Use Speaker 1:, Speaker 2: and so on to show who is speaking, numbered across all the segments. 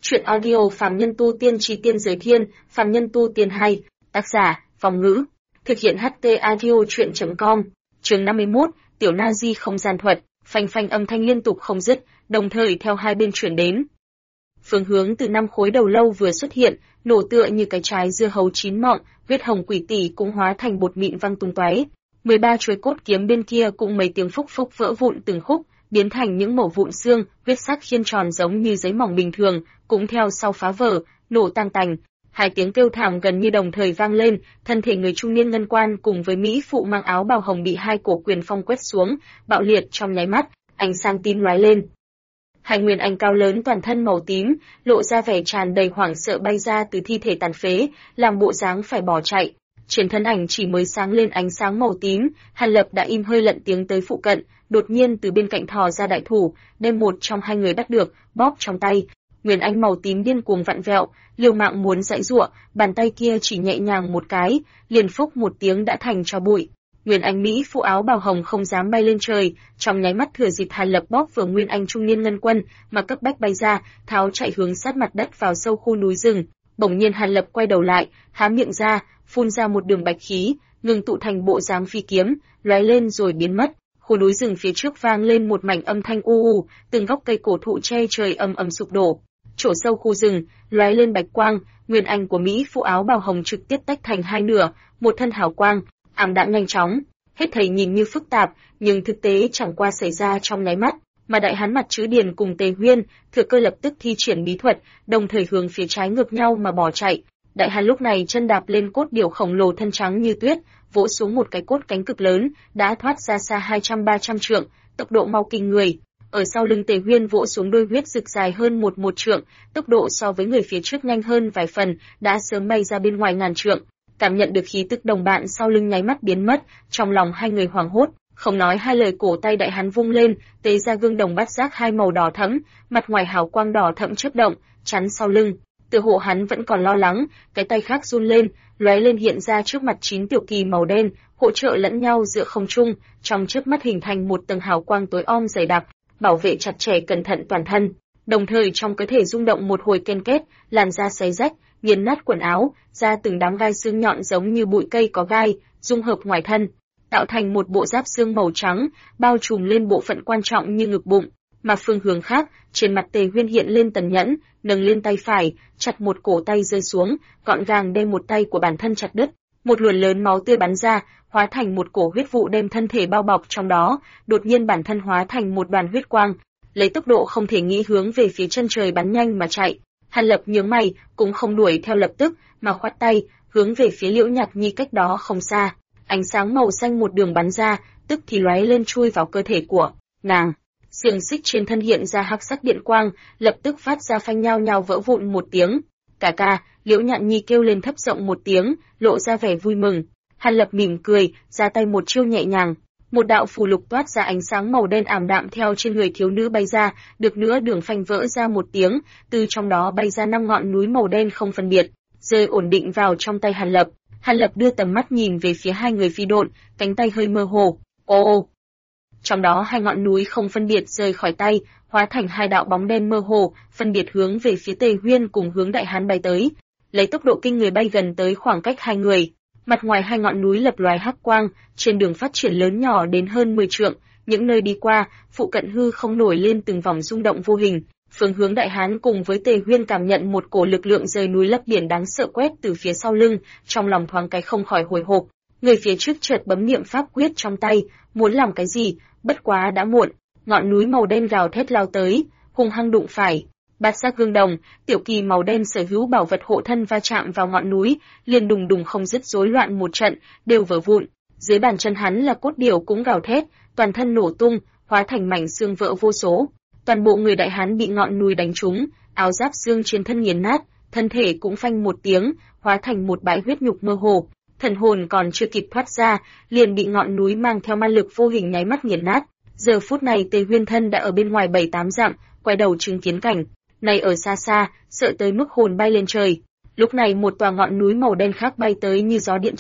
Speaker 1: Chuyện audio Phàm Nhân Tu Tiên Chí Tiên Giới Thiên, Phàm Nhân Tu Tiên hay, tác giả, Phong Ngữ. Thực hiện HT Audio Chuyện.com. Chương 51, Tiểu Na Di không gian thuật, phanh phanh âm thanh liên tục không dứt, đồng thời theo hai bên chuyển đến. Phương hướng từ 5 khối đầu lâu vừa xuất hiện, nổ tựa như cái trái dưa hấu chín mọng, huyết hồng quỷ tỷ cũng hóa thành bột mịn văng tung tóe. 13 chuôi cốt kiếm bên kia cũng mấy tiếng phúc phúc vỡ vụn từng khúc, biến thành những mẩu vụn xương, huyết sắc khiên tròn giống như giấy mỏng bình thường, cũng theo sau phá vỡ, nổ tang tành. Hai tiếng kêu thảm gần như đồng thời vang lên, thân thể người trung niên ngân quan cùng với mỹ phụ mang áo bào hồng bị hai cổ quyền phong quét xuống, bạo liệt trong nháy mắt, ánh sáng tím lóe lên. Hai nguyên anh cao lớn toàn thân màu tím, lộ ra vẻ tràn đầy hoảng sợ bay ra từ thi thể tàn phế, làm bộ dáng phải bỏ chạy. Trên thân ảnh chỉ mới sáng lên ánh sáng màu tím, Hàn Lập đã im hơi lận tiếng tới phụ cận, đột nhiên từ bên cạnh thò ra đại thủ, đem một trong hai người bắt được, bóp trong tay. Nguyên anh màu tím điên cuồng vặn vẹo, liều mạng muốn giãy giụa, bàn tay kia chỉ nhẹ nhàng một cái, liền phúc một tiếng đã thành tro bụi. Nguyên anh mỹ phụ áo bào hồng không dám bay lên trời, trong nháy mắt thừa dịp Hàn Lập bóp vừa Nguyên anh trung niên ngân quân, mà cấp bách bay ra, tháo chạy hướng sát mặt đất vào sâu khu núi rừng. Bỗng nhiên Hàn Lập quay đầu lại, há miệng ra, phun ra một đường bạch khí, ngừng tụ thành bộ dáng phi kiếm, lóe lên rồi biến mất. Khu núi rừng phía trước vang lên một mảnh âm thanh u u, từng gốc cây cổ thụ che trời ầm ầm sụp đổ. Chỗ sâu khu rừng, lóe lên bạch quang, nguyên anh của mỹ phụ áo bào hồng trực tiếp tách thành hai nửa, một thân hào quang, ảm đạm nhanh chóng. Hết thảy nhìn như phức tạp, nhưng thực tế chẳng qua xảy ra trong nháy mắt, mà đại hán mặt chữ Điền cùng Tề Huyên, thừa cơ lập tức thi triển bí thuật, đồng thời hướng phía trái ngược nhau mà bỏ chạy. Đại hán lúc này chân đạp lên cốt điểu khổng lồ thân trắng như tuyết, vỗ xuống một cái cốt cánh cực lớn, đã thoát ra xa 200-300 trượng, tốc độ mau kinh người. Ở sau lưng Tề Huyên vỗ xuống đôi huyết rực dài hơn một trượng, tốc độ so với người phía trước nhanh hơn vài phần, đã sớm bay ra bên ngoài ngàn trượng. Cảm nhận được khí tức đồng bạn sau lưng nháy mắt biến mất, trong lòng hai người hoảng hốt, không nói hai lời cổ tay đại hán vung lên, tế ra gương đồng bát giác hai màu đỏ thẫm, mặt ngoài hào quang đỏ thẫm chớp động, chắn sau lưng. Tựa hồ hắn vẫn còn lo lắng, cái tay khác run lên, lóe lên hiện ra trước mặt 9 tiểu kỳ màu đen, hỗ trợ lẫn nhau giữa không trung, trong chớp mắt hình thành một tầng hào quang tối om dày đặc, bảo vệ chặt chẽ cẩn thận toàn thân. Đồng thời trong cơ thể rung động một hồi ken kết, làn da xé rách, nghiền nát quần áo, ra từng đám gai xương nhọn giống như bụi cây có gai, dung hợp ngoài thân, tạo thành một bộ giáp xương màu trắng, bao trùm lên bộ phận quan trọng như ngực bụng. Mà phương hướng khác, trên mặt Tề Huyên hiện lên tần nhẫn, nâng lên tay phải, chặt một cổ tay rơi xuống, gọn gàng đem một tay của bản thân chặt đứt. Một luồng lớn máu tươi bắn ra, hóa thành một cổ huyết vụ đem thân thể bao bọc trong đó, đột nhiên bản thân hóa thành một đoàn huyết quang, lấy tốc độ không thể nghĩ hướng về phía chân trời bắn nhanh mà chạy. Hàn Lập nhướng mày, cũng không đuổi theo lập tức, mà khoát tay, hướng về phía Liễu Nhạc Nhi cách đó không xa. Ánh sáng màu xanh một đường bắn ra, tức thì lóe lên chui vào cơ thể của nàng. Xiềng xích trên thân hiện ra hắc sắc điện quang, lập tức phát ra phanh nhao nhao vỡ vụn một tiếng. Cả ca, Liễu Nhạn Nhi kêu lên thấp giọng một tiếng, lộ ra vẻ vui mừng. Hàn Lập mỉm cười, ra tay một chiêu nhẹ nhàng. Một đạo phù lục toát ra ánh sáng màu đen ảm đạm theo trên người thiếu nữ bay ra, được nữa đường phanh vỡ ra một tiếng, từ trong đó bay ra 5 ngọn núi màu đen không phân biệt, rơi ổn định vào trong tay Hàn Lập. Hàn Lập đưa tầm mắt nhìn về phía hai người phi độn, cánh tay hơi mơ hồ. Ô! Trong đó hai ngọn núi không phân biệt rơi khỏi tay, hóa thành hai đạo bóng đen mơ hồ, phân biệt hướng về phía Tề Huyên cùng hướng đại hán bay tới, lấy tốc độ kinh người bay gần tới khoảng cách hai người. Mặt ngoài hai ngọn núi lập loài hắc quang, trên đường phát triển lớn nhỏ đến hơn 10 trượng, những nơi đi qua, phụ cận hư không nổi lên từng vòng rung động vô hình. Phương hướng đại hán cùng với Tề Huyên cảm nhận một cổ lực lượng rời núi lấp biển đáng sợ quét từ phía sau lưng, trong lòng thoáng cái không khỏi hồi hộp. Người phía trước chợt bấm niệm pháp quyết trong tay, muốn làm cái gì, bất quá đã muộn. Ngọn núi màu đen gào thét lao tới, hung hăng đụng phải. Bát giác gương đồng, tiểu kỳ màu đen sở hữu bảo vật hộ thân va chạm vào ngọn núi, liền đùng đùng không dứt rối loạn một trận, đều vỡ vụn. Dưới bàn chân hắn là cốt điểu cũng gào thét, toàn thân nổ tung, hóa thành mảnh xương vỡ vô số. Toàn bộ người đại hán bị ngọn núi đánh trúng, áo giáp xương trên thân nghiền nát, thân thể cũng phanh một tiếng, hóa thành một bãi huyết nhục mơ hồ. Thần hồn còn chưa kịp thoát ra, liền bị ngọn núi mang theo ma lực vô hình nháy mắt nghiền nát. Giờ phút này Tề Huyên thân đã ở bên ngoài 7-8 dặm, quay đầu chứng kiến cảnh này ở xa xa, sợ tới mức hồn bay lên trời. Lúc này một tòa ngọn núi màu đen khác bay tới như gió điện chớp,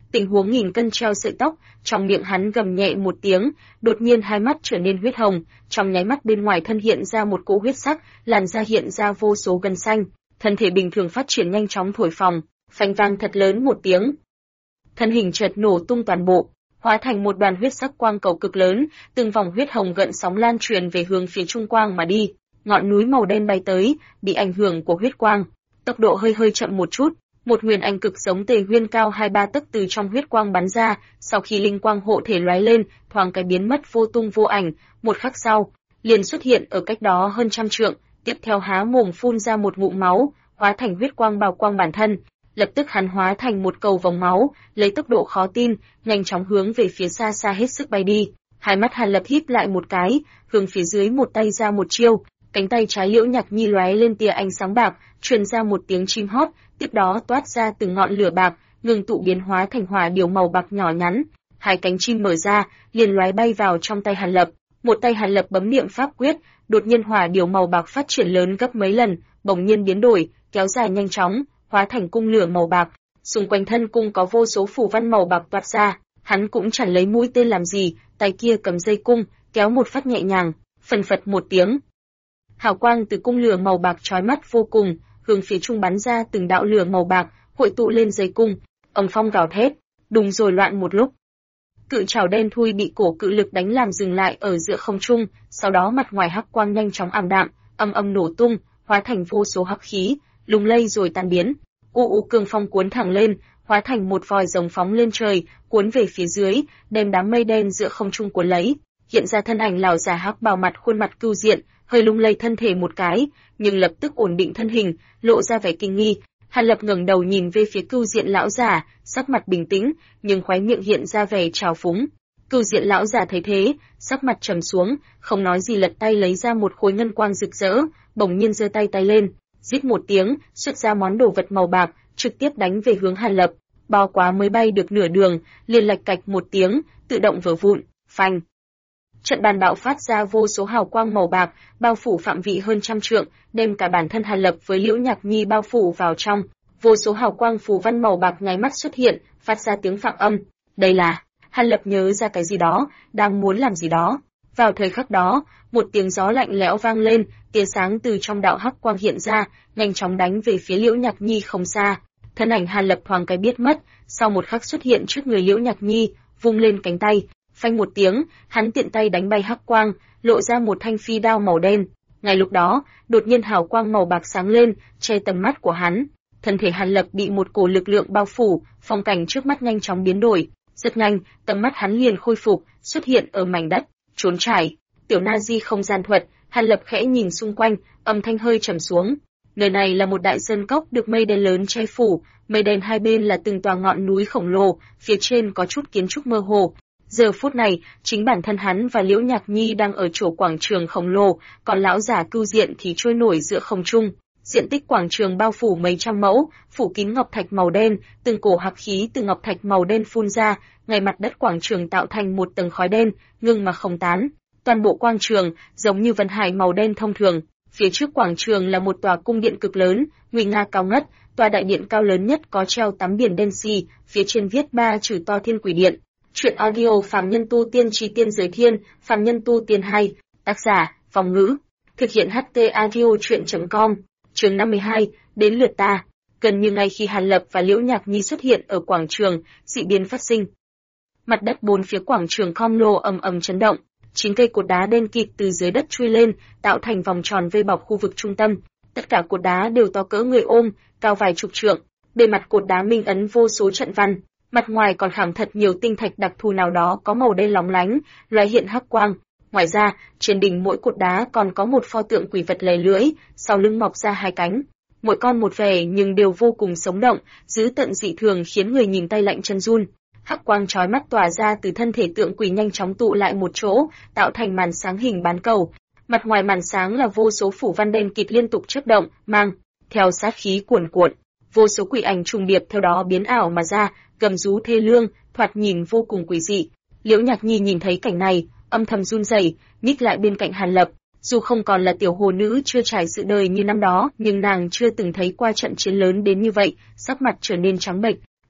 Speaker 1: Tình huống nghìn cân treo sợi tóc, trong miệng hắn gầm nhẹ một tiếng, đột nhiên hai mắt trở nên huyết hồng, trong nháy mắt bên ngoài thân hiện ra một cỗ huyết sắc, làn da hiện ra vô số gân xanh, thân thể bình thường phát triển nhanh chóng thổi phồng, phanh vang thật lớn một tiếng. Thân hình chợt nổ tung toàn bộ, hóa thành một đoàn huyết sắc quang cầu cực lớn, từng vòng huyết hồng gợn sóng lan truyền về hướng phía trung quang mà đi. Ngọn núi màu đen bay tới, bị ảnh hưởng của huyết quang, tốc độ hơi chậm một chút. Một huyền ảnh cực giống Tề Huyên cao 2-3 tấc từ trong huyết quang bắn ra, sau khi linh quang hộ thể lóe lên, thoáng cái biến mất vô tung vô ảnh, một khắc sau, liền xuất hiện ở cách đó hơn trăm trượng, tiếp theo há mồm phun ra một ngụm máu, hóa thành huyết quang bao quang bản thân. Lập tức hắn hóa thành một cầu vòng máu, lấy tốc độ khó tin, nhanh chóng hướng về phía xa xa hết sức bay đi. Hai mắt Hàn Lập híp lại một cái, hướng phía dưới một tay ra một chiêu, cánh tay trái Liễu Nhạc Nhi lóe lên tia ánh sáng bạc, truyền ra một tiếng chim hót, tiếp đó toát ra từng ngọn lửa bạc, ngừng tụ biến hóa thành hỏa điểu màu bạc nhỏ nhắn. Hai cánh chim mở ra, liền lóe bay vào trong tay Hàn Lập. Một tay Hàn Lập bấm niệm pháp quyết, đột nhiên hỏa điểu màu bạc phát triển lớn gấp mấy lần, bỗng nhiên biến đổi, kéo dài nhanh chóng, hóa thành cung lửa màu bạc. Xung quanh thân cung có vô số phù văn màu bạc toát ra, hắn cũng chẳng lấy mũi tên làm gì, tay kia cầm dây cung, kéo một phát nhẹ nhàng, phần phật một tiếng. Hào quang từ cung lửa màu bạc chói mắt vô cùng, hướng phía trung bắn ra từng đạo lửa màu bạc, hội tụ lên dây cung, ầm phong gào thét, đùng rồi loạn một lúc. Cự trảo đen thui bị cổ cự lực đánh làm dừng lại ở giữa không trung, sau đó mặt ngoài hắc quang nhanh chóng ảm đạm, âm nổ tung, hóa thành vô số hắc khí, lung lay rồi tan biến. Cương phong cuốn thẳng lên, hóa thành một vòi rồng phóng lên trời, cuốn về phía dưới, đem đám mây đen giữa không trung cuốn lấy. Hiện ra thân ảnh lão già hắc bào mặt khuôn mặt cưu diện, hơi lung lay thân thể một cái, nhưng lập tức ổn định thân hình, lộ ra vẻ kinh nghi. Hàn Lập ngẩng đầu nhìn về phía cưu diện lão già, sắc mặt bình tĩnh, nhưng khóe miệng hiện ra vẻ trào phúng. Cưu diện lão già thấy thế, sắc mặt trầm xuống, không nói gì lật tay lấy ra một khối ngân quang rực rỡ, bỗng nhiên giơ tay lên, rít một tiếng, xuất ra món đồ vật màu bạc, trực tiếp đánh về hướng Hàn Lập. Bao quá mới bay được nửa đường, liền lạch cạch một tiếng, tự động vỡ vụn, phanh. Trận bàn bạo phát ra vô số hào quang màu bạc, bao phủ phạm vị hơn trăm trượng, đem cả bản thân Hàn Lập với Liễu Nhạc Nhi bao phủ vào trong. Vô số hào quang phù văn màu bạc nháy mắt xuất hiện, phát ra tiếng phạng âm. Đây là, Hàn Lập nhớ ra cái gì đó, đang muốn làm gì đó. Vào thời khắc đó, một tiếng gió lạnh lẽo vang lên, tia sáng từ trong đạo hắc quang hiện ra, nhanh chóng đánh về phía Liễu Nhạc Nhi không xa. Thân ảnh Hàn Lập thoáng cái biết mất, sau một khắc xuất hiện trước người Liễu Nhạc Nhi, vung lên cánh tay, phanh một tiếng, hắn tiện tay đánh bay hắc quang, lộ ra một thanh phi đao màu đen. Ngay lúc đó, đột nhiên hào quang màu bạc sáng lên, che tầm mắt của hắn. Thân thể Hàn Lập bị một cổ lực lượng bao phủ, phong cảnh trước mắt nhanh chóng biến đổi. Rất nhanh, tầm mắt hắn liền khôi phục, xuất hiện ở mảnh đất trốn trải. Tiểu Na Di không gian thuật, Hàn Lập khẽ nhìn xung quanh, âm thanh hơi trầm xuống. Nơi này là một đại sơn cốc được mây đen lớn che phủ, mây đen hai bên là từng tòa ngọn núi khổng lồ, phía trên có chút kiến trúc mơ hồ. Giờ phút này, chính bản thân hắn và Liễu Nhạc Nhi đang ở chỗ quảng trường khổng lồ, còn lão giả Cưu Diện thì trôi nổi giữa không trung. Diện tích quảng trường bao phủ mấy trăm mẫu, phủ kín ngọc thạch màu đen, từng cổ hắc khí từ ngọc thạch màu đen phun ra, ngay mặt đất quảng trường tạo thành một tầng khói đen, ngưng mà không tán. Toàn bộ quảng trường giống như vân hải màu đen thông thường. Phía trước quảng trường là một tòa cung điện cực lớn, nguy nga cao ngất, tòa đại điện cao lớn nhất có treo tấm biển đen xì, phía trên viết 3 chữ to Thiên Quỷ Điện. Truyện audio Phàm Nhân Tu Tiên Chí Tiên Giới Thiên, Phàm Nhân Tu Tiên hay, tác giả, Phong Ngữ. Thực hiện HT audio truyện.com. Chương 52, đến lượt ta. Gần như ngay khi Hàn Lập và Liễu Nhạc Nhi xuất hiện ở quảng trường, dị biến phát sinh. Mặt đất bốn phía quảng trường khom lồ ầm chấn động, 9 cây cột đá đen kịt từ dưới đất chui lên, tạo thành vòng tròn vây bọc khu vực trung tâm. Tất cả cột đá đều to cỡ người ôm, cao vài chục trượng. Bề mặt cột đá minh ấn vô số trận văn, mặt ngoài còn khảm thật nhiều tinh thạch đặc thù nào đó có màu đen lóng lánh, lóe hiện hắc quang. Ngoài ra, trên đỉnh mỗi cột đá còn có một pho tượng quỷ vật lè lưỡi, sau lưng mọc ra hai cánh. Mỗi con một vẻ nhưng đều vô cùng sống động, dữ tợn dị thường khiến người nhìn tay lạnh chân run. Hắc quang chói mắt tỏa ra từ thân thể tượng quỷ nhanh chóng tụ lại một chỗ, tạo thành màn sáng hình bán cầu. Mặt ngoài màn sáng là vô số phủ văn đen kịt liên tục chớp động, mang theo sát khí cuồn cuộn. Vô số quỷ ảnh trùng điệp theo đó biến ảo mà ra, gầm rú thê lương, thoạt nhìn vô cùng quỷ dị. Liễu Nhạc Nhi nhìn thấy cảnh này, âm thầm run rẩy, nhích lại bên cạnh Hàn Lập. Dù không còn là tiểu hồ nữ chưa trải sự đời như năm đó, nhưng nàng chưa từng thấy qua trận chiến lớn đến như vậy, sắc mặt trở nên trắng bệch.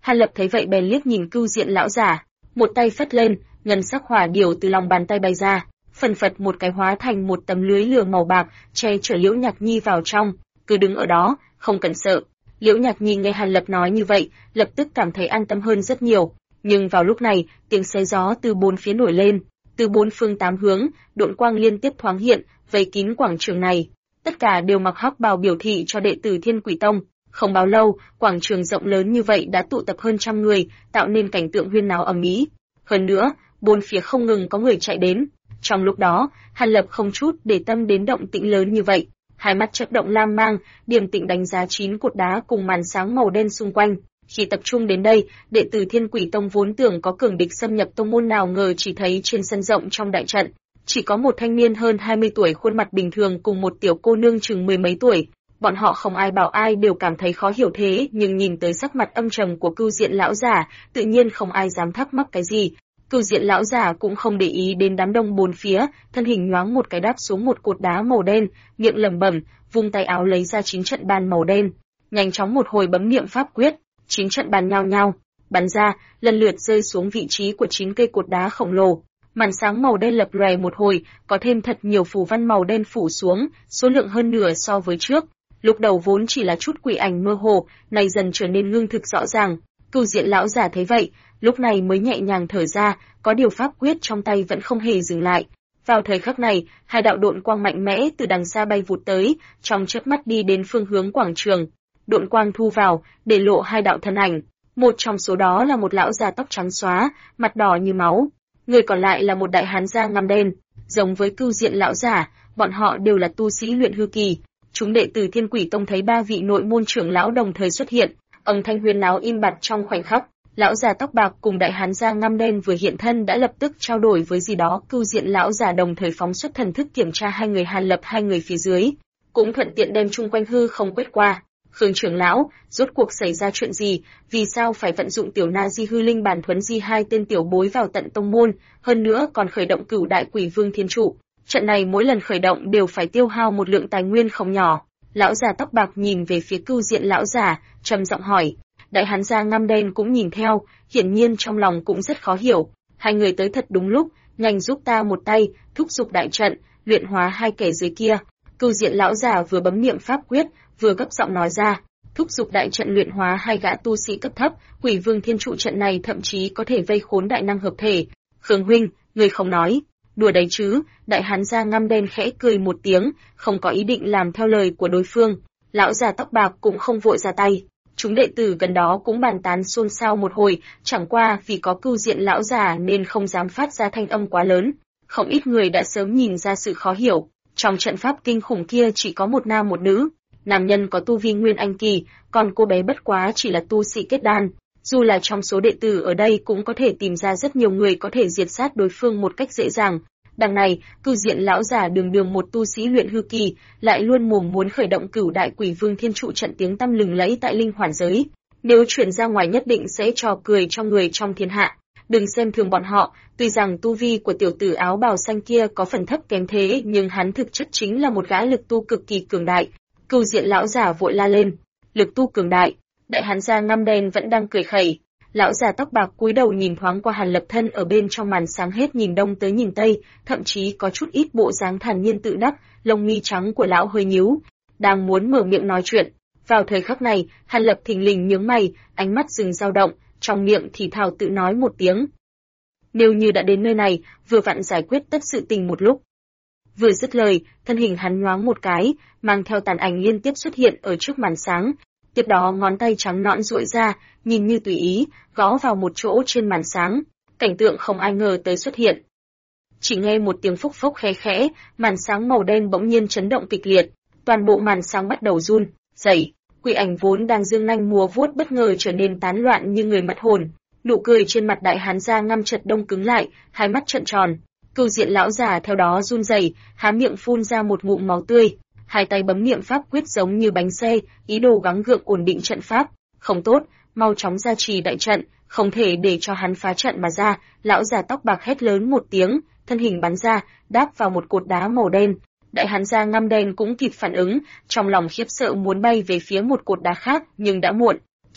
Speaker 1: Hàn Lập thấy vậy bèn liếc nhìn Cưu Diện lão giả, một tay phất lên, ngân sắc hỏa điểu từ lòng bàn tay bay ra, phần phật một cái hóa thành một tấm lưới lửa màu bạc, che chở Liễu Nhạc Nhi vào trong, cứ đứng ở đó, không cần sợ. Liễu Nhạc Nhi nghe Hàn Lập nói như vậy, lập tức cảm thấy an tâm hơn rất nhiều. Nhưng vào lúc này, tiếng xé gió từ bốn phía nổi lên, từ bốn phương tám hướng, độn quang liên tiếp thoáng hiện, vây kín quảng trường này. Tất cả đều mặc hắc bào biểu thị cho đệ tử Thiên Quỷ Tông. Không bao lâu, quảng trường rộng lớn như vậy đã tụ tập hơn trăm người, tạo nên cảnh tượng huyên náo ầm ĩ. Hơn nữa, bốn phía không ngừng có người chạy đến. Trong lúc đó, Hàn Lập không chút để tâm đến động tĩnh lớn như vậy, hai mắt chớp động lam mang, điềm tĩnh đánh giá 9 cột đá cùng màn sáng màu đen xung quanh. Khi tập trung đến đây, đệ tử Thiên Quỷ Tông vốn tưởng có cường địch xâm nhập tông môn, nào ngờ chỉ thấy trên sân rộng trong đại trận, chỉ có một thanh niên hơn 20 tuổi khuôn mặt bình thường cùng một tiểu cô nương chừng mười mấy tuổi. Bọn họ không ai bảo ai đều cảm thấy khó hiểu thế, nhưng nhìn tới sắc mặt âm trầm của Cưu Diện lão giả, tự nhiên không ai dám thắc mắc cái gì. Cưu Diện lão giả cũng không để ý đến đám đông bốn phía, thân hình nhoáng một cái đáp xuống một cột đá màu đen, miệng lẩm bẩm, vung tay áo lấy ra 9 trận bàn màu đen, nhanh chóng một hồi bấm niệm pháp quyết, 9 trận bàn nhao nhao bắn ra, lần lượt rơi xuống vị trí của 9 cây cột đá khổng lồ. Màn sáng màu đen lập lòe một hồi, có thêm thật nhiều phù văn màu đen phủ xuống, số lượng hơn nửa so với trước. Lúc đầu vốn chỉ là chút quỷ ảnh mơ hồ, nay dần trở nên ngưng thực rõ ràng. Cưu Diện lão giả thấy vậy, lúc này mới nhẹ nhàng thở ra, có điều pháp quyết trong tay vẫn không hề dừng lại. Vào thời khắc này, hai đạo độn quang mạnh mẽ từ đằng xa bay vụt tới, trong chớp mắt đi đến phương hướng quảng trường. Độn quang thu vào, để lộ hai đạo thân ảnh. Một trong số đó là một lão già tóc trắng xóa, mặt đỏ như máu. Người còn lại là một đại hán da ngăm đen. Giống với Cưu Diện lão giả, bọn họ đều là tu sĩ luyện hư kỳ. Chúng đệ tử Thiên Quỷ Tông thấy ba vị nội môn trưởng lão đồng thời xuất hiện, âm thanh huyên náo im bặt trong khoảnh khắc. Lão già tóc bạc cùng đại hán da ngăm đen vừa hiện thân đã lập tức trao đổi với gì đó. Cưu Diện lão giả đồng thời phóng xuất thần thức kiểm tra hai người Hàn Lập, hai người phía dưới, cũng thuận tiện đem chung quanh hư không quét qua. Khương trưởng lão, rốt cuộc xảy ra chuyện gì? Vì sao phải vận dụng tiểu na di hư linh bản thuấn di hai tên tiểu bối vào tận tông môn, hơn nữa còn khởi động Cửu Đại Quỷ Vương Thiên Trụ? Trận này mỗi lần khởi động đều phải tiêu hao một lượng tài nguyên không nhỏ. Lão già tóc bạc nhìn về phía Cưu Diện lão giả, trầm giọng hỏi. Đại hán da ngăm đen cũng nhìn theo, hiển nhiên trong lòng cũng rất khó hiểu. Hai người tới thật đúng lúc, nhanh giúp ta một tay, thúc giục đại trận, luyện hóa hai kẻ dưới kia. Cưu Diện lão giả vừa bấm niệm pháp quyết, vừa gấp giọng nói ra, thúc giục đại trận luyện hóa hai gã tu sĩ cấp thấp, Quỷ Vương Thiên Trụ trận này thậm chí có thể vây khốn đại năng hợp thể. Khương huynh, người không nói đùa đấy chứ? Đại hán da ngăm đen khẽ cười một tiếng, không có ý định làm theo lời của đối phương. Lão già tóc bạc cũng không vội ra tay. Chúng đệ tử gần đó cũng bàn tán xôn xao một hồi, chẳng qua vì có Cưu Diện lão già nên không dám phát ra thanh âm quá lớn. Không ít người đã sớm nhìn ra sự khó hiểu. Trong trận pháp kinh khủng kia chỉ có một nam một nữ. Nam nhân có tu vi nguyên anh kỳ, còn cô bé bất quá chỉ là tu sĩ kết đan. Dù là trong số đệ tử ở đây cũng có thể tìm ra rất nhiều người có thể diệt sát đối phương một cách dễ dàng. Đằng này, Cưu Diện lão giả đường đường một tu sĩ luyện hư kỳ, lại luôn mồm muốn khởi động Cửu Đại Quỷ Vương Thiên Trụ trận tiếng tăm lừng lẫy tại linh hoàn giới. Nếu chuyển ra ngoài nhất định sẽ trò cười cho người trong thiên hạ. Đừng xem thường bọn họ, tuy rằng tu vi của tiểu tử áo bào xanh kia có phần thấp kém thế, nhưng hắn thực chất chính là một gã lực tu cực kỳ cường đại. Cưu Diện lão giả vội la lên, lực tu cường đại. Đại hán da ngăm đen vẫn đang cười khẩy. Lão già tóc bạc cúi đầu nhìn thoáng qua Hàn Lập thân ở bên trong màn sáng, hết nhìn đông tới nhìn tây, thậm chí có chút ít bộ dáng thản nhiên tự đắc, lông mi trắng của lão hơi nhíu, đang muốn mở miệng nói chuyện. Vào thời khắc này, Hàn Lập thình lình nhướng mày, ánh mắt dừng dao động, trong miệng thì thào tự nói một tiếng. Nếu như đã đến nơi này, vừa vặn giải quyết tất sự tình một lúc. Vừa dứt lời, thân hình hắn nhoáng một cái, mang theo tàn ảnh liên tiếp xuất hiện ở trước màn sáng. Tiếp đó ngón tay trắng nõn duỗi ra, nhìn như tùy ý, gõ vào một chỗ trên màn sáng. Cảnh tượng không ai ngờ tới xuất hiện. Chỉ nghe một tiếng phốc phốc khẽ khẽ, màn sáng màu đen bỗng nhiên chấn động kịch liệt, toàn bộ màn sáng bắt đầu run rẩy. Quỷ ảnh vốn đang dương nanh múa vuốt bất ngờ trở nên tán loạn như người mất hồn. Nụ cười trên mặt đại hán da ngăm chật đông cứng lại, hai mắt trợn tròn. Cưu Diện lão già theo đó run rẩy, há miệng phun ra một ngụm máu tươi. Hai tay bấm niệm pháp quyết giống như bánh xe, ý đồ gắng gượng ổn định trận pháp. Không tốt, mau chóng gia trì đại trận, không thể để cho hắn phá trận mà ra. Lão già tóc bạc hét lớn một tiếng, thân hình bắn ra, đáp vào một cột đá màu đen. Đại hán da ngăm đen cũng kịp phản ứng, trong lòng khiếp sợ muốn bay về phía một cột đá khác, nhưng đã muộn.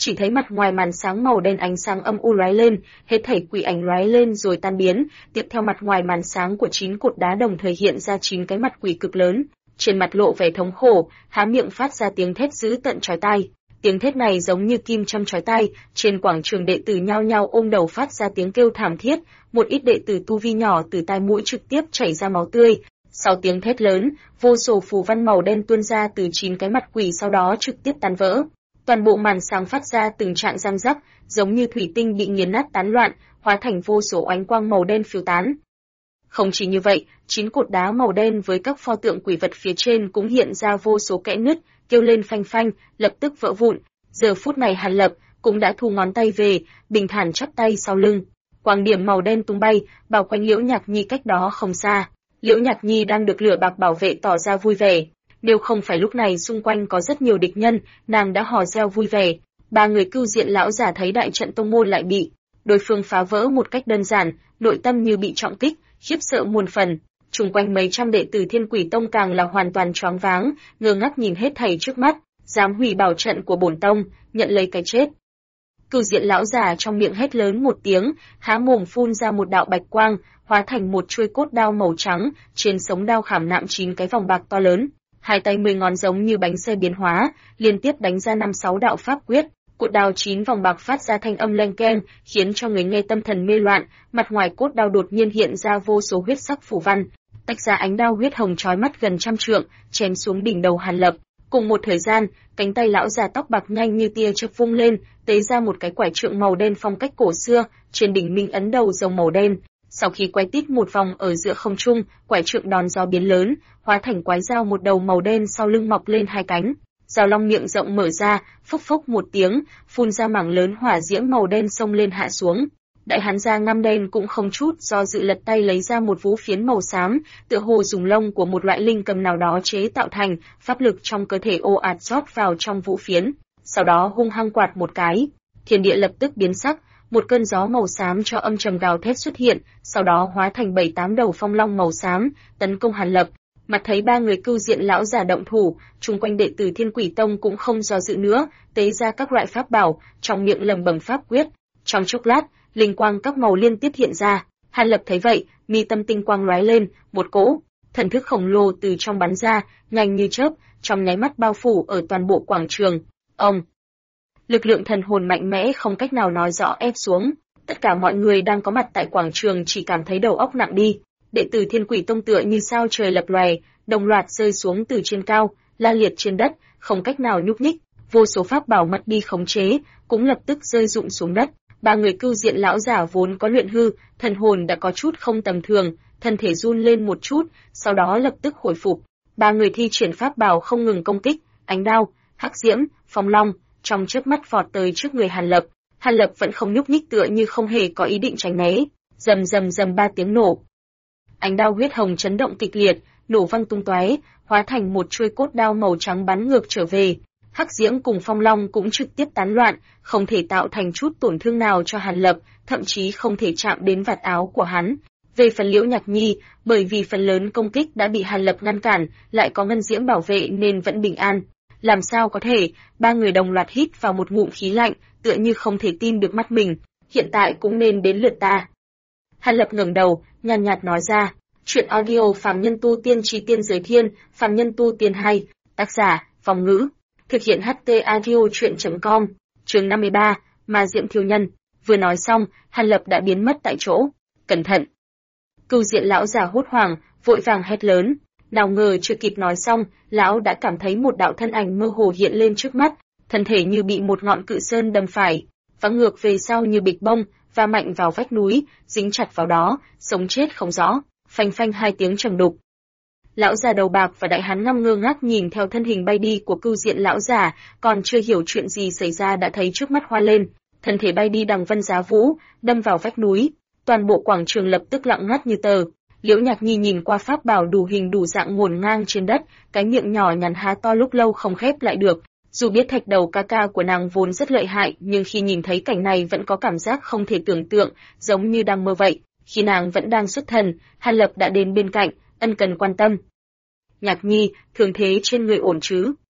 Speaker 1: chỉ thấy mặt ngoài màn sáng màu đen ánh sáng âm u lóe lên, hết thảy quỷ ảnh lóe lên rồi tan biến, tiếp theo mặt ngoài màn sáng của 9 cột đá đồng thời hiện ra 9 cái mặt quỷ cực lớn, trên mặt lộ vẻ thống khổ, há miệng phát ra tiếng thét dữ tợn chói tai. Tiếng thét này giống như kim châm chói tai, trên quảng trường đệ tử nhao nhao ôm đầu phát ra tiếng kêu thảm thiết, một ít đệ tử tu vi nhỏ từ tai mũi trực tiếp chảy ra máu tươi. Sau tiếng thét lớn, vô số phù văn màu đen tuôn ra từ 9 cái mặt quỷ sau đó trực tiếp tan vỡ. Toàn bộ màn sáng phát ra từng trạng răng rắc, giống như thủy tinh bị nghiền nát tán loạn, hóa thành vô số ánh quang màu đen phiêu tán. Không chỉ như vậy, 9 cột đá màu đen với các pho tượng quỷ vật phía trên cũng hiện ra vô số kẽ nứt, kêu lên phanh phanh, lập tức vỡ vụn. Giờ phút này Hàn Lập cũng đã thu ngón tay về, bình thản chắp tay sau lưng. Quang điểm màu đen tung bay, bao quanh Liễu Nhạc Nhi cách đó không xa. Liễu Nhạc Nhi đang được lửa bạc bảo vệ tỏ ra vui vẻ. Nếu không phải lúc này xung quanh có rất nhiều địch nhân, nàng đã hò reo vui vẻ. Ba người Cưu Diện lão giả thấy đại trận tông môn lại bị đối phương phá vỡ một cách đơn giản, nội tâm như bị trọng kích, khiếp sợ muôn phần. Chung quanh mấy trăm đệ tử Thiên Quỷ Tông càng là hoàn toàn choáng váng, ngơ ngác nhìn hết thảy trước mắt, dám hủy bảo trận của bổn tông, nhận lấy cái chết. Cưu Diện lão giả trong miệng hét lớn một tiếng, há mồm phun ra một đạo bạch quang, hóa thành một chuôi cốt đao màu trắng, trên sống đao khảm nạm 9 cái vòng bạc to lớn. Hai tay 10 ngón giống như bánh xe biến hóa, liên tiếp đánh ra 5-6 đạo pháp quyết. Cốt đao 9 vòng bạc phát ra thanh âm leng keng, khiến cho người nghe tâm thần mê loạn. Mặt ngoài cốt đao đột nhiên hiện ra vô số huyết sắc phù văn, tách ra ánh đao huyết hồng chói mắt gần trăm trượng, chém xuống đỉnh đầu Hàn Lập. Cùng một thời gian, cánh tay lão già tóc bạc nhanh như tia chớp vung lên, tế ra một cái quải trượng màu đen phong cách cổ xưa, trên đỉnh minh ấn đầu rồng màu đen. Sau khi quay tít một vòng ở giữa không trung, quải trượng đón gió biến lớn, hóa thành quái dao một đầu màu đen sau lưng mọc lên hai cánh. Dao long miệng rộng mở ra, phốc phốc một tiếng, phun ra mảng lớn hỏa diễm màu đen xông lên hạ xuống. Đại hán da ngăm đen cũng không chút do dự lật tay lấy ra một vũ phiến màu xám, tựa hồ dùng lông của một loại linh cầm nào đó chế tạo thành, pháp lực trong cơ thể ồ ạt rót vào trong vũ phiến. Sau đó hung hăng quạt một cái, thiên địa lập tức biến sắc, một cơn gió màu xám cho âm trầm gào thét xuất hiện, sau đó hóa thành 7-8 đầu phong long màu xám, tấn công Hàn Lập. Mặt thấy ba người Cưu Diện lão giả động thủ, chung quanh đệ tử Thiên Quỷ Tông cũng không do dự nữa, tế ra các loại pháp bảo, trong miệng lẩm bẩm pháp quyết. Trong chốc lát, linh quang các màu liên tiếp hiện ra. Hàn Lập thấy vậy, mi tâm tinh quang lóe lên, một cỗ thần thức khổng lồ từ trong bắn ra, nhanh như chớp, trong nháy mắt bao phủ ở toàn bộ quảng trường. Ông, lực lượng thần hồn mạnh mẽ không cách nào nói rõ ép xuống. Tất cả mọi người đang có mặt tại quảng trường chỉ cảm thấy đầu óc nặng đi. Đệ tử Thiên Quỷ Tông tựa như sao trời lập lòe, đồng loạt rơi xuống từ trên cao, la liệt trên đất, không cách nào nhúc nhích. Vô số pháp bảo mất đi khống chế, cũng lập tức rơi rụng xuống đất. Ba người Cưu Diện lão giả vốn có luyện hư, thần hồn đã có chút không tầm thường, thân thể run lên một chút, sau đó lập tức hồi phục. Ba người thi triển pháp bảo không ngừng công kích, ánh đao, hắc diễm, phong long, trong chớp mắt vọt tới trước người Hàn Lập. Hàn Lập vẫn không nhúc nhích tựa như không hề có ý định tránh né. Rầm rầm rầm 3 tiếng nổ. Ánh đao huyết hồng chấn động kịch liệt, nổ văng tung tóe, hóa thành một chuôi cốt đao màu trắng bắn ngược trở về. Hắc diễm cùng phong long cũng trực tiếp tán loạn, không thể tạo thành chút tổn thương nào cho Hàn Lập, thậm chí không thể chạm đến vạt áo của hắn. Về phần Liễu Nhạc Nhi, bởi vì phần lớn công kích đã bị Hàn Lập ngăn cản, lại có ngân diễm bảo vệ nên vẫn bình an. Làm sao có thể? Ba người đồng loạt hít vào một ngụm khí lạnh, tựa như không thể tin được mắt mình. Hiện tại cũng nên đến lượt ta. Hàn Lập ngẩng đầu, nhàn nhạt nói ra. Chuyện audio Phàm Nhân Tu Tiên Chi Tiên Giới Thiên, Phàm Nhân Tu Tiên 2, tác giả, Phong Ngữ. Thực hiện HT Audio Chuyện.com, chương 53, Ma Diệm Thiêu Nhân. Vừa nói xong, Hàn Lập đã biến mất tại chỗ. Cẩn thận! Cưu Diện lão già hốt hoảng, vội vàng hét lớn. Nào ngờ chưa kịp nói xong, lão đã cảm thấy một đạo thân ảnh mơ hồ hiện lên trước mắt, thân thể như bị một ngọn cự sơn đâm phải, vắng ngược về sau như bịch bông, va mạnh vào vách núi, dính chặt vào đó, sống chết không rõ. Phanh phanh 2 tiếng trầm đục. Lão già đầu bạc và đại hán ngơ ngác nhìn theo thân hình bay đi của Cưu Diện lão già, còn chưa hiểu chuyện gì xảy ra đã thấy trước mắt hoa lên, thân thể bay đi đằng vân giá vũ, đâm vào vách núi, toàn bộ quảng trường lập tức lặng ngắt như tờ. Liễu Nhạc Nhi nhìn qua pháp bảo đủ hình đủ dạng ngổn ngang trên đất, cái miệng nhỏ nhắn há to lúc lâu không khép lại được. Dù biết thạch đầu ca ca của nàng vốn rất lợi hại, nhưng khi nhìn thấy cảnh này vẫn có cảm giác không thể tưởng tượng, giống như đang mơ vậy. Khi nàng vẫn đang xuất thần, Hàn Lập đã đến bên cạnh, ân cần quan tâm. Nhạc Nhi, thương thế trên người ổn chứ?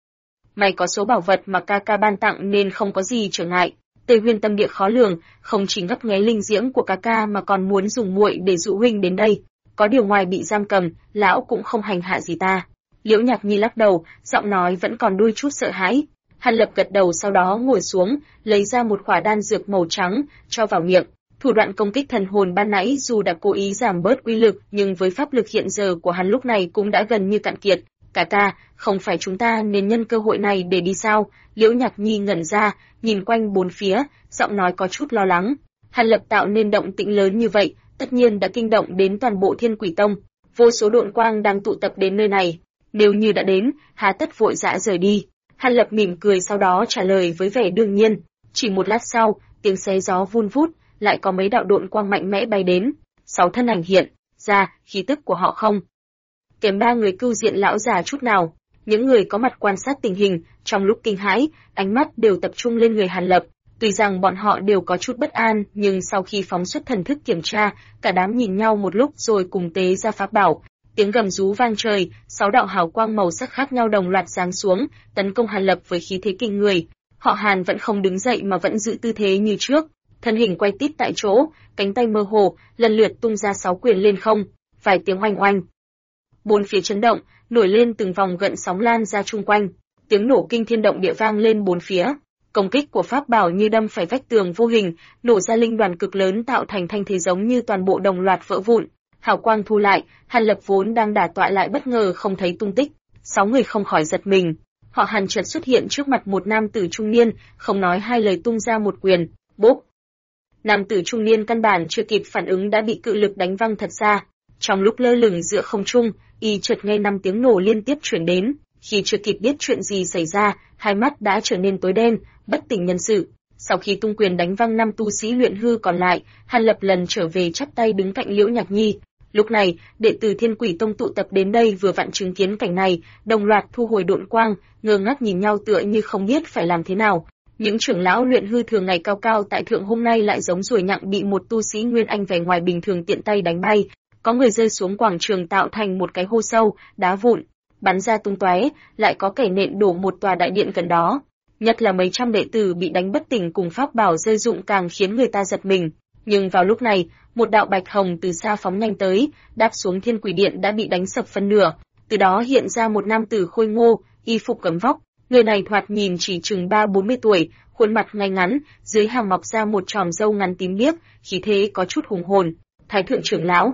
Speaker 1: may có số bảo vật mà ca ca ban tặng nên không có gì trở ngại. Tề Huyên tâm địa khó lường, không chỉ ngấp nghé linh diễm của ca ca mà còn muốn dùng muội để dụ huynh đến đây. Có điều ngoài bị giam cầm, lão cũng không hành hạ gì ta. Liễu Nhạc Nhi lắc đầu, giọng nói vẫn còn đôi chút sợ hãi. Hàn Lập gật đầu, sau đó ngồi xuống, lấy ra một khỏa đan dược màu trắng, cho vào miệng. Thủ đoạn công kích thần hồn ban nãy dù đã cố ý giảm bớt uy lực, nhưng với pháp lực hiện giờ của hắn lúc này cũng đã gần như cạn kiệt. Cả ca, không phải chúng ta nên nhân cơ hội này để đi sao? Liễu Nhạc Nhi ngẩn ra, nhìn quanh bốn phía, giọng nói có chút lo lắng. Hàn Lập tạo nên động tĩnh lớn như vậy, tất nhiên đã kinh động đến toàn bộ Thiên Quỷ Tông. Vô số độn quang đang tụ tập đến nơi này. Nếu như đã đến, hà tất vội vã rời đi. Hàn Lập mỉm cười, sau đó trả lời với vẻ đương nhiên. Chỉ một lát sau, tiếng xé gió vun vút, lại có mấy đạo độn quang mạnh mẽ bay đến. 6 thân ảnh hiện ra, khí tức của họ không kém 3 người cưu diện lão già chút nào. Những người có mặt quan sát tình hình, trong lúc kinh hãi, ánh mắt đều tập trung lên người Hàn Lập. Tuy rằng bọn họ đều có chút bất an, nhưng sau khi phóng xuất thần thức kiểm tra, cả đám nhìn nhau một lúc rồi cùng tế ra pháp bảo. Tiếng gầm rú vang trời, 6 đạo hào quang màu sắc khác nhau đồng loạt giáng xuống, tấn công Hàn Lập với khí thế kinh người. Họ Hàn vẫn không đứng dậy mà vẫn giữ tư thế như trước, thân hình quay tít tại chỗ, cánh tay mơ hồ, lần lượt tung ra 6 quyền lên không. Vài tiếng oanh oanh, bốn phía chấn động, nổi lên từng vòng gợn sóng lan ra chung quanh. Tiếng nổ kinh thiên động địa vang lên bốn phía. Công kích của pháp bảo như đâm phải vách tường vô hình, nổ ra linh đoàn cực lớn tạo thành thanh thế giống như toàn bộ đồng loạt vỡ vụn. Hào quang thu lại, Hàn Lập vốn đang đả tọa lại bất ngờ không thấy tung tích. 6 người không khỏi giật mình. Họ Hàn chợt xuất hiện trước mặt một nam tử trung niên, không nói hai lời tung ra một quyền, bốp. Nam tử trung niên căn bản chưa kịp phản ứng đã bị cự lực đánh văng thật xa. Trong lúc lơ lửng giữa không trung, y chợt nghe 5 tiếng nổ liên tiếp truyền đến. Khi chưa kịp biết chuyện gì xảy ra, hai mắt đã trở nên tối đen, bất tỉnh nhân sự. Sau khi tung quyền đánh văng 5 tu sĩ luyện hư còn lại, Hàn Lập lần trở về chắp tay đứng cạnh Liễu Nhạc Nhi. Lúc này, đệ tử Thiên Quỷ Tông tụ tập đến đây vừa vặn chứng kiến cảnh này, đồng loạt thu hồi độn quang, ngơ ngác nhìn nhau tựa như không biết phải làm thế nào. Những trưởng lão luyện hư thường ngày cao cao tại thượng hôm nay lại giống ruồi nhặng bị một tu sĩ nguyên anh vẻ ngoài bình thường tiện tay đánh bay. Có người rơi xuống quảng trường tạo thành một cái hô sâu, đá vụn bắn ra tung tóe, lại có kẻ nện đổ một tòa đại điện gần đó. Nhất là mấy trăm đệ tử bị đánh bất tỉnh cùng pháp bảo rơi rụng càng khiến người ta giật mình. Nhưng vào lúc này, một đạo bạch hồng từ xa phóng nhanh tới, đáp xuống Thiên Quỷ Điện đã bị đánh sập phân nửa. Từ đó hiện ra một nam tử khôi ngô, y phục gấm vóc. Người này thoạt nhìn chỉ chừng 30-40 tuổi, khuôn mặt ngay ngắn, dưới hàm mọc ra một chòm râu ngắn tím biếc, khí thế có chút hùng hồn. Thái thượng trưởng lão,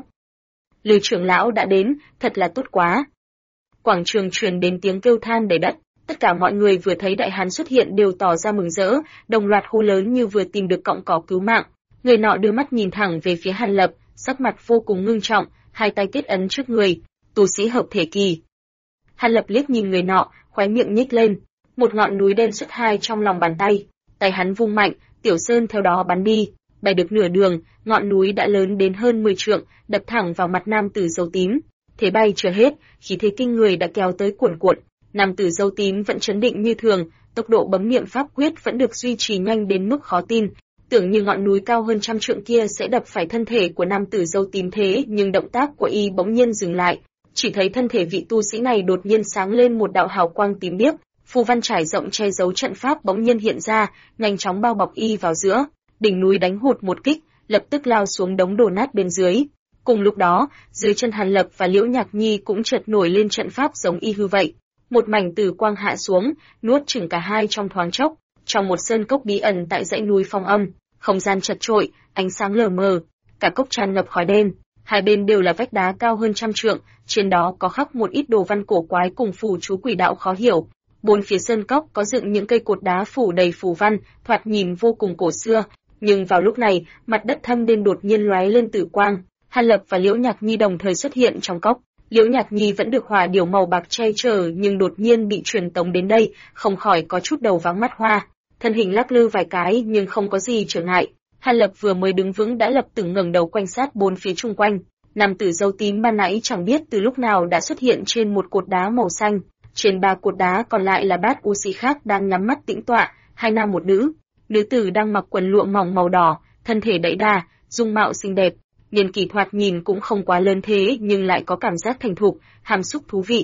Speaker 1: Lư trưởng lão đã đến, thật là tốt quá. Quảng trường truyền đến tiếng kêu than đầy đất. Tất cả mọi người vừa thấy đại hán xuất hiện đều tỏ ra mừng rỡ, đồng loạt hô lớn như vừa tìm được cọng cỏ cứu mạng. Người nọ đưa mắt nhìn thẳng về phía Hàn Lập, sắc mặt vô cùng ngưng trọng, hai tay kết ấn trước người, tu sĩ hợp thể kỳ. Hàn Lập liếc nhìn người nọ, khóe miệng nhếch lên, một ngọn núi đen xuất hai trong lòng bàn tay, tay hắn vung mạnh, tiểu sơn theo đó bắn đi, bay được nửa đường, ngọn núi đã lớn đến hơn 10 trượng, đập thẳng vào mặt nam tử râu tím. Thế bay chưa hết, khí thế kinh người đã kéo tới cuồn cuộn. Nam tử râu tím vẫn trấn định như thường, tốc độ bấm niệm pháp quyết vẫn được duy trì nhanh đến mức khó tin. Tưởng như ngọn núi cao hơn 100 trượng kia sẽ đập phải thân thể của nam tử râu tím thế, nhưng động tác của y bỗng nhiên dừng lại. Chỉ thấy thân thể vị tu sĩ này đột nhiên sáng lên một đạo hào quang tím biếc, phù văn trải rộng che giấu trận pháp bỗng nhiên hiện ra, nhanh chóng bao bọc y vào giữa. Đỉnh núi đánh hụt một kích, lập tức lao xuống đống đổ nát bên dưới. Cùng lúc đó, dưới chân Hàn Lập và Liễu Nhạc Nhi cũng chợt nổi lên trận pháp giống y hư vậy. Một mảnh tử quang hạ xuống, nuốt chửng cả hai trong thoáng chốc. Trong một sơn cốc bí ẩn tại dãy núi phong âm, không gian chật chội, ánh sáng lờ mờ, cả cốc tràn ngập khói đen. Hai bên đều là vách đá cao hơn 100 trượng, trên đó có khắc một ít đồ văn cổ quái cùng phù chú quỷ đạo khó hiểu. Bốn phía sơn cốc có dựng những cây cột đá phủ đầy phù văn, thoạt nhìn vô cùng cổ xưa. Nhưng vào lúc này, mặt đất thâm đen đột nhiên lóe lên tử quang. Hàn Lập và Liễu Nhạc Nhi đồng thời xuất hiện trong cốc. Liễu Nhạc Nhi vẫn được hỏa điểu màu bạc che chở, nhưng đột nhiên bị truyền tống đến đây, không khỏi có chút đầu váng mắt hoa. Thân hình lắc lư vài cái nhưng không có gì trở ngại. Hàn Lập vừa mới đứng vững đã lập tức ngẩng đầu quan sát bốn phía chung quanh. Nam tử râu tím ban nãy chẳng biết từ lúc nào đã xuất hiện trên một cột đá màu xanh. Trên 3 cột đá còn lại là bát u sĩ khác đang nhắm mắt tĩnh tọa, 2 nam một nữ. Nữ tử đang mặc quần lụa mỏng màu đỏ, thân thể đẫy đà, dung mạo xinh đẹp. Niên kỷ thoạt nhìn cũng không quá lớn thế nhưng lại có cảm giác thành thục, hàm xúc thú vị.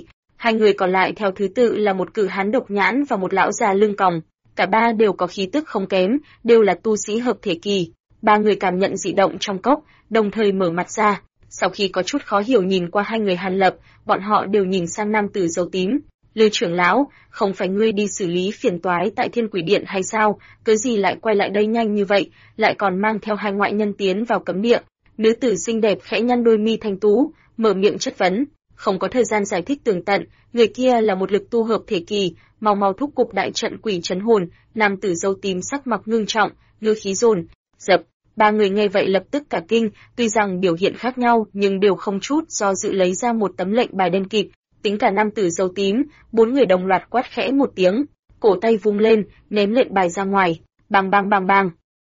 Speaker 1: Hai người còn lại theo thứ tự là một cử hán độc nhãn và một lão già lưng còng. Cả ba đều có khí tức không kém, đều là tu sĩ hợp thể kỳ. Ba người cảm nhận dị động trong cốc, đồng thời mở mặt ra. Sau khi có chút khó hiểu nhìn qua hai người Hàn Lập, bọn họ đều nhìn sang nam tử dâu tím. Lư trưởng lão, không phải ngươi đi xử lý phiền toái tại Thiên Quỷ Điện hay sao? Cớ gì lại quay lại đây nhanh như vậy, lại còn mang theo hai ngoại nhân tiến vào cấm địa? Nữ tử xinh đẹp khẽ nhăn đôi mi thanh tú, mở miệng chất vấn. Không có thời gian giải thích tường tận, người kia là một lực tu hợp thể kỳ, mau mau thúc cục đại trận quỷ trấn hồn. Nam tử dâu tím sắc mặt ngưng trọng, ngữ khí dồn dập. Ba người nghe vậy lập tức cả kinh, tuy rằng biểu hiện khác nhau nhưng đều không chút do dự lấy ra một tấm lệnh bài đen kịt. Tính cả nam tử dâu tím, bốn người đồng loạt quát khẽ một tiếng, cổ tay vung lên, ném lệnh bài ra ngoài, bang bang bang bang.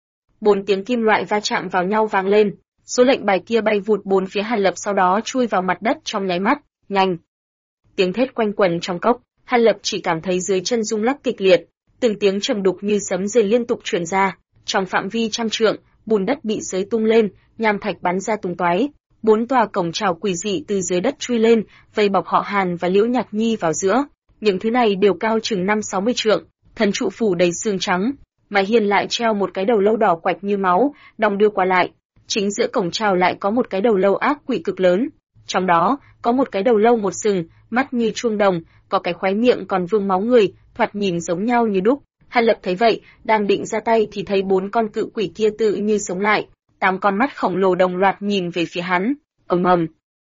Speaker 1: 4 tiếng kim loại va chạm vào nhau vang lên, số lệnh bài kia bay vụt bốn phía Hàn Lập, sau đó chui vào mặt đất trong nháy mắt, nhanh. Tiếng thét quanh quẩn trong cốc, Hàn Lập chỉ cảm thấy dưới chân rung lắc kịch liệt, từng tiếng trầm đục như sấm rền liên tục truyền ra, trong phạm vi trăm trượng, bùn đất bị xới tung lên, nham thạch bắn ra tung tóe. 4 tòa cổng chào quỷ dị từ dưới đất chui lên, vây bọc họ Hàn và Liễu Nhạc Nhi vào giữa. Những thứ này đều cao chừng 5-60 trượng, thần trụ phủ đầy xương trắng, mái hiên lại treo một cái đầu lâu đỏ quạch như máu, đong đưa qua lại. Chính giữa cổng chào lại có một cái đầu lâu ác quỷ cực lớn, trong đó có một cái đầu lâu một sừng, mắt như chuông đồng, có cái khóe miệng còn vương máu người, thoạt nhìn giống nhau như đúc. Hàn Lập thấy vậy, đang định ra tay thì thấy 4 con cự quỷ kia tự như sống lại, 8 con mắt khổng lồ đồng loạt nhìn về phía hắn. Ầm ầm.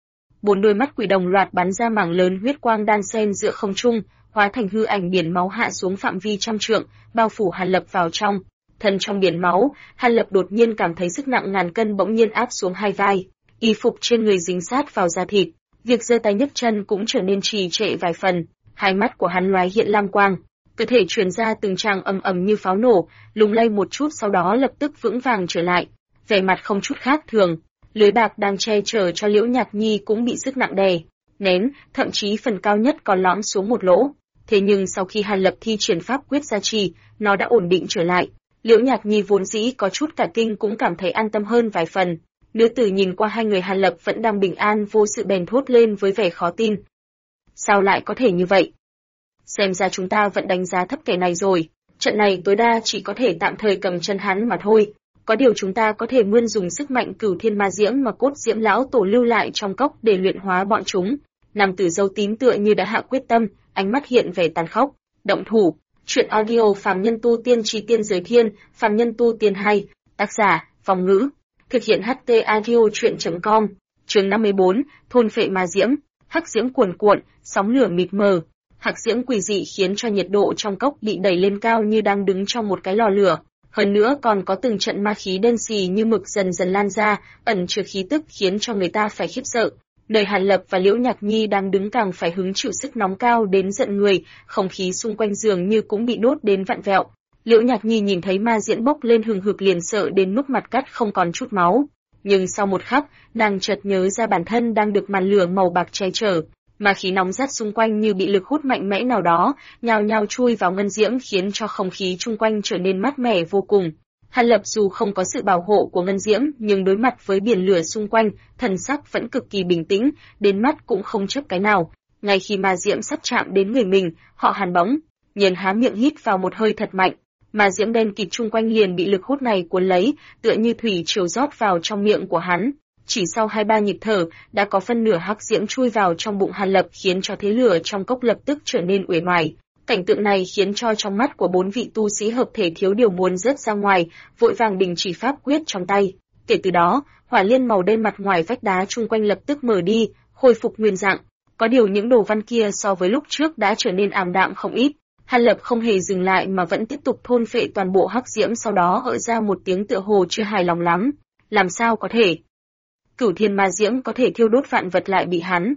Speaker 1: 4 đôi mắt quỷ đồng loạt bắn ra mảng lớn huyết quang đan xen giữa không trung, hóa thành hư ảnh biển máu hạ xuống phạm vi trăm trượng, bao phủ Hàn Lập vào trong. Thân trong biển máu, Hàn Lập đột nhiên cảm thấy sức nặng ngàn cân bỗng nhiên áp xuống hai vai, y phục trên người dính sát vào da thịt, việc giơ tay nhấc chân cũng trở nên trì trệ vài phần. Hai mắt của hắn lóe hiện lam quang, cơ thể truyền ra từng tràng ầm ầm như pháo nổ, lung lay một chút sau đó lập tức vững vàng trở lại, vẻ mặt không chút khác thường. Lưới bạc đang che chở cho Liễu Nhạc Nhi cũng bị sức nặng đè nén, thậm chí phần cao nhất còn lõm xuống một lỗ. Thế nhưng sau khi Hàn Lập thi triển pháp quyết gia trì, nó đã ổn định trở lại. Liễu Nhạc Nhi vốn dĩ có chút cả kinh cũng cảm thấy an tâm hơn vài phần. Nữ tử nhìn qua hai người Hàn Lập vẫn đang bình an vô sự bèn thốt lên với vẻ khó tin. Sao lại có thể như vậy? Xem ra chúng ta vẫn đánh giá thấp kẻ này rồi. Trận này tối đa chỉ có thể tạm thời cầm chân hắn mà thôi. Có điều chúng ta có thể mượn dùng sức mạnh Cửu Thiên Ma Diễm mà Cốt Diễm lão tổ lưu lại trong cốc để luyện hóa bọn chúng. Nam tử dâu tím tựa như đã hạ quyết tâm, ánh mắt hiện vẻ tàn khốc. Động thủ. Truyện audio Phàm Nhân Tu Tiên Chí Tiên Giới Thiên, Phàm Nhân Tu Tiên 2, tác giả, Phong Ngữ. Thực hiện HT audio truyện.com. Chương 54, thôn phệ ma diễm. Hắc diễm cuồn cuộn, sóng lửa mịt mờ. Hắc diễm quỷ dị khiến cho nhiệt độ trong cốc bị đẩy lên cao như đang đứng trong một cái lò lửa. Hơn nữa còn có từng trận ma khí đen xì như mực dần dần lan ra, ẩn chứa khí tức khiến cho người ta phải khiếp sợ. Nơi Hàn Lập và Liễu Nhạc Nhi đang đứng càng phải hứng chịu sức nóng cao đến giận người, không khí xung quanh dường như cũng bị đốt đến vặn vẹo. Liễu Nhạc Nhi nhìn thấy ma diễm bốc lên hừng hực liền sợ đến mức mặt cắt không còn chút máu. Nhưng sau một khắc, nàng chợt nhớ ra bản thân đang được màn lửa màu bạc che chở. Ma khí nóng rát xung quanh như bị lực hút mạnh mẽ nào đó, nhào nhào chui vào ngân diễm khiến cho không khí xung quanh trở nên mát mẻ vô cùng. Hàn Lập dù không có sự bảo hộ của ngân diễm, nhưng đối mặt với biển lửa xung quanh, thần sắc vẫn cực kỳ bình tĩnh, đến mắt cũng không chớp cái nào. Ngay khi ma diễm sắp chạm đến người mình, họ Hàn bỗng nhiên há miệng hít vào một hơi thật mạnh. Ma diễm đen kịt xung quanh liền bị lực hút này cuốn lấy, tựa như thủy triều rót vào trong miệng của hắn. Chỉ sau 2-3 nhịp thở, đã có phân nửa hắc diễm chui vào trong bụng Hàn Lập khiến cho thế lửa trong cốc lập tức trở nên uể oải. Cảnh tượng này khiến cho trong mắt của 4 vị tu sĩ hợp thể thiếu điều muốn rớt ra ngoài, vội vàng đình chỉ pháp quyết trong tay. Kể từ đó, hỏa liên màu đen mặt ngoài vách đá chung quanh lập tức mở đi, khôi phục nguyên dạng. Có điều những đồ văn kia so với lúc trước đã trở nên ảm đạm không ít. Hàn Lập không hề dừng lại mà vẫn tiếp tục thôn phệ toàn bộ hắc diễm, sau đó hở ra một tiếng tựa hồ chưa hài lòng lắm. Làm sao có thể? Cửu Thiên Ma Diễm có thể thiêu đốt vạn vật lại bị hắn.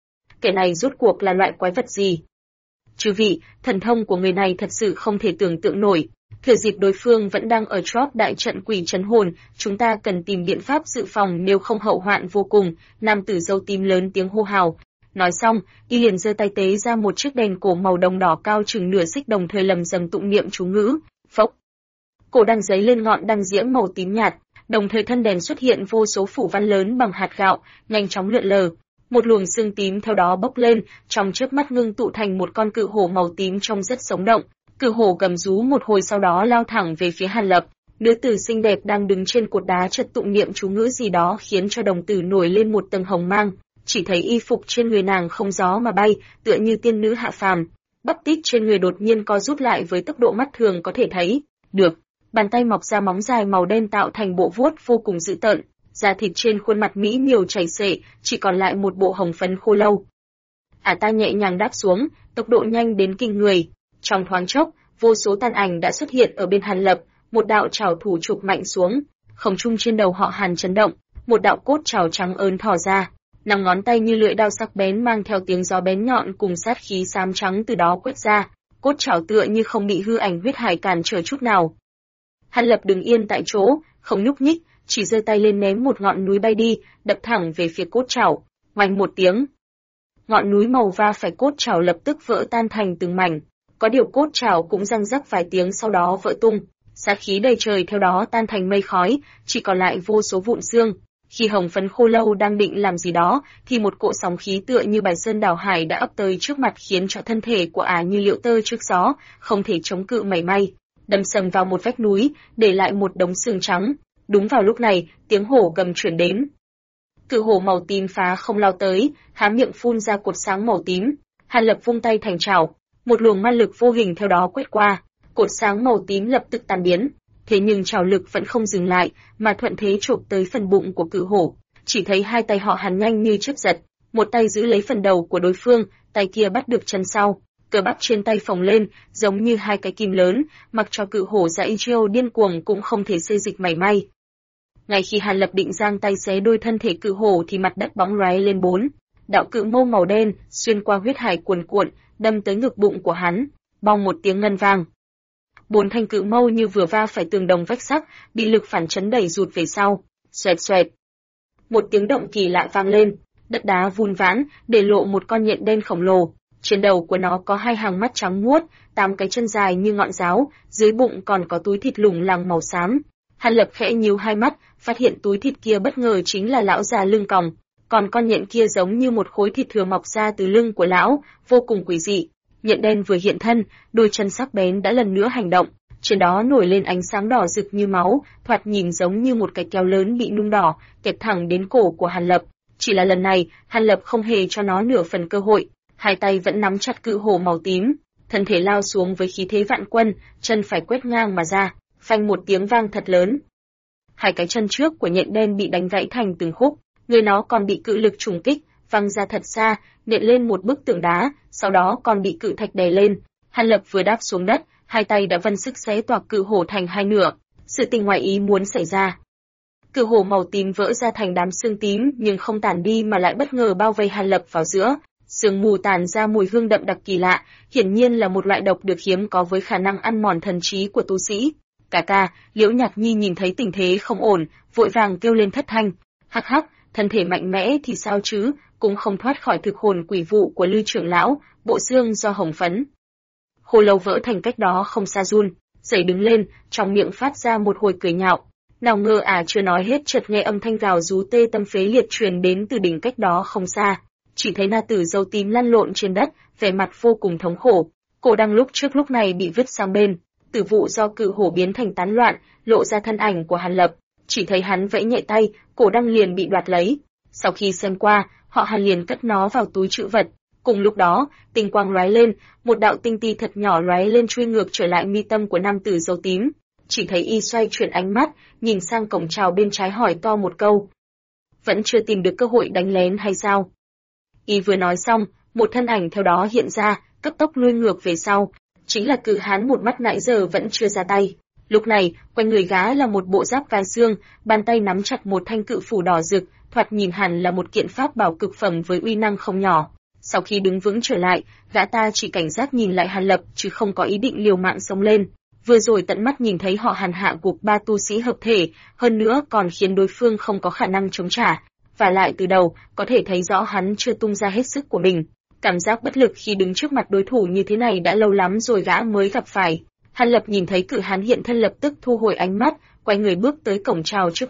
Speaker 1: Kẻ này rốt cuộc là loại quái vật gì? Chư vị, thần thông của người này thật sự không thể tưởng tượng nổi. Thừa dịp đối phương vẫn đang ở chóp đại trận quỷ trấn hồn, chúng ta cần tìm biện pháp dự phòng nếu không hậu hoạn vô cùng. Nam tử dâu tím lớn tiếng hô hào. Nói xong, y liền giơ tay tế ra một chiếc đèn cổ màu đồng đỏ cao chừng nửa xích, đồng thời lầm rầm tụng niệm chú ngữ. Phốc. Cổ đăng giấy lên ngọn đăng diễm màu tím nhạt, đồng thời thân đèn xuất hiện vô số phủ văn lớn bằng hạt gạo, nhanh chóng lượn lờ. Một luồng xương tím theo đó bốc lên, trong chớp mắt ngưng tụ thành một con cự hổ màu tím trông rất sống động. Cự hổ gầm rú một hồi sau đó lao thẳng về phía Hàn Lập. Nữ tử xinh đẹp đang đứng trên cột đá chợt tụng niệm chú ngữ gì đó khiến cho đồng tử nổi lên một tầng hồng mang. Chỉ thấy y phục trên người nàng không gió mà bay, tựa như tiên nữ hạ phàm. Bắp tít trên người đột nhiên co rút lại với tốc độ mắt thường có thể thấy được. Bàn tay mọc ra móng dài màu đen tạo thành bộ vuốt vô cùng dữ tợn. Da thịt trên khuôn mặt mỹ miều chảy xệ, chỉ còn lại một bộ hồng phấn khô lâu. Ả ta nhẹ nhàng đáp xuống, tốc độ nhanh đến kinh người. Trong thoáng chốc, vô số tàn ảnh đã xuất hiện ở bên Hàn Lập, một đạo trảo thủ chụp mạnh xuống, không trung trên đầu họ Hàn chấn động, một đạo cốt trảo trắng ơn thò ra, năm ngón tay như lưỡi dao sắc bén mang theo tiếng gió bén nhọn cùng sát khí xám trắng từ đó quét ra, cốt trảo tựa như không bị hư ảnh huyết hải cản trở chút nào. Hàn Lập đứng yên tại chỗ, không nhúc nhích, chỉ giơ tay lên ném một ngọn núi bay đi, đập thẳng về phía cốt trảo. Oanh một tiếng, ngọn núi màu va phải cốt trảo lập tức vỡ tan thành từng mảnh. Có điều cốt trảo cũng răng rắc vài tiếng sau đó vỡ tung, sát khí đầy trời theo đó tan thành mây khói, chỉ còn lại vô số vụn xương. Khi hồng phấn khô lâu đang định làm gì đó, thì một cỗ sóng khí tựa như bài sơn đảo hải đã ập tới trước mặt khiến cho thân thể của Ả như liệu tơ trước gió, không thể chống cự mảy may, đâm sầm vào một vách núi, để lại một đống xương trắng. Đúng vào lúc này, tiếng hổ gầm truyền đến. Cự hổ màu tím phá không lao tới, há miệng phun ra cột sáng màu tím. Hàn Lập vung tay thành trảo, một luồng ma lực vô hình theo đó quét qua, cột sáng màu tím lập tức tan biến. Thế nhưng trảo lực vẫn không dừng lại, mà thuận thế chộp tới phần bụng của cự hổ. Chỉ thấy hai tay họ Hàn nhanh như chớp giật, một tay giữ lấy phần đầu của đối phương, tay kia bắt được chân sau, cơ bắp trên tay phồng lên, giống như hai cái kim lớn, mặc cho cự hổ giãy chiêu điên cuồng cũng không thể xê dịch mảy may. Ngay khi Hàn Lập định giang tay xé đôi thân thể cự hổ thì mặt đất bóng lóe lên bốn đạo cự mâu màu đen xuyên qua huyết hải cuồn cuộn, đâm tới ngực bụng của hắn. Bong một tiếng ngân vang. Bốn thanh cự mâu như vừa va phải tường đồng vách sắt, bị lực phản chấn đẩy rụt về sau. Xoẹt xoẹt. Một tiếng động kỳ lạ vang lên, đất đá vun vãn, để lộ một con nhện đen khổng lồ. Trên đầu của nó có hai hàng mắt trắng muốt, 8 cái chân dài như ngọn giáo, dưới bụng còn có túi thịt lủng lẳng màu xám. Hàn Lập khẽ nhíu hai mắt, phát hiện túi thịt kia bất ngờ chính là lão già lưng còng, còn con nhện kia giống như một khối thịt thừa mọc ra từ lưng của lão, vô cùng quỷ dị. Nhện đen vừa hiện thân, đôi chân sắc bén đã lần nữa hành động, trên đó nổi lên ánh sáng đỏ rực như máu, thoạt nhìn giống như một cái kéo lớn bị nung đỏ, kẹp thẳng đến cổ của Hàn Lập. Chỉ là lần này, Hàn Lập không hề cho nó nửa phần cơ hội, hai tay vẫn nắm chặt cự hổ màu tím, thân thể lao xuống với khí thế vạn quân, chân phải quét ngang mà ra, phanh một tiếng vang thật lớn. Hai cái chân trước của nhện đen bị đánh gãy thành từng khúc, người nó còn bị cự lực trùng kích, văng ra thật xa, nện lên một bức tường đá, sau đó còn bị cự thạch đè lên. Hàn Lập vừa đáp xuống đất, hai tay đã vân sức xé toạc cự hổ thành hai nửa. Sự tình ngoài ý muốn xảy ra. Cự hổ màu tím vỡ ra thành đám xương tím, nhưng không tản đi mà lại bất ngờ bao vây Hàn Lập vào giữa. Sương mù tản ra mùi hương đậm đặc kỳ lạ, hiển nhiên là một loại độc được hiếm có với khả năng ăn mòn thần trí của tu sĩ. Ca, Liễu Nhạc Nhi nhìn thấy tình thế không ổn, vội vàng kêu lên thất thanh. Hắc hắc, thân thể mạnh mẽ thì sao chứ, cũng không thoát khỏi thực hồn quỷ vụ của Lư trưởng lão, bộ xương do hồng phấn. Khô lâu vỡ thành cách đó không xa run, dậy đứng lên, trong miệng phát ra một hồi cười nhạo. Nào ngờ chưa nói hết chợt nghe âm thanh gào rú tê tâm phế liệt truyền đến từ đỉnh cách đó không xa. Chỉ thấy na tử râu tím lăn lộn trên đất, vẻ mặt vô cùng thống khổ. Cổ đang lúc trước lúc này bị vứt sang bên, tử vụ do cự hổ biến thành tán loạn, lộ ra thân ảnh của Hàn Lập. Chỉ thấy hắn vẫy nhẹ tay, cổ đang liền bị đoạt lấy. Sau khi xem qua, họ Hàn liền cất nó vào túi trữ vật. Cùng lúc đó, tinh quang lóe lên, một đạo tinh ti thật nhỏ lóe lên truy ngược trở lại mi tâm của nam tử râu tím. Chỉ thấy y xoay chuyển ánh mắt, nhìn sang cổng chào bên trái hỏi to một câu. Vẫn chưa tìm được cơ hội đánh lén hay sao? Y vừa nói xong, một thân ảnh theo đó hiện ra, cấp tốc lui ngược về sau. Chính là cự hán một mắt nãy giờ vẫn chưa ra tay. Lúc này, quanh người gã là một bộ giáp gai xương, bàn tay nắm chặt một thanh cự phủ đỏ rực, thoạt nhìn hẳn là một kiện pháp bảo cực phẩm với uy năng không nhỏ. Sau khi đứng vững trở lại, gã ta chỉ cảnh giác nhìn lại Hàn Lập chứ không có ý định liều mạng xông lên. Vừa rồi tận mắt nhìn thấy họ Hàn hạ gục 3 tu sĩ hợp thể, hơn nữa còn khiến đối phương không có khả năng chống trả. Và lại từ đầu, có thể thấy rõ hắn chưa tung ra hết sức của mình. Cảm giác bất lực khi đứng trước mặt đối thủ như thế này đã lâu lắm rồi gã mới gặp phải. Hàn Lập nhìn thấy cự hán hiện thân lập tức thu hồi ánh mắt, quay người bước tới cổng chào trước mặt,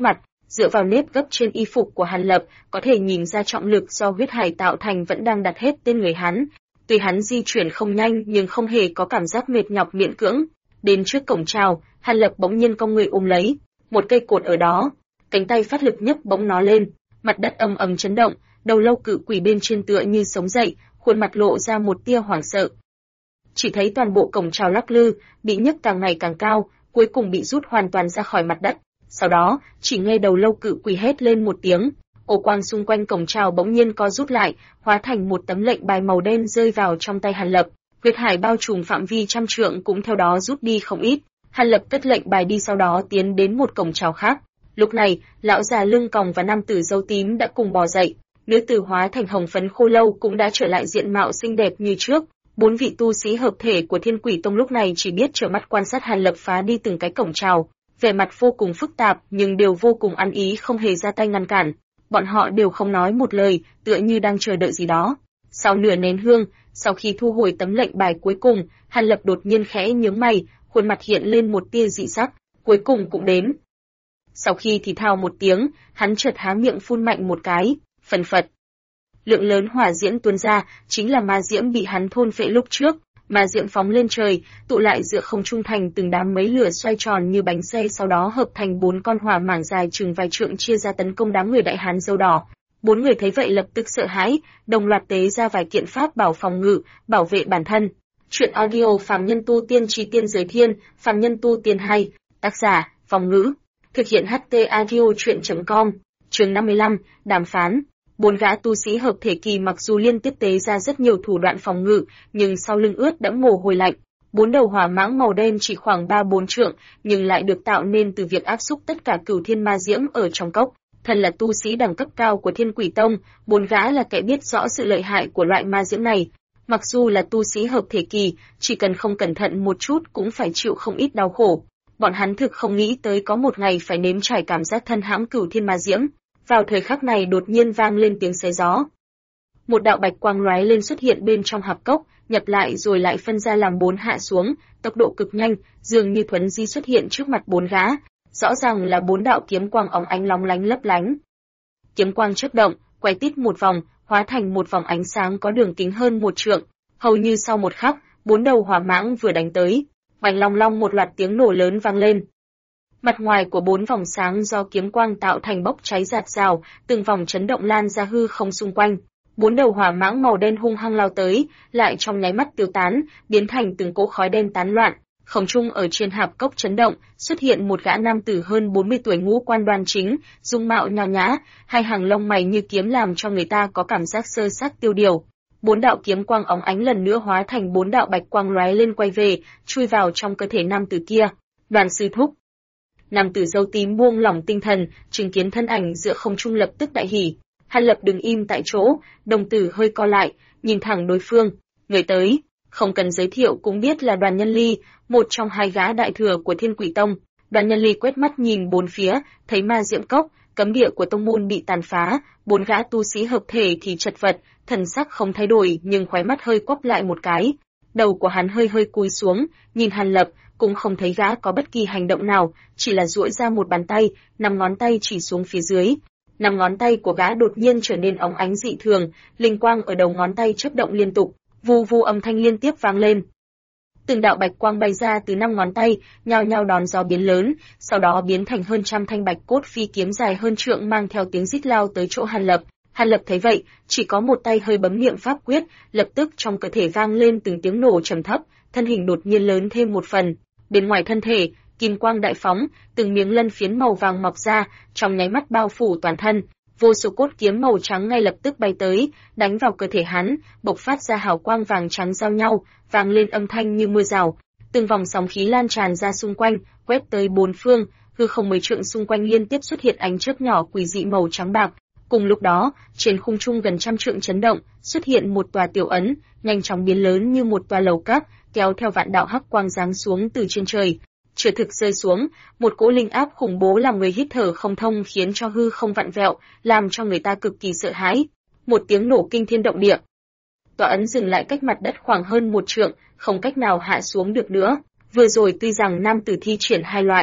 Speaker 1: Dựa vào nếp gấp trên y phục của Hàn Lập, có thể nhìn ra trọng lực do huyết hải tạo thành vẫn đang đặt hết tên người hắn. Tuy hắn di chuyển không nhanh nhưng không hề có cảm giác mệt nhọc miễn cưỡng. Đến trước cổng chào, Hàn Lập bỗng nhiên cong người ôm lấy một cây cột ở đó, cánh tay phát lực nhấc bỗng nó lên, mặt đất ầm ầm chấn động, đầu lâu cự quỷ bên trên tựa như sống dậy, khuôn mặt lộ ra một tia hoảng sợ. Chỉ thấy toàn bộ cổng chào lắc lư, bị nhấc càng ngày càng cao, cuối cùng bị rút hoàn toàn ra khỏi mặt đất. Sau đó, chỉ nghe đầu lâu cự quỷ hét lên một tiếng, ổ quang xung quanh cổng chào bỗng nhiên co rút lại, hóa thành một tấm lệnh bài màu đen rơi vào trong tay Hàn Lập. Huyết hải bao trùm phạm vi trăm trượng cũng theo đó rút đi không ít. Hàn Lập cất lệnh bài đi, sau đó tiến đến một cổng chào khác. Lúc này, lão già lưng còng và nam tử râu tím đã cùng bò dậy. Nữ tử hóa thành hồng phấn khô lâu cũng đã trở lại diện mạo xinh đẹp như trước. 4 vị tu sĩ hợp thể của Thiên Quỷ Tông lúc này chỉ biết trợn mắt quan sát Hàn Lập phá đi từng cái cổng chào, vẻ mặt vô cùng phức tạp nhưng đều vô cùng ăn ý, không hề ra tay ngăn cản. Bọn họ đều không nói một lời, tựa như đang chờ đợi gì đó. Sau nửa nén hương, sau khi thu hồi tấm lệnh bài cuối cùng, Hàn Lập đột nhiên khẽ nhướng mày, khuôn mặt hiện lên một tia dị sắc, cuối cùng cũng đến. Sau khi thì thào một tiếng, hắn chợt há miệng phun mạnh một cái, phần phật. Lượng lớn hỏa diễm tuôn ra, chính là ma diễm bị hắn thôn phệ lúc trước. Ma diễm phóng lên trời, tụ lại giữa không trung thành từng đám mấy lửa xoay tròn như bánh xe, sau đó hợp thành 4 con hỏa mảng dài chừng vài trượng chia ra tấn công đám người đại hán râu đỏ. 4 người thấy vậy lập tức sợ hãi, đồng loạt tế ra vài kiện pháp bảo phòng ngự, bảo vệ bản thân. Truyện audio Phàm Nhân Tu Tiên Chí Tiên Giới Thiên, Phàm Nhân Tu Tiên 2, tác giả, Phòng Ngữ, thực hiện HT audio truyện.com, chương 55, đàm phán. 4 gã tu sĩ hợp thể kỳ mặc dù liên tiếp tế ra rất nhiều thủ đoạn phòng ngự, nhưng sau lưng ướt đẫm mồ hôi lạnh. 4 đầu hỏa mãng màu đen chỉ khoảng 3-4 trượng, nhưng lại được tạo nên từ việc áp xúc tất cả cửu thiên ma diễm ở trong cốc. Thân là tu sĩ đẳng cấp cao của Thiên Quỷ Tông, 4 gã là kẻ biết rõ sự lợi hại của loại ma diễm này. Mặc dù là tu sĩ hợp thể kỳ, chỉ cần không cẩn thận một chút cũng phải chịu không ít đau khổ. Bọn hắn thực không nghĩ tới có một ngày phải nếm trải cảm giác thân hãm cửu thiên ma diễm. Vào thời khắc này đột nhiên vang lên tiếng xé gió. Một đạo bạch quang lóe lên xuất hiện bên trong hạp cốc, nhập lại rồi lại phân ra làm 4 hạ xuống, tốc độ cực nhanh, dường như thuấn di xuất hiện trước mặt 4 gã. Rõ ràng là 4 đạo kiếm quang óng ánh lóng lánh lấp lánh. Kiếm quang chớp động, quay tít một vòng, hóa thành một vòng ánh sáng có đường kính hơn 1 trượng. Hầu như sau một khắc, 4 đầu hỏa mãng vừa đánh tới, oanh long long một loạt tiếng nổ lớn vang lên. Mặt ngoài của 4 vòng sáng do kiếm quang tạo thành bốc cháy rạt rào, từng vòng chấn động lan ra hư không xung quanh. 4 đầu hỏa mãng màu đen hung hăng lao tới, lại trong nháy mắt tiêu tán, biến thành từng cỗ khói đen tán loạn. Không trung ở trên hạp cốc chấn động, xuất hiện một gã nam tử hơn 40 tuổi ngũ quan đoan chính, dung mạo nho nhã, hai hàng lông mày như kiếm làm cho người ta có cảm giác sơ sắc tiêu điều. 4 đạo kiếm quang óng ánh lần nữa hóa thành 4 đạo bạch quang lóe lên quay về, chui vào trong cơ thể nam tử kia. Đoàn sư thúc. Nam tử râu tím buông lỏng tinh thần, chứng kiến thân ảnh giữa không trung lập tức đại hỉ. Hàn Lập đứng im tại chỗ, đồng tử hơi co lại, nhìn thẳng đối phương. Người tới, không cần giới thiệu cũng biết là Đoàn Nhân Ly, một trong 2 gã đại thừa của Thiên Quỷ Tông. Đoàn Nhân Ly quét mắt nhìn 4 phía, thấy ma diễm cốc, cấm địa của tông môn bị tàn phá, 4 gã tu sĩ hợp thể thì chật vật, thần sắc không thay đổi nhưng khóe mắt hơi quắp lại một cái. Đầu của hắn hơi hơi cúi xuống, nhìn Hàn Lập, cũng không thấy gã có bất kỳ hành động nào, chỉ là duỗi ra một bàn tay, 5 ngón tay chỉ xuống phía dưới. 5 ngón tay của gã đột nhiên trở nên óng ánh dị thường, linh quang ở đầu ngón tay chớp động liên tục, vù vù âm thanh liên tiếp vang lên. Từng đạo bạch quang bay ra từ 5 ngón tay, nhao nhao đón gió biến lớn, sau đó biến thành hơn trăm thanh bạch cốt phi kiếm dài hơn trượng mang theo tiếng rít lao tới chỗ Hàn Lập. Hàn Lập thấy vậy, chỉ có một tay hơi bấm niệm pháp quyết, lập tức trong cơ thể vang lên từng tiếng nổ trầm thấp, thân hình đột nhiên lớn thêm một phần. Bên ngoài thân thể, kim quang đại phóng, từng miếng lân phiến màu vàng mọc ra, trong nháy mắt bao phủ toàn thân. Vô số cốt kiếm màu trắng ngay lập tức bay tới, đánh vào cơ thể hắn, bộc phát ra hào quang vàng trắng giao nhau, vang lên âm thanh như mưa rào. Từng vòng sóng khí lan tràn ra xung quanh, quét tới 4 phương, hư không 10 trượng xung quanh liên tiếp xuất hiện ánh chớp nhỏ quỷ dị màu trắng bạc. Cùng lúc đó, trên khung trung gần trăm trượng chấn động, xuất hiện một tòa tiểu ấn, nhanh chóng biến lớn như một tòa lầu các, kéo theo vạn đạo hắc quang giáng xuống từ trên trời. Chưa thực rơi xuống, một cỗ linh áp khủng bố làm người hít thở không thông, khiến cho hư không vặn vẹo, làm cho người ta cực kỳ sợ hãi. Một tiếng nổ kinh thiên động địa. Tòa ấn dừng lại cách mặt đất khoảng hơn 1 trượng, không cách nào hạ xuống được nữa. Vừa rồi tuy rằng nam tử thi triển 2 loại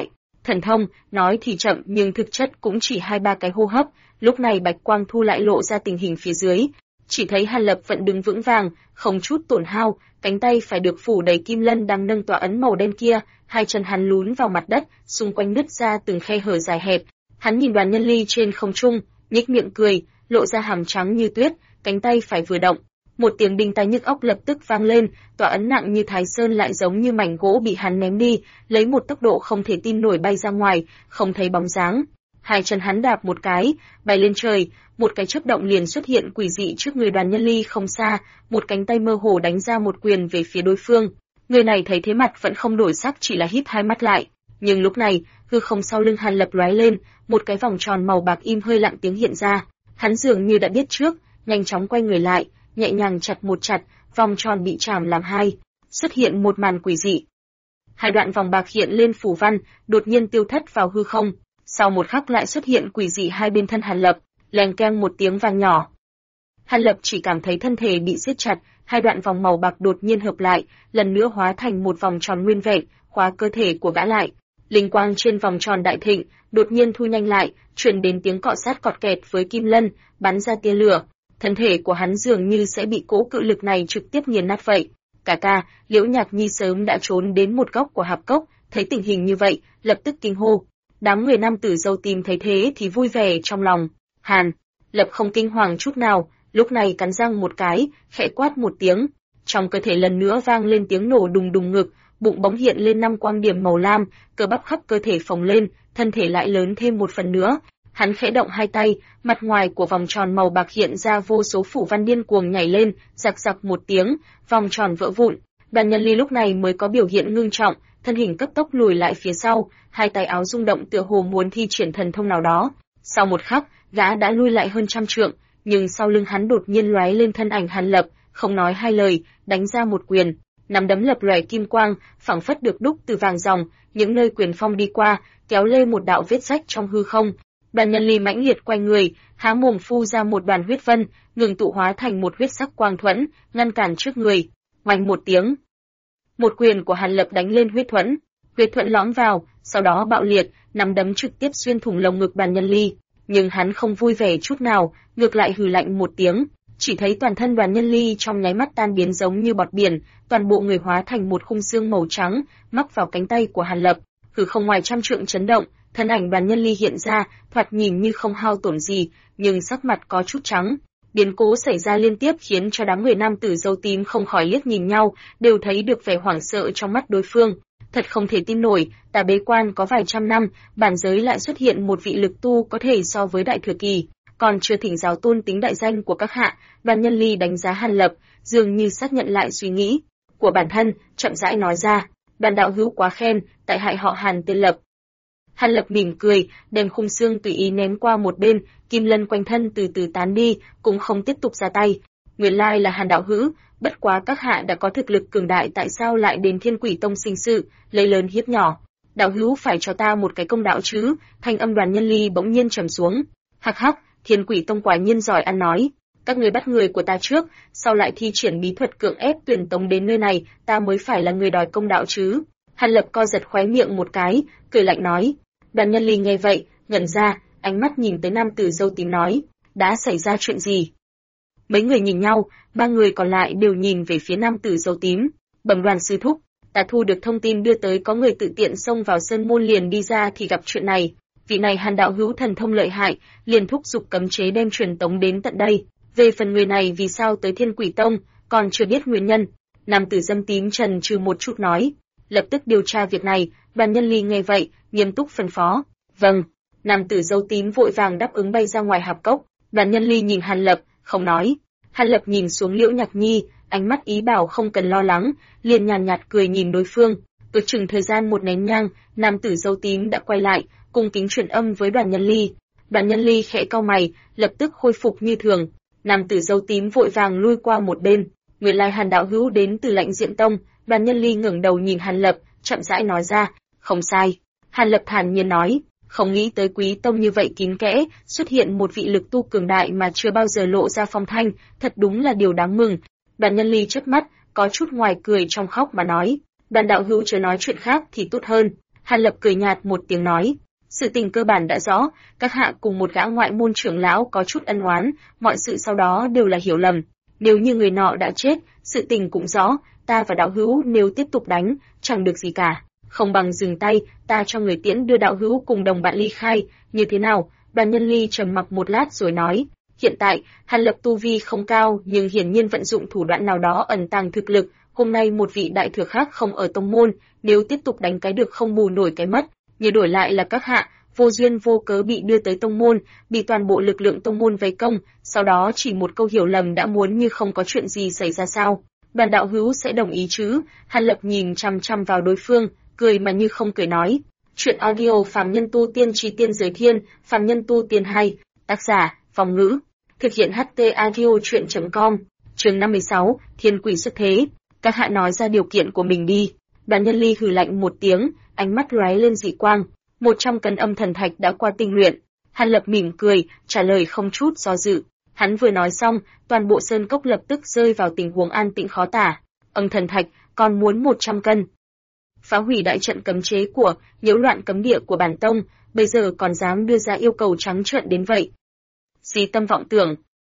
Speaker 1: Thần thông, nói thì chậm nhưng thực chất cũng chỉ 2-3 cái hô hấp. Lúc này Bạch Quang Thu lại lộ ra tình hình phía dưới, chỉ thấy Hàn Lập vẫn đứng vững vàng, không chút tổn hao, cánh tay phải được phủ đầy kim lân đang nâng tỏa ấn màu đen kia, hai chân hắn lún vào mặt đất, xung quanh nứt ra từng khe hở dài hẹp. Hắn nhìn Đoàn Nhân Ly trên không trung, nhếch miệng cười, lộ ra hàm trắng như tuyết, cánh tay phải vừa động, một tiếng đinh tai nhức óc lập tức vang lên, tỏa ấn nặng như Thái Sơn lại giống như mảnh gỗ bị hắn ném đi, lấy một tốc độ không thể tin nổi bay ra ngoài, không thấy bóng dáng. Hai chân hắn đạp một cái, bay lên trời, một cái chớp động liền xuất hiện quỷ dị trước người Đoàn Nhân Ly không xa, một cánh tay mơ hồ đánh ra một quyền về phía đối phương. Người này thấy thế mặt vẫn không đổi sắc, chỉ là híp hai mắt lại, nhưng lúc này, hư không sau lưng Hàn Lập lóe lên, một cái vòng tròn màu bạc im hơi lặng tiếng hiện ra. Hắn dường như đã biết trước, nhanh chóng quay người lại, nhẹ nhàng chặt một chặt, vòng tròn bị chạm làm hai, xuất hiện một màn quỷ dị. Hai đoạn vòng bạc hiện lên phù văn, đột nhiên tiêu thất vào hư không. Sau một khắc lại xuất hiện quỷ dị hai bên thân Hàn Lập, leng keng một tiếng vang nhỏ. Hàn Lập chỉ cảm thấy thân thể bị siết chặt, hai đoạn vòng màu bạc đột nhiên hợp lại, lần nữa hóa thành một vòng tròn nguyên vẹn, khóa cơ thể của gã lại. Linh quang trên vòng tròn đại thịnh, đột nhiên thu nhanh lại, truyền đến tiếng cọ sát cọt kẹt với kim lân, bắn ra tia lửa. Thân thể của hắn dường như sẽ bị cỗ cự lực này trực tiếp nghiền nát vậy. Ca, Liễu Nhạc Nhi sớm đã trốn đến một góc của hạp cốc, thấy tình hình như vậy, lập tức kinh hô. Đám người nam tử dâu tím thấy thế thì vui vẻ trong lòng. Hàn Lập không kinh hoàng chút nào, lúc này cắn răng một cái, khẽ quát một tiếng, trong cơ thể lần nữa vang lên tiếng nổ đùng đùng ngực, bụng bóng hiện lên 5 quang điểm màu lam, cơ bắp khắp cơ thể phồng lên, thân thể lại lớn thêm một phần nữa. Hắn khẽ động hai tay, mặt ngoài của vòng tròn màu bạc hiện ra vô số phủ văn điên cuồng nhảy lên, rạc rạc một tiếng, vòng tròn vỡ vụn. Đoàn Nhân Ly lúc này mới có biểu hiện ngưng trọng, thân hình cấp tốc lùi lại phía sau, hai tay áo rung động tựa hồ muốn thi triển thần thông nào đó. Sau một khắc, gã đã lui lại hơn 100 trượng, nhưng sau lưng hắn đột nhiên lóe lên thân ảnh Hàn Lập, không nói hai lời, đánh ra một quyền, nắm đấm lập lòe kim quang, phảng phất được đúc từ vàng ròng, những nơi quyền phong đi qua, kéo lê một đạo vết rách trong hư không. Đoàn Nhân Ly mãnh liệt quay người, há mồm phu ra một đoàn huyết vân, ngừng tụ hóa thành một huyết sắc quang thuẫn, ngăn cản trước người. Oanh một tiếng, một quyền của Hàn Lập đánh lên huyết thuẫn lõm vào, sau đó bạo liệt, nắm đấm trực tiếp xuyên thủng lồng ngực Đoàn Nhân Ly. Nhưng hắn không vui vẻ chút nào, ngược lại hừ lạnh một tiếng, chỉ thấy toàn thân Đoàn Nhân Ly trong nháy mắt tan biến giống như bọt biển, toàn bộ người hóa thành một khung xương màu trắng, mắc vào cánh tay của Hàn Lập. Hư không ngoài 100 trượng chấn động, thân ảnh Đoàn Nhân Ly hiện ra, thoạt nhìn như không hao tổn gì, nhưng sắc mặt có chút trắng. Biến cố xảy ra liên tiếp khiến cho đám người nam tử dâu tím không khỏi liếc nhìn nhau, đều thấy được vẻ hoảng sợ trong mắt đối phương. Thật không thể tin nổi, ta bế quan có vài trăm năm, bản giới lại xuất hiện một vị lực tu có thể so với đại thừa kỳ, còn chưa thỉnh giáo tôn tính đại danh của các hạ. Đoàn Nhân Ly đánh giá Hàn Lập, dường như xác nhận lại suy nghĩ của bản thân, chậm rãi nói ra, Đoàn đạo hữu quá khen, tại hại họ Hàn tên Lập. Hàn Lập mỉm cười, đem khung xương tùy ý ném qua một bên, kim lân quanh thân từ từ tán đi, cũng không tiếp tục ra tay. Nguyên lai là Hàn đạo hữu, bất quá các hạ đã có thực lực cường đại, tại sao lại đến Thiên Quỷ Tông sinh sự, lấy lớn hiếp nhỏ? Đạo hữu phải cho ta một cái công đạo chứ? Thanh âm Đoàn Nhân Ly bỗng nhiên trầm xuống. Hắc hắc, Thiên Quỷ Tông quả nhiên giỏi ăn nói. Các người bắt người của ta trước, sau lại thi triển bí thuật cưỡng ép tuyển tống đến nơi này, ta mới phải là người đòi công đạo chứ? Hàn Lập co giật khóe miệng một cái, cười lạnh nói. Đoàn Nhân Ly nghe vậy, ngẩn ra, ánh mắt nhìn tới nam tử dâu tím nói, đã xảy ra chuyện gì? Mấy người nhìn nhau, ba người còn lại đều nhìn về phía nam tử dâu tím. Bẩm Đoàn sư thúc, ta thu được thông tin đưa tới có người tự tiện xông vào sơn môn liền đi ra thì gặp chuyện này. Vị này Hàn đạo hữu thần thông lợi hại, liền thúc giục cấm chế đem truyền tống đến tận đây. Về phần người này vì sao tới Thiên Quỷ Tông, còn chưa biết nguyên nhân. Nam tử dâm tím trần trừ một chút nói, lập tức điều tra việc này. Đoàn Nhân Ly nghe vậy, nghiêm túc phân phó. Vâng. Nam tử dâu tím vội vàng đáp ứng bay ra ngoài hạp cốc. Đoàn Nhân Ly nhìn Hàn Lập, không nói. Hàn Lập nhìn xuống Liễu Nhạc Nhi, ánh mắt ý bảo không cần lo lắng, liền nhàn nhạt cười nhìn đối phương. Ước chừng thời gian một nén nhang, nam tử dâu tím đã quay lại, cung kính truyền âm với Đoàn Nhân Ly. Đoàn Nhân Ly khẽ cau mày, lập tức khôi phục như thường. Nam tử dâu tím vội vàng lui qua một bên. Nguyên lai Hàn đạo hữu đến từ Lãnh Diện Tông. Đoàn Nhân Ly ngẩng đầu nhìn Hàn Lập, chậm rãi nói ra, không sai. Hàn Lập thản nhiên nói, không nghĩ tới Quý Tông như vậy kín kẽ, xuất hiện một vị lực tu cường đại mà chưa bao giờ lộ ra phong thanh, thật đúng là điều đáng mừng. Đoàn Nhân Ly chớp mắt, có chút ngoài cười trong khóc mà nói, Đoàn đạo hữu chớ nói chuyện khác thì tốt hơn. Hàn Lập cười nhạt một tiếng nói, sự tình cơ bản đã rõ, các hạ cùng một gã ngoại môn trưởng lão có chút ân oán, mọi sự sau đó đều là hiểu lầm. Nếu như người nọ đã chết, sự tình cũng rõ, ta và đạo hữu nếu tiếp tục đánh, chẳng được gì cả. Không bằng dừng tay, ta cho người tiễn đưa đạo hữu cùng đồng bạn ly khai, như thế nào? Đoàn Nhân Ly trầm mặc một lát rồi nói, hiện tại, Hàn Lập tu vi không cao, nhưng hiển nhiên vận dụng thủ đoạn nào đó ẩn tàng thực lực. Hôm nay một vị đại thừa khác không ở tông môn, nếu tiếp tục đánh cái được không bù nổi cái mất, như đổi lại là các hạ, vô duyên vô cớ bị đưa tới tông môn, bị toàn bộ lực lượng tông môn vây công, sau đó chỉ một câu hiểu lầm đã muốn như không có chuyện gì xảy ra sao? Đoàn đạo hữu sẽ đồng ý chứ? Hàn Lập nhìn chăm chăm vào đối phương, cười mà như không cười nói. Chuyện audio Phàm Nhân Tu Tiên Chí Tiên Giới Thiên, Phàm Nhân Tu Tiên hay, tác giả, Phong Ngữ. Thực hiện HT audio chuyện.com, chương 56, Thiên Quỷ xuất thế. Các hạ nói ra điều kiện của mình đi. Đoàn Nhân Ly hừ lạnh một tiếng, ánh mắt lóe lên dị quang. 100 cân âm thần thạch đã qua tinh luyện. Hàn Lập mỉm cười, trả lời không chút do dự. Hắn vừa nói xong, toàn bộ sơn cốc lập tức rơi vào tình huống an tĩnh khó tả. Âm thần thạch, còn muốn 100 cân. Phá hủy đại trận cấm chế của, nhiễu loạn cấm địa của bản tông, bây giờ còn dám đưa ra yêu cầu trắng trợn đến vậy. Xí tâm vọng tưởng.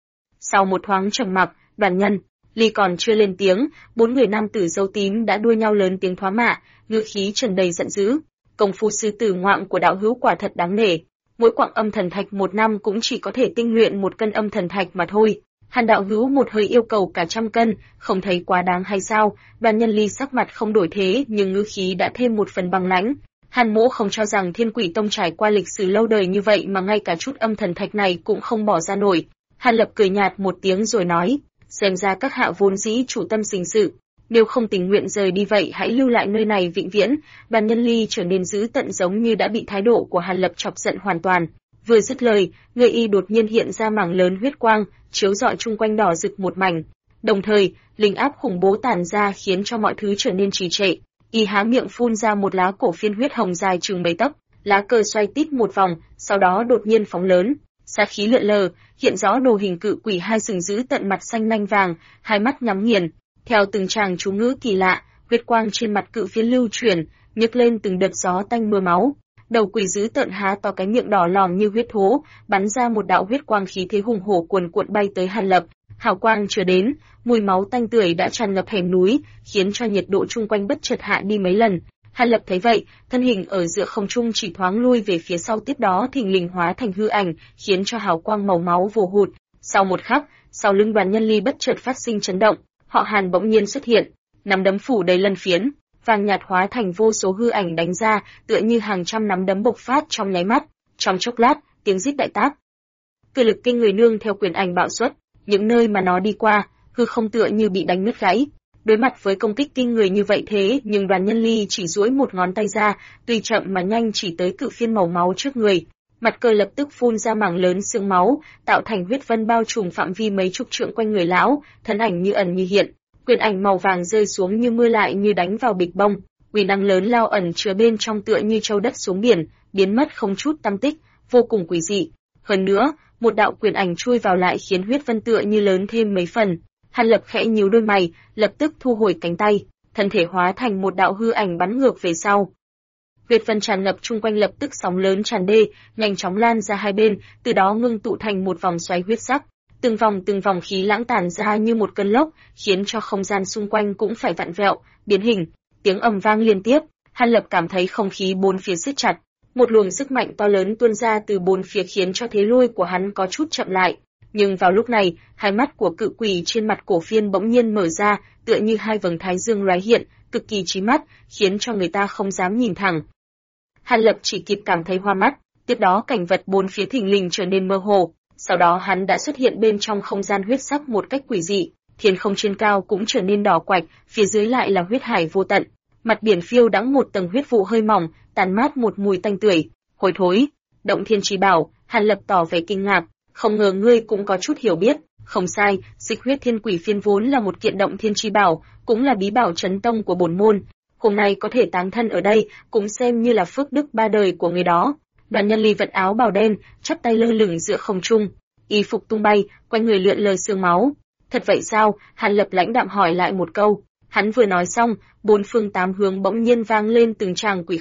Speaker 1: Sau một thoáng trầm mặc, Đoàn Nhân Ly còn chưa lên tiếng, 4 người nam tử dâu tím đã đua nhau lớn tiếng thoá mạ, ngữ khí tràn đầy giận dữ. Công phu sư tử ngoạm của đạo hữu quả thật đáng nể. Mỗi quặng âm thần thạch một năm cũng chỉ có thể tinh luyện 1 cân âm thần thạch mà thôi. Hàn đạo hữu một hơi yêu cầu cả 100 cân, không thấy quá đáng hay sao? Đoàn Nhân Ly sắc mặt không đổi thế, nhưng ngữ khí đã thêm một phần băng lãnh. Hàn Mỗ không cho rằng Thiên Quỷ Tông trải qua lịch sử lâu đời như vậy mà ngay cả chút âm thần thạch này cũng không bỏ ra nổi. Hàn Lập cười nhạt một tiếng rồi nói, xem ra các hạ vốn dĩ chủ tâm sinh sự, nếu không tình nguyện rời đi vậy hãy lưu lại nơi này vĩnh viễn. Đoàn Nhân Ly trở nên dữ tận giống như đã bị thái độ của Hàn Lập chọc giận hoàn toàn. Vừa dứt lời, người y đột nhiên hiện ra mảng lớn huyết quang, chiếu rọi chung quanh đỏ rực một mảnh. Đồng thời, linh áp khủng bố tản ra khiến cho mọi thứ trở nên trì trệ. Y há miệng phun ra một lá cổ phiên huyết hồng dài chừng mấy tấc, lá cờ xoay tít một vòng, sau đó đột nhiên phóng lớn. Sát khí lượn lờ, hiện rõ đồ hình cự quỷ hai sừng giữ tận mặt xanh lanh vàng, hai mắt nhắm nghiền. Theo từng tràng chú ngữ kỳ lạ, huyết quang trên mặt cự phiến lưu chuyển, nhấc lên từng đợt gió tanh mưa máu. Đầu quỷ dữ tợn há to cái miệng đỏ lòm như huyết thố, bắn ra một đạo huyết quang khí thế hùng hổ cuồn cuộn bay tới Hàn Lập. Hào quang chưa đến, mùi máu tanh tưởi đã tràn ngập hẻm núi, khiến cho nhiệt độ chung quanh bất chợt hạ đi mấy lần. Hàn Lập thấy vậy, thân hình ở giữa không trung chỉ thoáng lui về phía sau, tiếp đó thình lình hóa thành hư ảnh, khiến cho hào quang màu máu vồ hụt. Sau một khắc, sau lưng Đoàn Nhân Ly bất chợt phát sinh chấn động, họ Hàn bỗng nhiên xuất hiện, nắm đấm phủ đầy lân phiến, vàng nhạt hóa thành vô số hư ảnh đánh ra, tựa như hàng trăm nắm đấm bộc phát trong nháy mắt. Trong chốc lát, tiếng rít đại tác. Cự lực kinh người nương theo quyền ảnh bạo xuất, những nơi mà nó đi qua, hư không tựa như bị đánh nứt gãy. Đối mặt với công kích kinh người như vậy thế, nhưng Đoàn Nhân Ly chỉ duỗi một ngón tay ra, tuy chậm mà nhanh chỉ tới cự phiên màu máu trước người. Mặt cờ lập tức phun ra mảng lớn xương máu, tạo thành huyết vân bao trùm phạm vi mấy chục trượng quanh người lão, thân ảnh như ẩn như hiện. Quyền ảnh màu vàng rơi xuống như mưa lại như đánh vào bịch bông, uy năng lớn lao ẩn chứa bên trong tựa như châu đất xuống biển, biến mất không chút tăm tích, vô cùng quỷ dị. Hơn nữa, một đạo quyền ảnh chui vào lại khiến huyết vân tựa như lớn thêm mấy phần. Hàn Lập khẽ nhíu đôi mày, lập tức thu hồi cánh tay, thân thể hóa thành một đạo hư ảnh bắn ngược về sau. Huyết vân tràn ngập chung quanh lập tức sóng lớn tràn đê, nhanh chóng lan ra hai bên, từ đó ngưng tụ thành một vòng xoáy huyết sắc. Từng vòng khí lãng tản ra như một cơn lốc, khiến cho không gian xung quanh cũng phải vặn vẹo, biến hình. Tiếng ầm vang liên tiếp, Hàn Lập cảm thấy không khí bốn phía siết chặt. Một luồng sức mạnh to lớn tuôn ra từ bốn phía khiến cho thế lui của hắn có chút chậm lại. Nhưng vào lúc này, hai mắt của cự quỷ trên mặt cổ phiên bỗng nhiên mở ra, tựa như hai vầng thái dương lóe hiện, cực kỳ chí mắt, khiến cho người ta không dám nhìn thẳng. Hàn Lập chỉ kịp cảm thấy hoa mắt, tiếp đó cảnh vật bốn phía thình lình trở nên mơ hồ. Sau đó hắn đã xuất hiện bên trong không gian huyết sắc một cách quỷ dị, thiên không trên cao cũng trở nên đỏ quạch, phía dưới lại là huyết hải vô tận. Mặt biển phiêu đãng một tầng huyết vụ hơi mỏng, tàn mát một mùi tanh tưởi, hôi thối. Động Thiên Chi Bảo, Hàn Lập tỏ vẻ kinh ngạc, không ngờ ngươi cũng có chút hiểu biết. Không sai, Dịch Huyết Thiên Quỷ Phiên vốn là một kiện Động Thiên Chi Bảo, cũng là bí bảo chấn tông của bổn môn. Hôm nay có thể táng thân ở đây, cũng xem như là phước đức ba đời của người đó. Đoàn Nhân Ly vận áo bào đen, chắp tay lơ lửng giữa không trung, y phục tung bay, quanh người lượn lờ sương máu. Thật vậy sao? Hàn Lập lãnh đạm hỏi lại một câu. Hắn vừa nói xong, bốn phương tám hướng bỗng nhiên vang lên từng tràng quỷ khóc.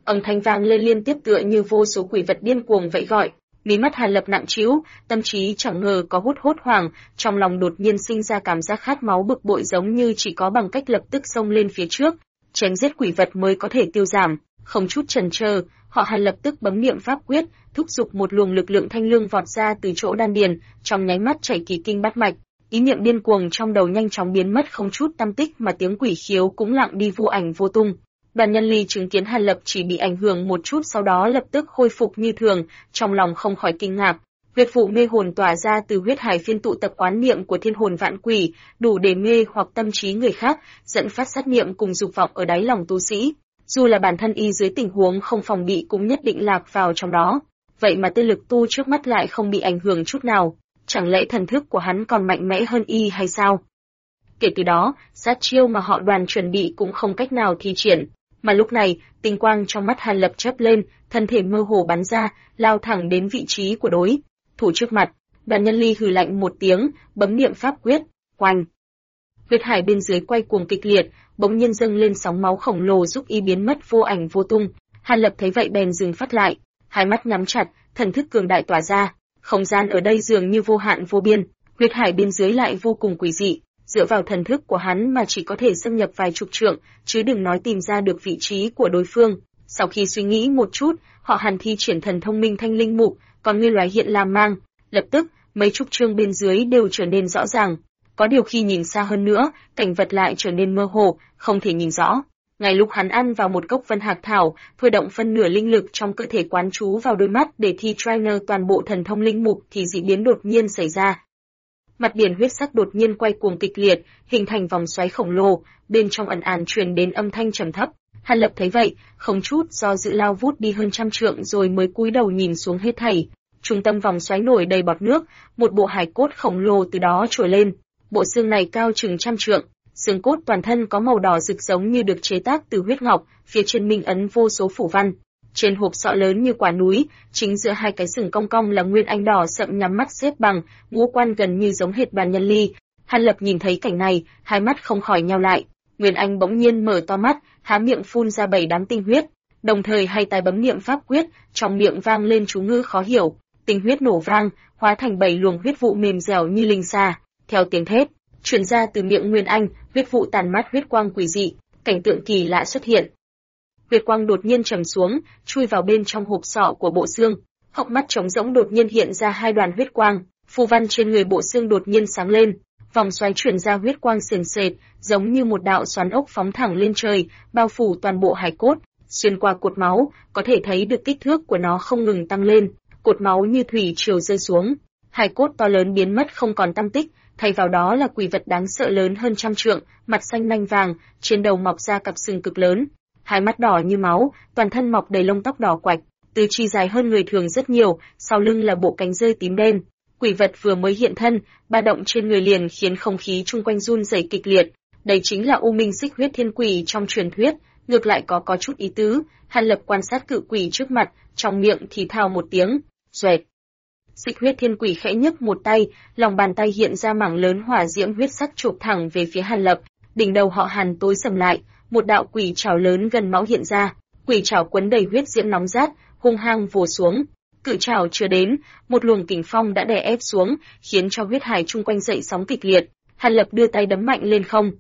Speaker 1: Âm thanh vang lên liên tiếp tựa như vô số quỷ vật điên cuồng vẫy gọi. Mí mắt Hàn Lập nặng trĩu, tâm trí chẳng ngờ có hốt hoảng, trong lòng đột nhiên sinh ra cảm giác khát máu bực bội giống như chỉ có bằng cách lập tức xông lên phía trước, chém giết quỷ vật mới có thể tiêu giảm. Không chút chần chờ, họ Hàn lập tức bấm niệm pháp quyết, thúc giục một luồng lực lượng thanh lương vọt ra từ chỗ đan điền, trong nháy mắt chảy kỳ kinh bát mạch. Ý niệm điên cuồng trong đầu nhanh chóng biến mất không chút tăm tích mà tiếng quỷ khiếu cũng lặng đi vô ảnh vô tung. Đoàn Nhân Ly chứng kiến Hàn Lập chỉ bị ảnh hưởng một chút sau đó lập tức khôi phục như thường, trong lòng không khỏi kinh ngạc. Huyết vụ mê hồn tỏa ra từ huyết hải phiên tụ tập oán niệm của thiên hồn vạn quỷ, đủ để mê hoặc tâm trí người khác, dẫn phát sát niệm cùng dục vọng ở đáy lòng tu sĩ. Dù là bản thân y dưới tình huống không phòng bị cũng nhất định lạc vào trong đó. Vậy mà tên lực tu trước mắt lại không bị ảnh hưởng chút nào. Chẳng lẽ thần thức của hắn còn mạnh mẽ hơn y hay sao? Kể từ đó, sát chiêu mà họ Đoàn chuẩn bị cũng không cách nào thi triển. Mà lúc này, tinh quang trong mắt Hàn Lập chớp lên, thân thể mơ hồ bắn ra, lao thẳng đến vị trí của đối thủ trước mặt. Đoàn Nhân Ly hừ lạnh một tiếng, bấm niệm pháp quyết, oanh. Huyết hải bên dưới quay cuồng kịch liệt, bỗng nhiên dâng lên sóng máu khổng lồ giúp y biến mất vô ảnh vô tung. Hàn Lập thấy vậy bèn dừng phát lại, hai mắt nhắm chặt, thần thức cường đại tỏa ra. Không gian ở đây dường như vô hạn vô biên, huyết hải bên dưới lại vô cùng quỷ dị. Dựa vào thần thức của hắn mà chỉ có thể xâm nhập vài chục trượng, chứ đừng nói tìm ra được vị trí của đối phương. Sau khi suy nghĩ một chút, họ Hàn thi triển thần thông minh thanh linh mục, còn nguyên loài hiện làm mang. Lập tức, mấy chục trượng bên dưới đều trở nên rõ ràng. Có điều khi nhìn xa hơn nữa, cảnh vật lại trở nên mơ hồ, không thể nhìn rõ. Ngay lúc hắn ăn vào một cốc vân hạc thảo, thôi động phân nửa linh lực trong cơ thể quán chú vào đôi mắt để thi trainer toàn bộ thần thông linh mục thì dị biến đột nhiên xảy ra. Mặt biển huyết sắc đột nhiên quay cuồng kịch liệt, hình thành vòng xoáy khổng lồ, bên trong ẩn ẩn truyền đến âm thanh trầm thấp. Hàn Lập thấy vậy, không chút do dự lao vút đi hơn trăm trượng rồi mới cúi đầu nhìn xuống hết thảy. Trung tâm vòng xoáy nổi đầy bọt nước, một bộ hài cốt khổng lồ từ đó trồi lên. Bộ xương này cao chừng trăm trượng, xương cốt toàn thân có màu đỏ rực giống như được chế tác từ huyết ngọc, phía trên minh ấn vô số phủ văn. Trên hộp sọ lớn như quả núi, chính giữa hai cái sừng cong cong là nguyên anh đỏ sậm nhắm mắt xếp bằng, ngũ quan gần như giống hệt Đoàn Nhân Ly. Hàn Lập nhìn thấy cảnh này, hai mắt không khỏi nheo lại. Nguyên anh bỗng nhiên mở to mắt, há miệng phun ra 7 đám tinh huyết, đồng thời hai tay bấm niệm pháp quyết, trong miệng vang lên chú ngữ khó hiểu. Tinh huyết nổ vang, hóa thành 7 luồng huyết vụ mềm dẻo như linh xà. Theo tiếng thét truyền ra từ miệng Nguyên Anh, huyết vụ tàn mát huyết quang quỷ dị, cảnh tượng kỳ lạ xuất hiện. Huyết quang đột nhiên trầm xuống, chui vào bên trong hộp sọ của bộ xương. Hốc mắt trống rỗng đột nhiên hiện ra hai đoàn huyết quang, phù văn trên người bộ xương đột nhiên sáng lên, vòng xoáy chuyển ra huyết quang sền sệt, giống như một đạo xoắn ốc phóng thẳng lên trời, bao phủ toàn bộ hài cốt. Xuyên qua cột máu, có thể thấy được kích thước của nó không ngừng tăng lên, cột máu như thủy triều rơi xuống. Hài cốt to lớn biến mất không còn tăm tích, thay vào đó là quỷ vật đáng sợ lớn hơn trăm trượng, mặt xanh lanh vàng, trên đầu mọc ra cặp sừng cực lớn, hai mắt đỏ như máu, toàn thân mọc đầy lông tóc đỏ quạch, tứ chi dài hơn người thường rất nhiều, sau lưng là bộ cánh rơi tím đen. Quỷ vật vừa mới hiện thân, ba động trên người liền khiến không khí chung quanh run rẩy kịch liệt. Đây chính là U Minh Xích Huyết Thiên Quỷ trong truyền thuyết, ngược lại có chút ý tứ. Hàn Lập quan sát cự quỷ trước mặt, trong miệng thì thào một tiếng, xoẹt. Xích Huyết Thiên Quỷ khẽ nhấc một tay, lòng bàn tay hiện ra mảng lớn hỏa diễm huyết sắc chụp thẳng về phía Hàn Lập. Đỉnh đầu họ Hàn tối sầm lại, một đạo quỷ trảo lớn gần máu hiện ra, quỷ trảo quấn đầy huyết diễm nóng rát, hung hăng vồ xuống. Cự trảo chưa đến, một luồng kình phong đã đè ép xuống, khiến cho huyết hải chung quanh dậy sóng kịch liệt. Hàn Lập đưa tay đấm mạnh lên không,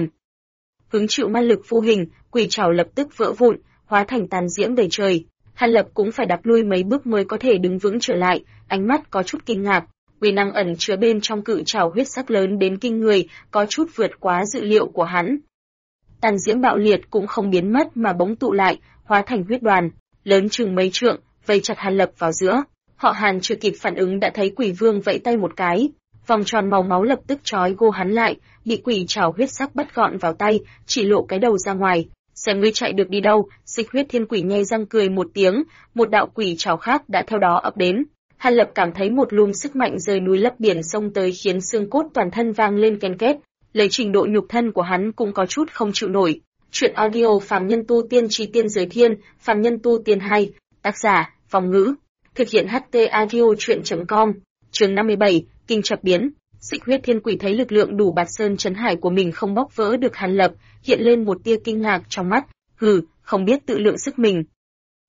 Speaker 1: hứng chịu ma lực vô hình, quỷ trảo lập tức vỡ vụn, hóa thành tàn diễm đầy trời. Hàn Lập cũng phải đạp lui mấy bước mới có thể đứng vững trở lại, ánh mắt có chút kinh ngạc. Uy năng ẩn chứa bên trong cự trảo huyết sắc lớn đến kinh người, có chút vượt quá dự liệu của hắn. Tàn diễm bạo liệt cũng không biến mất mà bỗng tụ lại, hóa thành huyết đoàn, lớn chừng mấy trượng, vây chặt Hàn Lập vào giữa. Họ Hàn chưa kịp phản ứng đã thấy quỷ vương vẫy tay một cái, vòng tròn màu máu lập tức trói gô hắn lại, bị quỷ trảo huyết sắc bắt gọn vào tay, chỉ lộ cái đầu ra ngoài. Xem ngươi chạy được đi đâu. Xích Huyết Thiên Quỷ nhe răng cười một tiếng, một đạo quỷ trảo khác đã theo đó ập đến. Hàn Lập cảm thấy một lùm sức mạnh rời núi lấp biển xông tới khiến xương cốt toàn thân vang lên ken két, lấy trình độ nhục thân của hắn cũng có chút không chịu nổi. Truyện audio Phàm Nhân Tu Tiên Chí Tiên Giới Thiên, Phàm Nhân Tu Tiên 2, tác giả, Vong Ngữ, thực hiện HT audio truyện.com, chương 57, Kinh Chập Biến. Xích Huyết Thiên Quỷ thấy lực lượng đủ bạt sơn chấn hải của mình không bóc vỡ được Hàn Lập, hiện lên một tia kinh ngạc trong mắt, không biết tự lượng sức mình.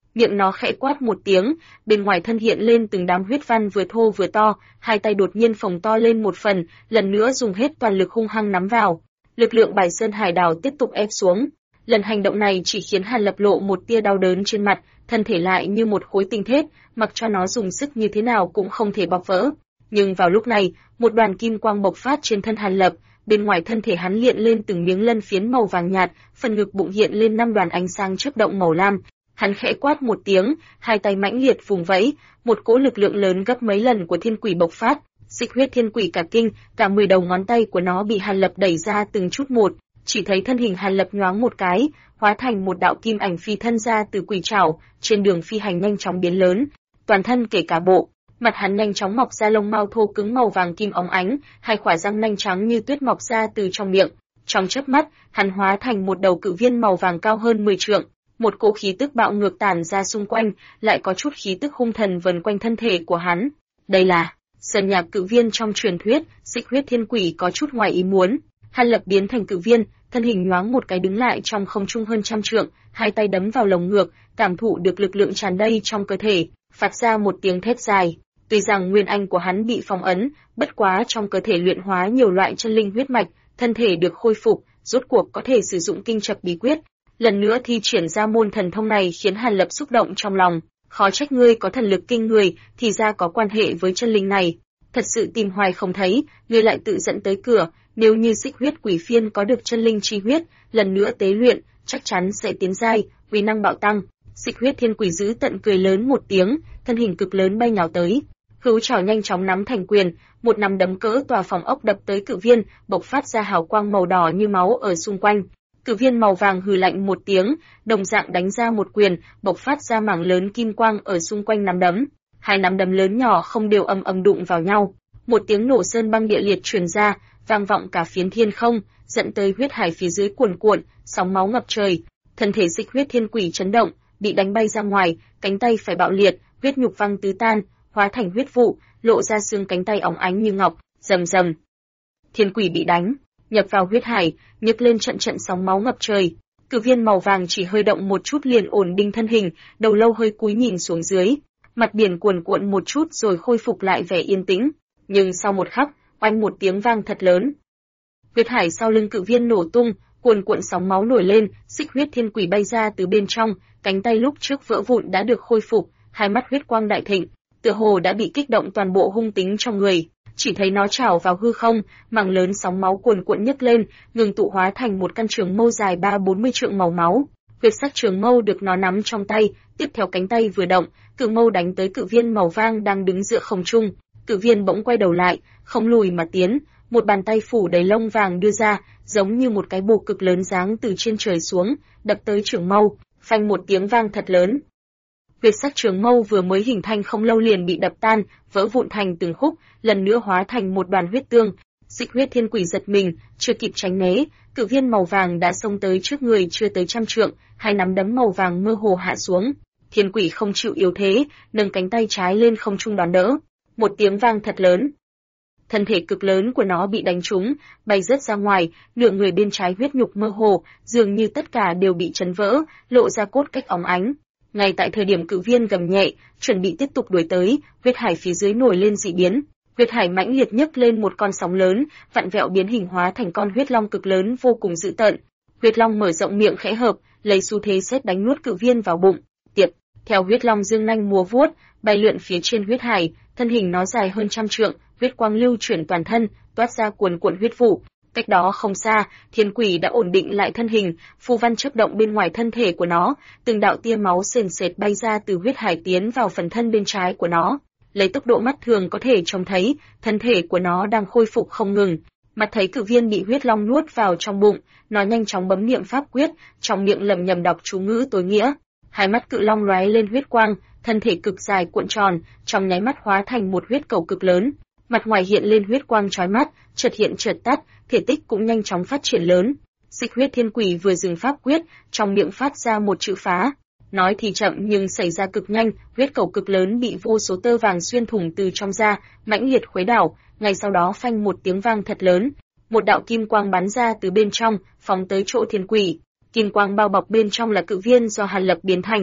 Speaker 1: Miệng nó khẽ quát một tiếng, bên ngoài thân hiện lên từng đám huyết văn vừa thô vừa to, hai tay đột nhiên phồng to lên một phần, lần nữa dùng hết toàn lực hung hăng nắm vào. Lực lượng Bài Sơn Hải Đảo tiếp tục ép xuống. Lần hành động này chỉ khiến Hàn Lập lộ một tia đau đớn trên mặt, thân thể lại như một khối tinh thép, mặc cho nó dùng sức như thế nào cũng không thể bọc vỡ. Nhưng vào lúc này, một đoàn kim quang bộc phát trên thân Hàn Lập, bên ngoài thân thể hắn hiện lên từng miếng lân phiến màu vàng nhạt, phần ngực bụng hiện lên 5 đoàn ánh sáng chớp động màu lam. Hắn khẽ quát một tiếng, hai tay mãnh liệt vùng vẫy, một cỗ lực lượng lớn gấp mấy lần của thiên quỷ bộc phát. Xích huyết thiên quỷ cả kinh, cả 10 đầu ngón tay của nó bị Hàn Lập đẩy ra từng chút một, chỉ thấy thân hình Hàn Lập nhoáng một cái, hóa thành một đạo kim ảnh phi thân ra từ quỷ trảo, trên đường phi hành nhanh chóng biến lớn, toàn thân kể cả bộ, mặt hắn nhanh chóng mọc ra lông mao thô cứng màu vàng kim óng ánh, hai khỏa răng nanh trắng như tuyết mọc ra từ trong miệng. Trong chớp mắt, hắn hóa thành một đầu cự viên màu vàng cao hơn 10 trượng, một cỗ khí tức bạo ngược tản ra xung quanh, lại có chút khí tức hung thần vần quanh thân thể của hắn. Đây là Sơn Nhạc cự viên trong truyền thuyết. Xích huyết thiên quỷ có chút ngoài ý muốn. Hàn Lập biến thành cự viên, thân hình nhoáng một cái đứng lại trong không trung hơn trăm trượng, hai tay đấm vào lồng ngực, cảm thụ được lực lượng tràn đầy trong cơ thể, phát ra một tiếng thét dài. Tuy rằng nguyên anh của hắn bị phong ấn, bất quá trong cơ thể luyện hóa nhiều loại chân linh huyết mạch, thân thể được khôi phục, rốt cuộc có thể sử dụng kinh chập bí quyết. Lần nữa thi triển ra môn thần thông này khiến Hàn Lập xúc động trong lòng. Khó trách ngươi có thần lực kinh người, thì ra có quan hệ với chân linh này. Thật sự tìm hoài không thấy, ngươi lại tự dẫn tới cửa. Nếu như xích huyết quỷ phiên có được chân linh chi huyết, lần nữa tế luyện, chắc chắn sẽ tiến giai, uy năng bạo tăng. Xích huyết thiên quỷ giữ tận cười lớn một tiếng, thân hình cực lớn bay nhào tới. Hữu trảo nhanh chóng nắm thành quyền, một nắm đấm cỡ tòa phòng ốc đập tới cự viên, bộc phát ra hào quang màu đỏ như máu ở xung quanh. Cự viên màu vàng hừ lạnh một tiếng, đồng dạng đánh ra một quyền, bộc phát ra mảng lớn kim quang ở xung quanh nắm đấm. Hai nắm đấm lớn nhỏ không đều ầm ầm đụng vào nhau. Một tiếng nổ sơn băng địa liệt truyền ra, vang vọng cả phiến thiên không, dẫn tới huyết hải phía dưới cuồn cuộn, sóng máu ngập trời. Thân thể xích huyết thiên quỷ chấn động, bị đánh bay ra ngoài, cánh tay phải bạo liệt, huyết nhục văng tứ tan, hóa thành huyết vụ, lộ ra xương cánh tay óng ánh như ngọc, rầm rầm. Thiên quỷ bị đánh, nhập vào huyết hải, nhấc lên trận trận sóng máu ngập trời. Cự viên màu vàng chỉ hơi động một chút liền ổn định thân hình, đầu lâu hơi cúi nhìn xuống dưới. Mặt biển cuồn cuộn một chút rồi khôi phục lại vẻ yên tĩnh, nhưng sau một khắc, oanh một tiếng vang thật lớn. Huyết hải sau lưng cự viên nổ tung, cuồn cuộn sóng máu nổi lên, xích huyết thiên quỷ bay ra từ bên trong, cánh tay lúc trước vỡ vụn đã được khôi phục, hai mắt huyết quang đại thịnh, tựa hồ đã bị kích động toàn bộ hung tính trong người. Chỉ thấy nó trào vào hư không, mảng lớn sóng máu cuồn cuộn nhấc lên, ngừng tụ hóa thành một căn trường mâu dài 30-40 trượng màu máu. Huyết sắc trường mâu được nó nắm trong tay, tiếp theo cánh tay vừa động, cự mâu đánh tới cự viên màu vàng đang đứng giữa không trung. Cự viên bỗng quay đầu lại, không lùi mà tiến, một bàn tay phủ đầy lông vàng đưa ra, giống như một cái bồ cực lớn giáng từ trên trời xuống, đập tới trường mâu, phanh một tiếng vang thật lớn. Huyết sắc trường mâu vừa mới hình thành không lâu liền bị đập tan, vỡ vụn thành từng khúc, lần nữa hóa thành một đoàn huyết tương. Xích huyết thiên quỷ giật mình, chưa kịp tránh né, cự viên màu vàng đã xông tới trước người chưa tới trăm trượng, hai nắm đấm màu vàng mơ hồ hạ xuống. Thiên quỷ không chịu yếu thế, nâng cánh tay trái lên không trung đón đỡ. Một tiếng vang thật lớn. Thân thể cực lớn của nó bị đánh trúng, bay rớt ra ngoài, nửa người bên trái huyết nhục mơ hồ, dường như tất cả đều bị chấn vỡ, lộ ra cốt cách óng ánh. Ngay tại thời điểm cự viên gầm nhẹ, chuẩn bị tiếp tục đuổi tới, huyết hải phía dưới nổi lên dị biến. Huyết hải mãnh liệt nhấc lên một con sóng lớn, vặn vẹo biến hình hóa thành con huyết long cực lớn vô cùng dữ tợn. Huyết long mở rộng miệng khẽ hợp, lấy xu thế sét đánh nuốt cự viên vào bụng. Tiệp, theo huyết long dương nanh múa vuốt, bay lượn phía trên huyết hải, thân hình nó dài hơn trăm trượng, huyết quang lưu chuyển toàn thân, toát ra cuồn cuộn huyết vụ. Cách đó không xa, thiên quỷ đã ổn định lại thân hình, phù văn chớp động bên ngoài thân thể của nó, từng đạo tia máu sền sệt bay ra từ huyết hải tiến vào phần thân bên trái của nó. Lấy tốc độ mắt thường có thể trông thấy, thân thể của nó đang khôi phục không ngừng. Mặt thấy cự viên bị huyết long nuốt vào trong bụng, nó nhanh chóng bấm niệm pháp quyết, trong miệng lẩm nhẩm đọc chú ngữ tối nghĩa. Hai mắt cự long lóe lên huyết quang, thân thể cực dài cuộn tròn, trong nháy mắt hóa thành một huyết cầu cực lớn. Mặt ngoài hiện lên huyết quang chói mắt, chợt hiện chợt tắt, thể tích cũng nhanh chóng phát triển lớn. Xích huyết thiên quỷ vừa dừng pháp quyết, trong miệng phát ra một chữ phá. Nói thì chậm nhưng xảy ra cực nhanh, huyết cầu cực lớn bị vô số tơ vàng xuyên thủng từ trong ra, mãnh liệt khuấy đảo, ngay sau đó phanh một tiếng vang thật lớn. Một đạo kim quang bắn ra từ bên trong, phóng tới chỗ thiên quỷ. Kim quang bao bọc bên trong là cự viên do Hàn Lập biến thành.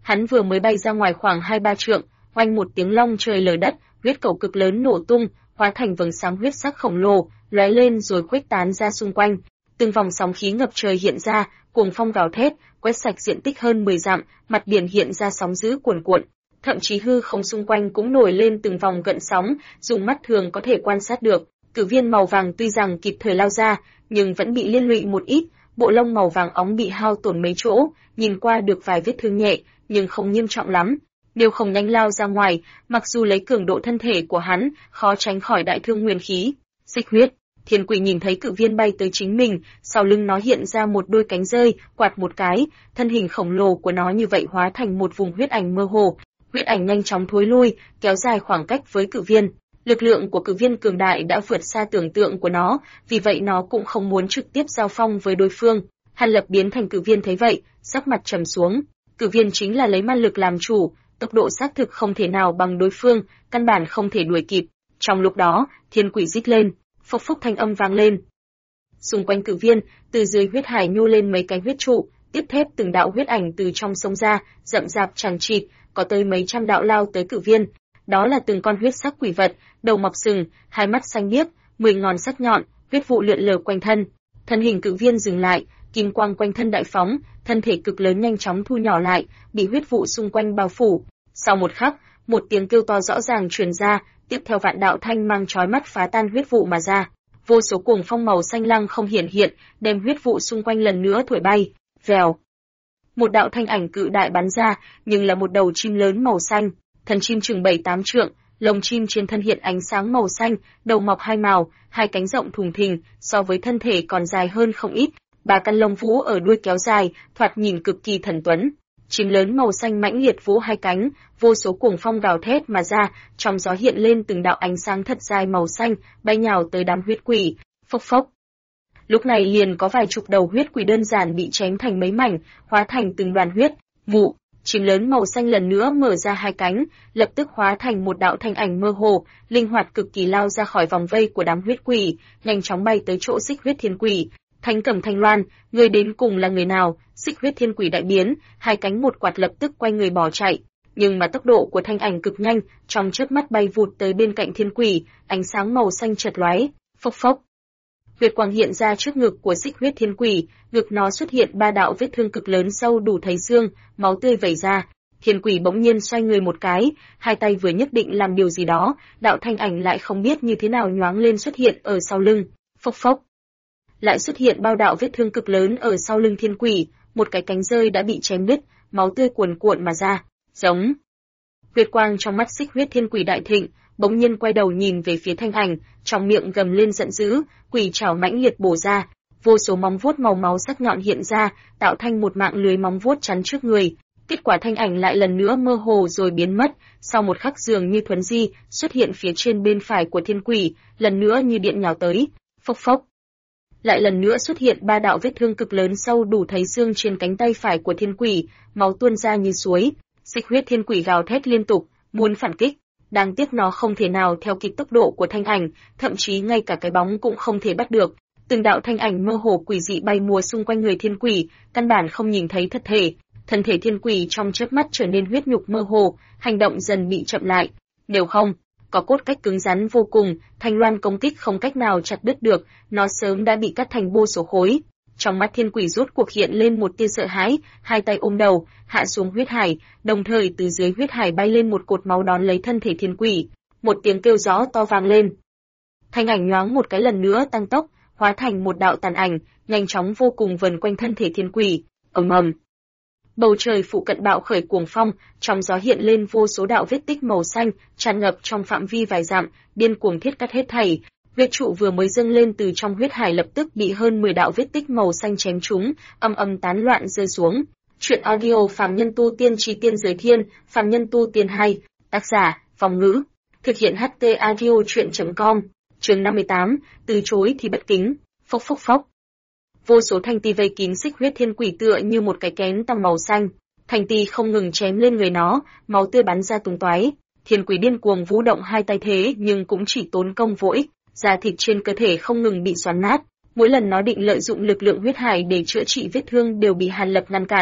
Speaker 1: Hắn vừa mới bay ra ngoài khoảng 2-3 trượng, oanh một tiếng long trời lở đất, huyết cầu cực lớn nổ tung, hóa thành vầng sáng huyết sắc khổng lồ, lóe lên rồi khuếch tán ra xung quanh. Từng vòng sóng khí ngập trời hiện ra, cuồng phong gào thét, quét sạch diện tích hơn 10 dặm, mặt biển hiện ra sóng dữ cuồn cuộn. Thậm chí hư không xung quanh cũng nổi lên từng vòng gợn sóng, dùng mắt thường có thể quan sát được. Cử viên màu vàng tuy rằng kịp thời lao ra, nhưng vẫn bị liên lụy một ít, bộ lông màu vàng óng bị hao tổn mấy chỗ, nhìn qua được vài vết thương nhẹ, nhưng không nghiêm trọng lắm. Nếu không nhanh lao ra ngoài, mặc dù lấy cường độ thân thể của hắn, khó tránh khỏi đại thương nguyên khí. Xích huyết, Thiên Quỷ nhìn thấy cự viên bay tới chính mình, sau lưng nó hiện ra một đôi cánh rơi, quạt một cái, thân hình khổng lồ của nó như vậy hóa thành một vùng huyết ảnh mơ hồ. Huyết ảnh nhanh chóng thối lui, kéo dài khoảng cách với cự viên. Lực lượng của cự viên cường đại đã vượt xa tưởng tượng của nó, vì vậy nó cũng không muốn trực tiếp giao phong với đối phương. Hàn Lập biến thành cự viên thấy vậy, sắc mặt trầm xuống. Cự viên chính là lấy ma lực làm chủ, tốc độ xác thực không thể nào bằng đối phương, căn bản không thể đuổi kịp. Trong lúc đó, Thiên Quỷ rít lên, phốc phốc thanh âm vang lên. Xung quanh cự viên, từ dưới huyết hải nhô lên mấy cái huyết trụ, tiếp thép từng đạo huyết ảnh từ trong sông ra, rậm rạp chằng chịt, có tới mấy trăm đạo lao tới cự viên. Đó là từng con huyết sắc quỷ vật, đầu mọc sừng, hai mắt xanh biếc, 10 ngón sắc nhọn, huyết vụ lượn lờ quanh thân. Thân hình cự viên dừng lại, kim quang quanh thân đại phóng, thân thể cực lớn nhanh chóng thu nhỏ lại, bị huyết vụ xung quanh bao phủ. Sau một khắc, một tiếng kêu to rõ ràng truyền ra, tiếp theo vạn đạo thanh mang chói mắt phá tan huyết vụ mà ra. Vô số cuồng phong màu xanh lăng không hiển hiện, đem huyết vụ xung quanh lần nữa thổi bay. Vèo. Một đạo thanh ảnh cự đại bắn ra, nhưng là một đầu chim lớn màu xanh, thân chim chừng 7-8 trượng, lông chim trên thân hiện ánh sáng màu xanh, đầu mọc hai mào, hai cánh rộng thùng thình, so với thân thể còn dài hơn không ít, 3 căn lông vũ ở đuôi kéo dài, thoạt nhìn cực kỳ thần tuấn. Chim lớn màu xanh mãnh liệt vỗ hai cánh, vô số cuồng phong gào thét mà ra, trong gió hiện lên từng đạo ánh sáng thật dài màu xanh, bay nhào tới đám huyết quỷ. Phốc phốc. Lúc này liền có vài chục đầu huyết quỷ đơn giản bị chém thành mấy mảnh, hóa thành từng đoàn huyết vụ. Chim lớn màu xanh lần nữa mở ra hai cánh, lập tức hóa thành một đạo thanh ảnh mơ hồ, linh hoạt cực kỳ lao ra khỏi vòng vây của đám huyết quỷ, nhanh chóng bay tới chỗ Xích Huyết Thiên Quỷ. Thánh Cẩm Thanh Loan, người đến cùng là người nào? Xích Huyết Thiên Quỷ đại biến, hai cánh một quạt lập tức quay người bỏ chạy. Nhưng mà tốc độ của thanh ảnh cực nhanh, trong chớp mắt bay vụt tới bên cạnh Thiên Quỷ, ánh sáng màu xanh chợt lóe, phốc phốc. Huyết quang hiện ra trước ngực của Xích Huyết Thiên Quỷ, ngực nó xuất hiện 3 đạo vết thương cực lớn sâu đủ thấy xương, máu tươi vẩy ra. Thiên Quỷ bỗng nhiên xoay người một cái, hai tay vừa nhất định làm điều gì đó, đạo thanh ảnh lại không biết như thế nào nhoáng lên xuất hiện ở sau lưng, phốc phốc. Lại xuất hiện bao đạo vết thương cực lớn ở sau lưng Thiên Quỷ, một cái cánh rơi đã bị chém đứt, máu tươi cuồn cuộn mà ra. Giống. Huyết quang trong mắt Xích Huyết Thiên Quỷ đại thịnh, bỗng nhiên quay đầu nhìn về phía thanh ảnh, trong miệng gầm lên giận dữ, quỷ trảo mãnh liệt bổ ra, vô số móng vuốt màu máu sắc nhọn hiện ra, tạo thành một mạng lưới móng vuốt chắn trước người. Kết quả thanh ảnh lại lần nữa mơ hồ rồi biến mất, sau một khắc dường như thuấn di, xuất hiện phía trên bên phải của Thiên Quỷ, lần nữa như điện nhào tới. Phốc phốc. Lại lần nữa xuất hiện 3 đạo vết thương cực lớn sâu đủ thấy xương trên cánh tay phải của Thiên Quỷ, máu tuôn ra như suối. Xích Huyết Thiên Quỷ gào thét liên tục, muốn phản kích, đáng tiếc nó không thể nào theo kịp tốc độ của thanh ảnh, thậm chí ngay cả cái bóng cũng không thể bắt được. Từng đạo thanh ảnh mơ hồ quỷ dị bay múa xung quanh người Thiên Quỷ, căn bản không nhìn thấy thật thể. Thân thể Thiên Quỷ trong chớp mắt trở nên huyết nhục mơ hồ, hành động dần bị chậm lại. Nếu không, có cốt cách cứng rắn vô cùng, Thanh Loan công kích không cách nào chặt đứt được, nó sớm đã bị cắt thành vô số khối. Trong mắt Thiên Quỷ rốt cuộc hiện lên một tia sợ hãi, hai tay ôm đầu, hạ xuống huyết hải, đồng thời từ dưới huyết hải bay lên một cột máu đón lấy thân thể Thiên Quỷ. Một tiếng kêu rõ to vang lên. Thanh ảnh nhoáng một cái lần nữa tăng tốc, hóa thành một đạo tàn ảnh, nhanh chóng vô cùng vần quanh thân thể Thiên Quỷ. Ầm ầm. Bầu trời phụ cận bạo khởi cuồng phong, trong gió hiện lên vô số đạo vết tích màu xanh, tràn ngập trong phạm vi vài dặm, điên cuồng thiết cắt hết thảy. Huyết trụ vừa mới dâng lên từ trong huyết hải lập tức bị hơn 10 đạo vết tích màu xanh chém trúng, âm âm tán loạn rơi xuống. Truyện audio Phàm Nhân Tu Tiên Chi Tiên Giới Thiên, Phàm Nhân Tu Tiên 2, tác giả, Vong Ngữ, thực hiện HT audio truyện.com, chương 58, từ chối thì bất kính, phốc phốc phốc. Vô số thanh ti vây kín Xích Huyết Thiên Quỷ tựa như một cái kén tăm màu xanh, thanh ti không ngừng chém lên người nó, máu tươi bắn ra tung tóe. Thiên Quỷ điên cuồng vũ động hai tay thế nhưng cũng chỉ tốn công vô ích, da thịt trên cơ thể không ngừng bị xoắn nát. Mỗi lần nó định lợi dụng lực lượng huyết hải để chữa trị vết thương đều bị Hàn Lập ngăn cản.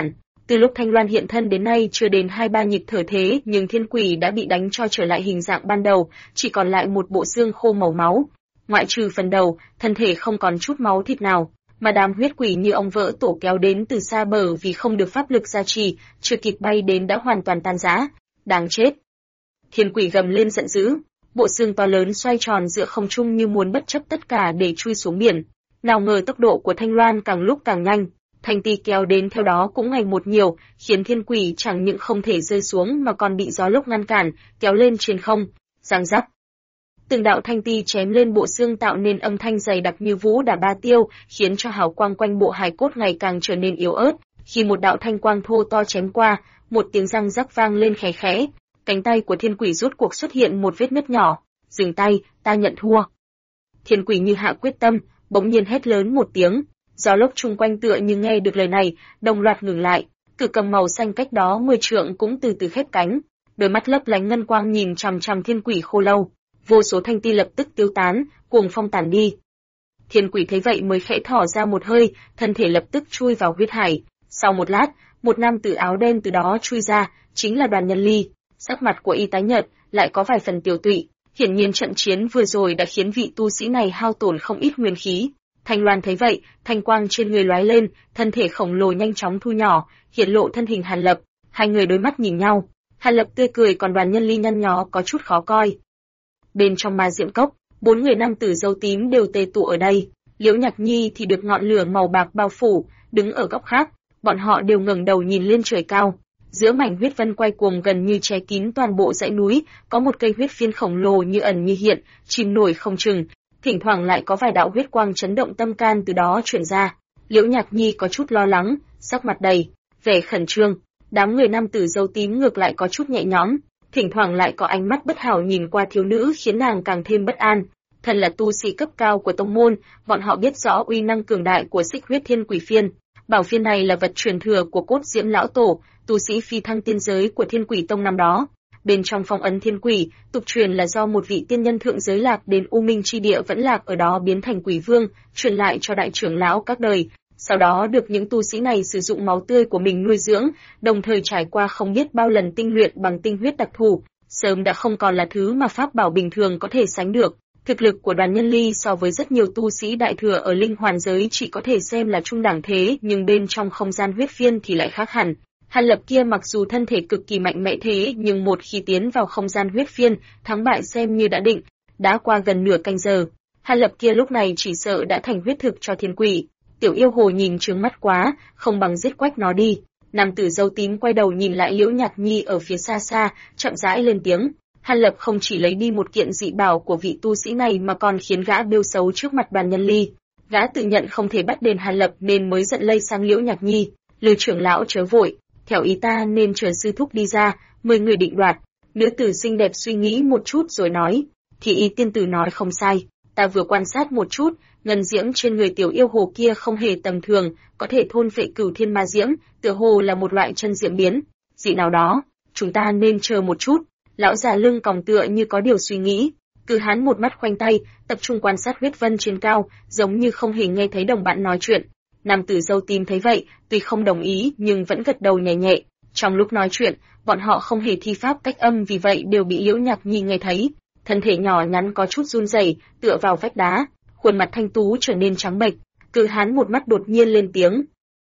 Speaker 1: Từ lúc Thanh Loan hiện thân đến nay chưa đến 2-3 nhịp thở thế, nhưng thiên quỷ đã bị đánh cho trở lại hình dạng ban đầu, chỉ còn lại một bộ xương khô màu máu. Ngoại trừ phần đầu, thân thể không còn chút máu thịt nào, mà đám huyết quỷ như ong vỡ tổ kéo đến từ xa bờ vì không được pháp lực gia trì, chưa kịp bay đến đã hoàn toàn tan rã. Đáng chết! Thiên quỷ gầm lên giận dữ, bộ xương to lớn xoay tròn giữa không trung như muốn bất chấp tất cả để chui xuống biển. Nào ngờ tốc độ của Thanh Loan càng lúc càng nhanh, thanh ti kéo đến theo đó cũng ngày một nhiều, khiến thiên quỷ chẳng những không thể rơi xuống mà còn bị gió lốc ngăn cản, kéo lên trên không. Giang giáp. Từng đạo thanh ti chém lên bộ xương tạo nên âm thanh dày đặc như vũ đả ba tiêu, khiến cho hào quang quanh bộ hài cốt ngày càng trở nên yếu ớt. Khi một đạo thanh quang thô to chém qua, một tiếng răng rắc vang lên khẽ khẽ, cánh tay của thiên quỷ rốt cuộc xuất hiện một vết nứt nhỏ. Dừng tay, ta nhận thua. Thiên quỷ như hạ quyết tâm, bỗng nhiên hét lớn một tiếng. Gió lốc chung quanh tựa như nghe được lời này, đồng loạt ngừng lại. Cự cầm màu xanh cách đó 10 trượng cũng từ từ khép cánh, đôi mắt lấp lánh ngân quang nhìn chằm chằm thiên quỷ khô lâu. Vô số thanh ti lập tức tiêu tán, cuồng phong tản đi. Thiên quỷ thấy vậy mới khẽ thở ra một hơi, thân thể lập tức chui vào huyết hải. Sau một lát, một nam tử áo đen từ đó chui ra, chính là Đoàn Nhân Ly. Sắc mặt của y tái nhợt, lại có vài phần tiều tụy. Hiển nhiên trận chiến vừa rồi đã khiến vị tu sĩ này hao tổn không ít nguyên khí. Thanh Loan thấy vậy, thanh quang trên người lóe lên, thân thể khổng lồ nhanh chóng thu nhỏ, hiện lộ thân hình Hàn Lập. Hai người đối mắt nhìn nhau. Hàn Lập tươi cười, còn Đoàn Nhân Ly nhăn nhó có chút khó coi. Bên trong ma diệm cốc, 4 người nam tử râu tím đều tề tụ ở đây. Liễu Nhạc Nhi thì được ngọn lửa màu bạc bao phủ, đứng ở góc khác. Bọn họ đều ngẩng đầu nhìn lên trời cao. Giữa mảnh huyết vân quay cuồng gần như che kín toàn bộ dãy núi, có một cây huyết phiên khổng lồ như ẩn như hiện, chìm nổi không chừng. Thỉnh thoảng lại có vài đạo huyết quang chấn động tâm can từ đó truyền ra. Liễu Nhạc Nhi có chút lo lắng, sắc mặt đầy vẻ khẩn trương. Đám người nam tử râu tím ngược lại có chút nhẹ nhõm, thỉnh thoảng lại có ánh mắt bất hảo nhìn qua thiếu nữ khiến nàng càng thêm bất an. Thân là tu sĩ cấp cao của tông môn, bọn họ biết rõ uy năng cường đại của Xích Huyết Thiên Quỷ Phiên. Bảo phiên này là vật truyền thừa của Cốt Diễm lão tổ, tu sĩ phi thăng tiên giới của Thiên Quỷ Tông năm đó. Bên trong phong ấn thiên quỷ, tục truyền là do một vị tiên nhân thượng giới lạc đến U Minh chi địa vẫn lạc ở đó biến thành quỷ vương, truyền lại cho đại trưởng lão các đời. Sau đó được những tu sĩ này sử dụng máu tươi của mình nuôi dưỡng, đồng thời trải qua không biết bao lần tinh luyện bằng tinh huyết đặc thù, sớm đã không còn là thứ mà pháp bảo bình thường có thể sánh được. Thực lực của Đoàn Nhân Ly so với rất nhiều tu sĩ đại thừa ở linh hoàn giới chỉ có thể xem là trung đẳng thế, nhưng bên trong không gian huyết phiên thì lại khác hẳn. Hàn Lập kia mặc dù thân thể cực kỳ mạnh mẽ thế, nhưng một khi tiến vào không gian huyết phiên, thắng bại xem như đã định. Đã qua gần nửa canh giờ, Hàn Lập kia lúc này chỉ sợ đã thành huyết thực cho thiên quỷ. Tiểu yêu hồ nhìn trướng mắt quá, không bằng giết quách nó đi. Nam tử râu tím quay đầu nhìn lại Liễu Nhạc Nhi ở phía xa xa, chậm rãi lên tiếng. Hàn Lập không chỉ lấy đi một kiện dị bảo của vị tu sĩ này mà còn khiến gã bêu xấu trước mặt Đoàn Nhân Ly. Gã tự nhận không thể bắt đền Hàn Lập nên mới giận lây sang Liễu Nhạc Nhi. Lư trưởng lão chớ vội, theo ý ta nên chờ sư thúc đi ra, 10 người định đoạt. Nữ tử xinh đẹp suy nghĩ một chút rồi nói, thì ý tiên tử nói không sai, ta vừa quan sát một chút, ngân diễm trên người tiểu yêu hồ kia không hề tầm thường, có thể thôn phệ cửu thiên ma diễm, tựa hồ là một loại chân diễm biến, dị nào đó, chúng ta nên chờ một chút. Lão già lưng còng tựa như có điều suy nghĩ, Cử Hán một mắt khoanh tay, tập trung quan sát huyết vân trên cao, giống như không hề nghe thấy đồng bạn nói chuyện. Nam tử râu tím thấy vậy, tuy không đồng ý nhưng vẫn gật đầu nhẹ nhẹ. Trong lúc nói chuyện, bọn họ không hề thi pháp cách âm, vì vậy đều bị Liễu Nhạc Nhi nghe thấy. Thân thể nhỏ nhắn có chút run rẩy, tựa vào vách đá, khuôn mặt thanh tú trở nên trắng bệch. Cử Hán một mắt đột nhiên lên tiếng,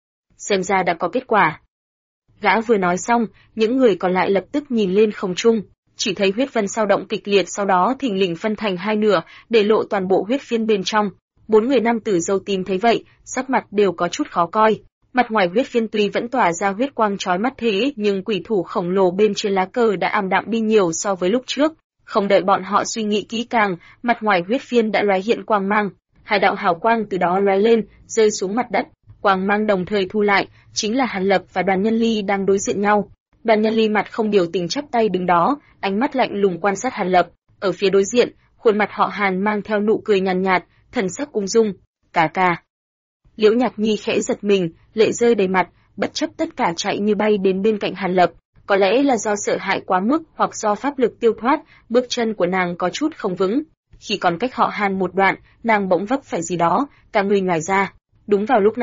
Speaker 1: xem ra đã có kết quả. Gã vừa nói xong, những người còn lại lập tức nhìn lên không trung, chỉ thấy huyết vân sao động kịch liệt, sau đó thình lình phân thành hai nửa, để lộ toàn bộ huyết phiên bên trong. 4 người nam tử râu tím thấy vậy, sắc mặt đều có chút khó coi. Mặt ngoài huyết phiên tuy vẫn tỏa ra huyết quang chói mắt thế, nhưng quỷ thủ khổng lồ bên trên lá cờ đã ảm đạm đi nhiều so với lúc trước. Không đợi bọn họ suy nghĩ kỹ càng, mặt ngoài huyết phiên đã lóe hiện quang mang, hai đạo hào quang từ đó lóe lên, rơi xuống mặt đất. Quang mang đồng thời thu lại, chính là Hàn Lập và Đoàn Nhân Ly đang đối diện nhau. Đoàn Nhân Ly mặt không biểu tình chắp tay đứng đó, ánh mắt lạnh lùng quan sát Hàn Lập. Ở phía đối diện, khuôn mặt họ Hàn mang theo nụ cười nhàn nhạt, thần sắc ung dung. Ca. Liễu Nhạc Nhi khẽ giật mình, lệ rơi đầy mặt, bất chấp tất cả chạy như bay đến bên cạnh Hàn Lập. Có lẽ là do sợ hãi quá mức hoặc do pháp lực tiêu thoát, bước chân của nàng có chút không vững. Khi còn cách họ Hàn một đoạn, nàng bỗng vấp phải gì đó, cả người nhòi ra. Đúng vào lúc này,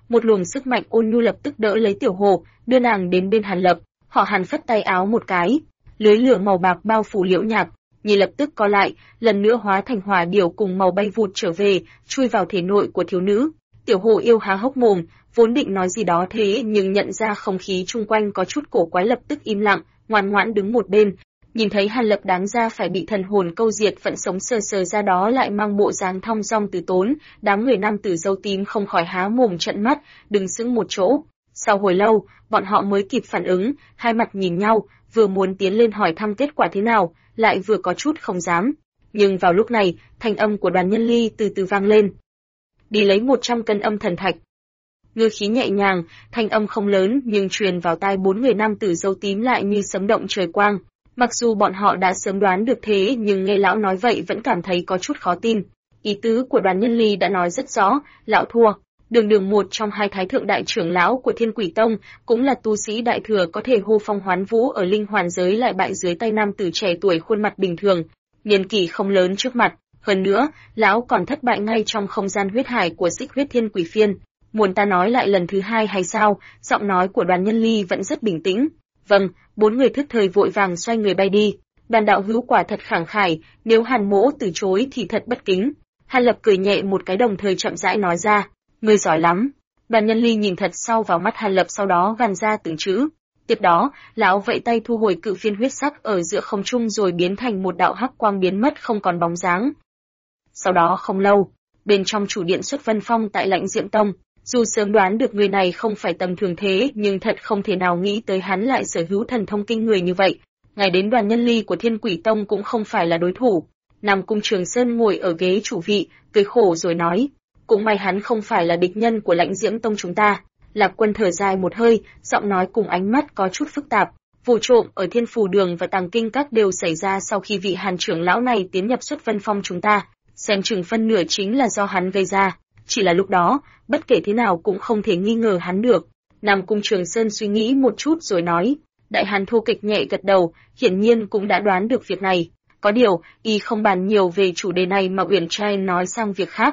Speaker 1: một luồng sức mạnh ôn nhu lập tức đỡ lấy Tiểu Hồ, đưa nàng đến bên Hàn Lập. Họ Hàn phất tay áo một cái, lưới lửa màu bạc bao phủ Liễu Nhạc, nhị lập tức co lại, lần nữa hóa thành hỏa điểu cùng màu bay vụt trở về, chui vào thể nội của thiếu nữ. Tiểu Hồ yêu há hốc mồm, vốn định nói gì đó thế nhưng nhận ra không khí chung quanh có chút cổ quái lập tức im lặng, ngoan ngoãn đứng một bên. Nhìn thấy Hàn Lập đáng ra phải bị thần hồn câu diệt vẫn sống sờ sờ ra đó lại mang bộ dáng thong dong từ tốn, đám người nam tử râu tím không khỏi há mồm trợn mắt, đứng sững một chỗ. Sau hồi lâu, bọn họ mới kịp phản ứng, hai mặt nhìn nhau, vừa muốn tiến lên hỏi thăm kết quả thế nào, lại vừa có chút không dám. Nhưng vào lúc này, thanh âm của Đoàn Nhân Ly từ từ vang lên. Đi lấy 100 cân âm thần thạch. Ngư khí nhẹ nhàng, thanh âm không lớn nhưng truyền vào tai bốn người nam tử râu tím lại như sấm động trời quang. Mặc dù bọn họ đã sớm đoán được thế nhưng nghe lão nói vậy vẫn cảm thấy có chút khó tin. Ý tứ của Đoàn Nhân Ly đã nói rất rõ, lão thua. Đường Đường một trong hai thái thượng đại trưởng lão của Thiên Quỷ Tông, cũng là tu sĩ đại thừa có thể hô phong hoán vũ ở linh hoàn giới lại bại dưới tay nam tử trẻ tuổi khuôn mặt bình thường, niên kỷ không lớn trước mặt. Hơn nữa, lão còn thất bại ngay trong không gian huyết hải của Xích Huyết Thiên Quỷ Phiên. Muốn ta nói lại lần thứ hai hay sao? Giọng nói của Đoàn Nhân Ly vẫn rất bình tĩnh. Vâng, bốn người thức thời vội vàng xoay người bay đi. Đoàn đạo hữu quả thật khẳng khải, nếu Hàn Mỗ từ chối thì thật bất kính. Hàn Lập cười nhẹ một cái đồng thời chậm rãi nói ra, ngươi giỏi lắm. Đoàn Nhân Ly nhìn thật sâu vào mắt Hàn Lập sau đó gằn ra từng chữ. Tiếp đó, lão vẫy tay thu hồi cự phiên huyết sắc ở giữa không trung rồi biến thành một đạo hắc quang biến mất không còn bóng dáng. Sau đó không lâu, bên trong chủ điện Xuất Vân Phong tại Lãnh Diệm Tông, dù sớm đoán được người này không phải tầm thường thế nhưng thật không thể nào nghĩ tới hắn lại sở hữu thần thông kinh người như vậy. Ngay đến Đoàn Nhân Ly của Thiên Quỷ Tông cũng không phải là đối thủ. Nam Cung Trường Sơn ngồi ở ghế chủ vị, cười khổ rồi nói, cũng may hắn không phải là địch nhân của Lãnh Diễm Tông chúng ta. Lạc Quân thở dài một hơi, giọng nói cùng ánh mắt có chút phức tạp. Vụ trộm ở Thiên Phù Đường và Tàng Kinh Các đều xảy ra sau khi vị Hàn trưởng lão này tiến nhập Xuất Vân Phong chúng ta, xem chừng phân nửa chính là do hắn gây ra. Chỉ là lúc đó, bất kể thế nào cũng không thể nghi ngờ hắn được. Nam Cung Trường Sơn suy nghĩ một chút rồi nói, Đại Hàn Thô Kịch nhẹ gật đầu, hiển nhiên cũng đã đoán được việc này. Có điều, y không bàn nhiều về chủ đề này mà Uyển Trai nói sang việc khác.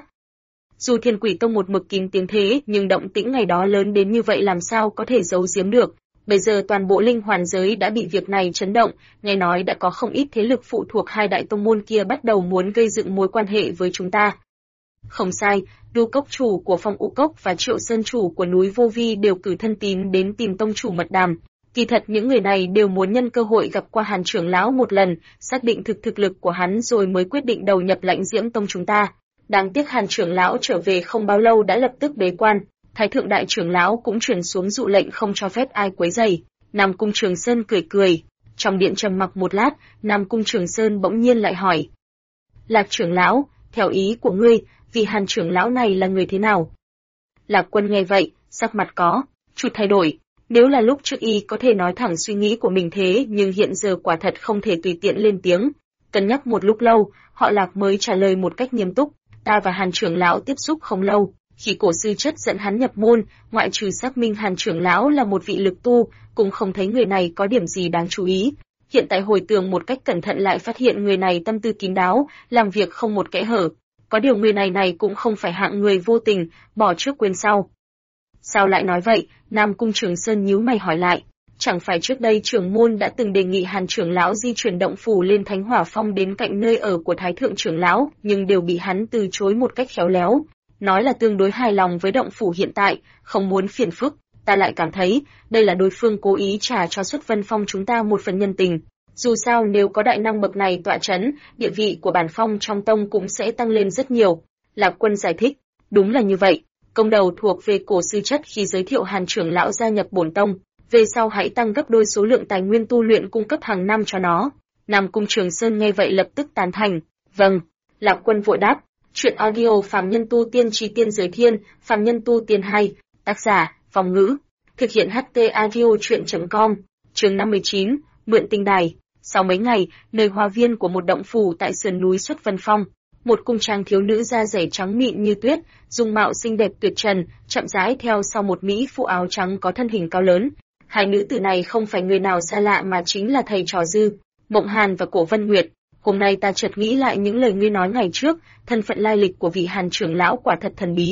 Speaker 1: Dù Thiên Quỷ Tông một mực kín tiếng thế, nhưng động tĩnh ngày đó lớn đến như vậy làm sao có thể giấu giếm được. Bây giờ toàn bộ linh hoàn giới đã bị việc này chấn động, nghe nói đã có không ít thế lực phụ thuộc hai đại tông môn kia bắt đầu muốn gây dựng mối quan hệ với chúng ta. Không sai, Du Cốc chủ của Phong U Cốc và Triệu Sơn chủ của núi Vô Vi đều cử thân tín đến tìm tông chủ mật đàm. Kỳ thật những người này đều muốn nhân cơ hội gặp qua Hàn trưởng lão một lần, xác định thực lực của hắn rồi mới quyết định đầu nhập Lãnh Diễm Tông chúng ta. Đáng tiếc Hàn trưởng lão trở về không bao lâu đã lập tức bế quan, Thái thượng đại trưởng lão cũng truyền xuống dụ lệnh không cho phép ai quấy rầy. Nam Cung Trường Sơn cười cười. Trong điện trầm mặc một lát, Nam Cung Trường Sơn bỗng nhiên lại hỏi: Lạc trưởng lão, theo ý của ngươi, vị Hàn trưởng lão này là người thế nào? Lạc Quân nghe vậy, sắc mặt có chút thay đổi. Nếu là lúc trước y có thể nói thẳng suy nghĩ của mình thế, nhưng hiện giờ quả thật không thể tùy tiện lên tiếng. Cân nhắc một lúc lâu, họ Lạc mới trả lời một cách nghiêm túc: Ta và Hàn trưởng lão tiếp xúc không lâu, khi cổ sư chất dẫn hắn nhập môn, ngoại trừ xác minh Hàn trưởng lão là một vị lực tu, cũng không thấy người này có điểm gì đáng chú ý. Hiện tại hồi tưởng một cách cẩn thận lại phát hiện người này tâm tư kín đáo, làm việc không một kẽ hở. Có điều người này cũng không phải hạng người vô tình, bỏ trước quên sau. Sao lại nói vậy? Nam Cung Trường Sơn nhíu mày hỏi lại. Chẳng phải trước đây trưởng môn đã từng đề nghị Hàn trưởng lão di chuyển động phủ lên Thánh Hỏa Phong đến cạnh nơi ở của Thái thượng trưởng lão, nhưng đều bị hắn từ chối một cách khéo léo. Nói là tương đối hài lòng với động phủ hiện tại, không muốn phiền phức. Ta lại cảm thấy, đây là đối phương cố ý trả cho Xuất Vân Phong chúng ta một phần nhân tình. Dù sao nếu có đại năng bậc này tọa chấn, địa vị của bản phong trong tông cũng sẽ tăng lên rất nhiều. Lạc Quân giải thích, đúng là như vậy. Công đầu thuộc về cổ sư chất khi giới thiệu Hàn trưởng lão gia nhập bổn tông. Về sau hãy tăng gấp đôi số lượng tài nguyên tu luyện cung cấp hàng năm cho nó. Nam Cung Trường Sơn nghe vậy lập tức tán thành. Vâng. Lạc Quân vội đáp. Chuyện audio Phàm Nhân Tu Tiên Chí Tiên Giới Thiên, Phàm Nhân Tu Tiên 2, tác giả, Phong Ngữ. Thực hiện HT audio chuyện.com. Chương 59, Mượn Tinh Đài. Sau mấy ngày, nơi hoa viên của một động phủ tại sườn núi Xuất Vân Phong, một cung trang thiếu nữ da dẻ trắng mịn như tuyết, dung mạo xinh đẹp tuyệt trần, chậm rãi theo sau một mỹ phụ áo trắng có thân hình cao lớn. Hai nữ tử này không phải người nào xa lạ mà chính là thầy trò Dư, Mộng Hàn và Cổ Vân Nguyệt. Hôm nay ta chợt nghĩ lại những lời ngươi nói ngày trước, thân phận lai lịch của vị Hàn trưởng lão quả thật thần bí.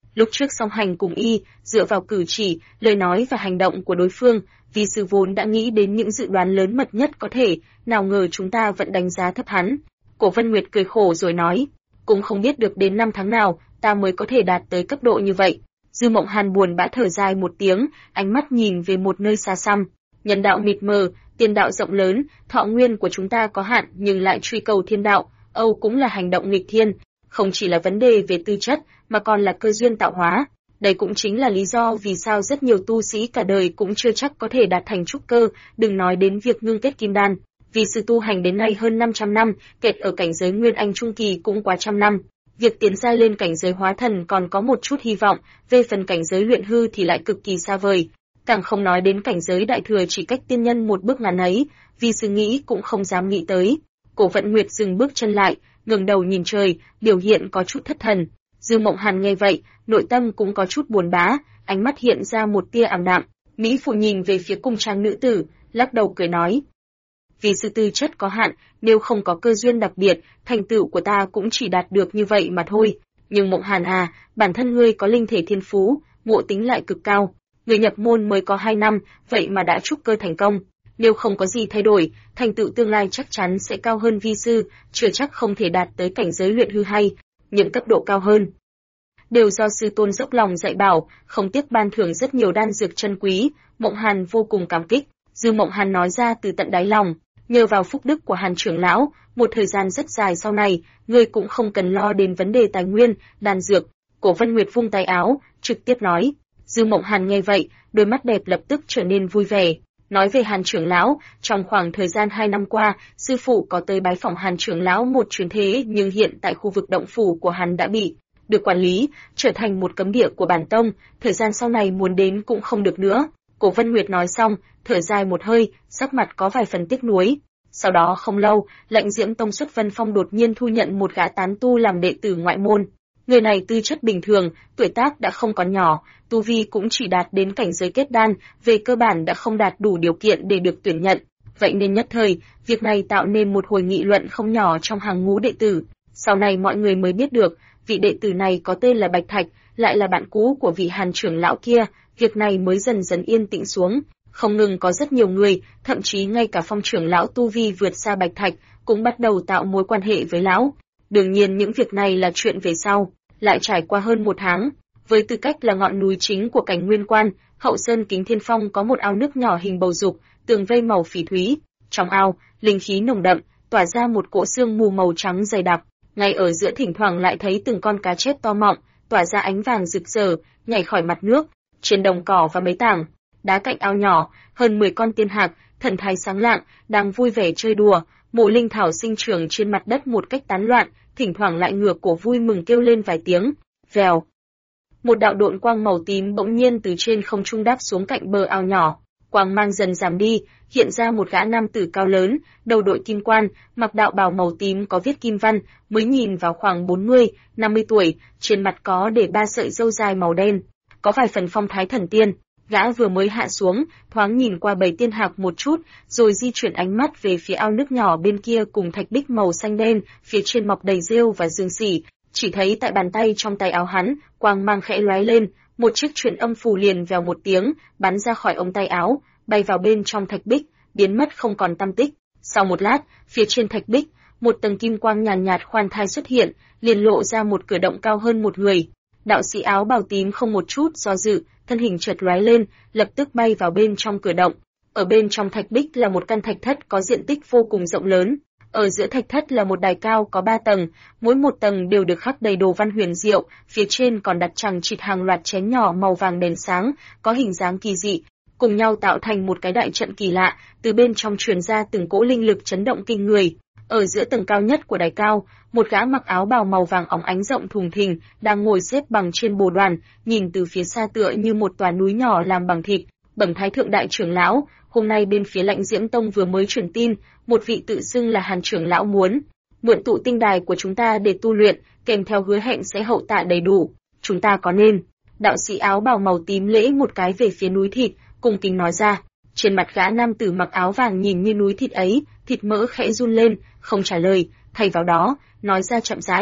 Speaker 1: Lúc trước song hành cùng y, dựa vào cử chỉ, lời nói và hành động của đối phương, vì sư vốn đã nghĩ đến những dự đoán lớn mật nhất có thể, nào ngờ chúng ta vẫn đánh giá thấp hắn. Cổ Vân Nguyệt cười khổ rồi nói, cũng không biết được đến năm tháng nào, ta mới có thể đạt tới cấp độ như vậy. Dư Mộng Hàn buồn bã thở dài một tiếng, ánh mắt nhìn về một nơi xa xăm. Nhân đạo mịt mờ, tiền đạo rộng lớn, thọ nguyên của chúng ta có hạn nhưng lại truy cầu thiên đạo, Âu cũng là hành động nghịch thiên, không chỉ là vấn đề về tư chất, mà còn là cơ duyên tạo hóa. Đây cũng chính là lý do vì sao rất nhiều tu sĩ cả đời cũng chưa chắc có thể đạt thành trúc cơ, đừng nói đến việc ngưng kết kim đan. Vì sự tu hành đến nay hơn 500 năm, kẹt ở cảnh giới Nguyên Anh Trung Kỳ cũng quá trăm năm. Việc tiến giai lên cảnh giới hóa thần còn có một chút hy vọng, về phần cảnh giới luyện hư thì lại cực kỳ xa vời. Càng không nói đến cảnh giới đại thừa chỉ cách tiên nhân một bước ngắn ấy, vì sự nghĩ cũng không dám nghĩ tới. Cổ Vận Nguyệt dừng bước chân lại, ngẩng đầu nhìn trời, biểu hiện có chút thất thần. Dư Mộng Hàn nghe vậy, nội tâm cũng có chút buồn bã, ánh mắt hiện ra một tia ảm đạm. Mỹ phụ nhìn về phía cung trang nữ tử, lắc đầu cười nói: vì sự tư chất có hạn, nếu không có cơ duyên đặc biệt, thành tựu của ta cũng chỉ đạt được như vậy mà thôi. Nhưng Mộng Hàn à, bản thân ngươi có linh thể thiên phú, ngộ tính lại cực cao. Người nhập môn mới có 2 năm, vậy mà đã trúc cơ thành công. Nếu không có gì thay đổi, thành tựu tương lai chắc chắn sẽ cao hơn vi sư, chưa chắc không thể đạt tới cảnh giới luyện hư hay những cấp độ cao hơn. Đều do sư tôn dốc lòng dạy bảo, không tiếc ban thưởng rất nhiều đan dược chân quý, Mộng Hàn vô cùng cảm kích. Dư Mộng Hàn nói ra từ tận đáy lòng, nhờ vào phúc đức của Hàn trưởng lão, một thời gian rất dài sau này, ngươi cũng không cần lo đến vấn đề tài nguyên, đan dược. Cổ Vân Nguyệt vung tay áo, trực tiếp nói. Dư Mộng Hàn nghe vậy, đôi mắt đẹp lập tức trở nên vui vẻ. Nói về Hàn trưởng lão, trong khoảng thời gian 2 năm qua, sư phụ có tới bái phỏng Hàn trưởng lão một chuyến thế, nhưng hiện tại khu vực động phủ của hắn đã bị được quản lý, trở thành một cấm địa của bản tông, thời gian sau này muốn đến cũng không được nữa. Cổ Vân Nguyệt nói xong, thở dài một hơi, sắc mặt có vài phần tiếc nuối. Sau đó không lâu, Lệnh Diễm Tông Xuất Vân Phong đột nhiên thu nhận một gã tán tu làm đệ tử ngoại môn. Người này tư chất bình thường, tuổi tác đã không còn nhỏ, tu vi cũng chỉ đạt đến cảnh giới kết đan, về cơ bản đã không đạt đủ điều kiện để được tuyển nhận. Vậy nên nhất thời, việc này tạo nên một hồi nghị luận không nhỏ trong hàng ngũ đệ tử. Sau này mọi người mới biết được, vị đệ tử này có tên là Bạch Thạch, lại là bạn cũ của vị Hàn trưởng lão kia, việc này mới dần dần yên tĩnh xuống. Không ngừng có rất nhiều người, thậm chí ngay cả Phong trưởng lão tu vi vượt xa Bạch Thạch, cũng bắt đầu tạo mối quan hệ với lão. Đương nhiên những việc này là chuyện về sau. Lại trải qua hơn 1 tháng, với tư cách là ngọn núi chính của cảnh Nguyên Quan, hậu sơn Kính Thiên Phong có một ao nước nhỏ hình bầu dục, tường vây màu phỉ thúy. Trong ao, linh khí nồng đậm, tỏa ra một cỗ sương mù màu trắng dày đặc. Ngay ở giữa thỉnh thoảng lại thấy từng con cá chép to mọng, tỏa ra ánh vàng rực rỡ, nhảy khỏi mặt nước. Trên đồng cỏ và mấy tảng đá cạnh ao nhỏ, hơn 10 con tiên hạc, thần thái sáng lạng, đang vui vẻ chơi đùa. Mộ linh thảo sinh trưởng trên mặt đất một cách tán loạn, thỉnh thoảng lại ngửa cổ vui mừng kêu lên vài tiếng. Vèo. Một đạo độn quang màu tím bỗng nhiên từ trên không trung đáp xuống cạnh bờ ao nhỏ. Quang mang dần giảm đi, hiện ra một gã nam tử cao lớn, đầu đội kim quan, mặc đạo bào màu tím có viết kim văn, mới nhìn vào khoảng 40, 50 tuổi, trên mặt có để 3 sợi râu dài màu đen, có vài phần phong thái thần tiên. Gã vừa mới hạ xuống, thoáng nhìn qua bầy tiên hạc một chút, rồi di chuyển ánh mắt về phía ao nước nhỏ bên kia cùng thạch bích màu xanh đen, phía trên mọc đầy rêu và dương xỉ. Chỉ thấy tại bàn tay trong tay áo hắn, quang mang khẽ lóe lên, một chiếc truyền âm phù liền vèo một tiếng, bắn ra khỏi ống tay áo, bay vào bên trong thạch bích, biến mất không còn tăm tích. Sau một lát, phía trên thạch bích, một tầng kim quang nhàn nhạt khoan thai xuất hiện, liền lộ ra một cửa động cao hơn một người. Đạo sĩ áo bào tím không một chút do dự, thân hình chợt lóe lên, lập tức bay vào bên trong cửa động. Ở bên trong thạch bích là một căn thạch thất có diện tích vô cùng rộng lớn. Ở giữa thạch thất là một đài cao có 3 tầng, mỗi một tầng đều được khắc đầy đồ văn huyền diệu, phía trên còn đặt chằng chịt hàng loạt chén nhỏ màu vàng đèn sáng, có hình dáng kỳ dị, cùng nhau tạo thành một cái đại trận kỳ lạ, từ bên trong truyền ra từng cỗ linh lực chấn động kinh người. Ở giữa tầng cao nhất của đài cao, một gã mặc áo bào màu vàng óng ánh rộng thùng thình, đang ngồi xếp bằng trên bồ đoàn, nhìn từ phía xa tựa như một tòa núi nhỏ làm bằng thịt. Bẩm Thái thượng đại trưởng lão, hôm nay bên phía Lãnh Diễm Tông vừa mới truyền tin, một vị tự xưng là Hàn trưởng lão muốn mượn tụ tinh đài của chúng ta để tu luyện, kèm theo hứa hẹn sẽ hậu tạ đầy đủ. Chúng ta có nên? Đạo sĩ áo bào màu tím lễ một cái về phía núi thịt, cung kính nói ra. Trên mặt gã nam tử mặc áo vàng nhìn như núi thịt ấy, thịt mỡ khẽ run lên, không trả lời, thay vào đó, nói ra chậm rãi.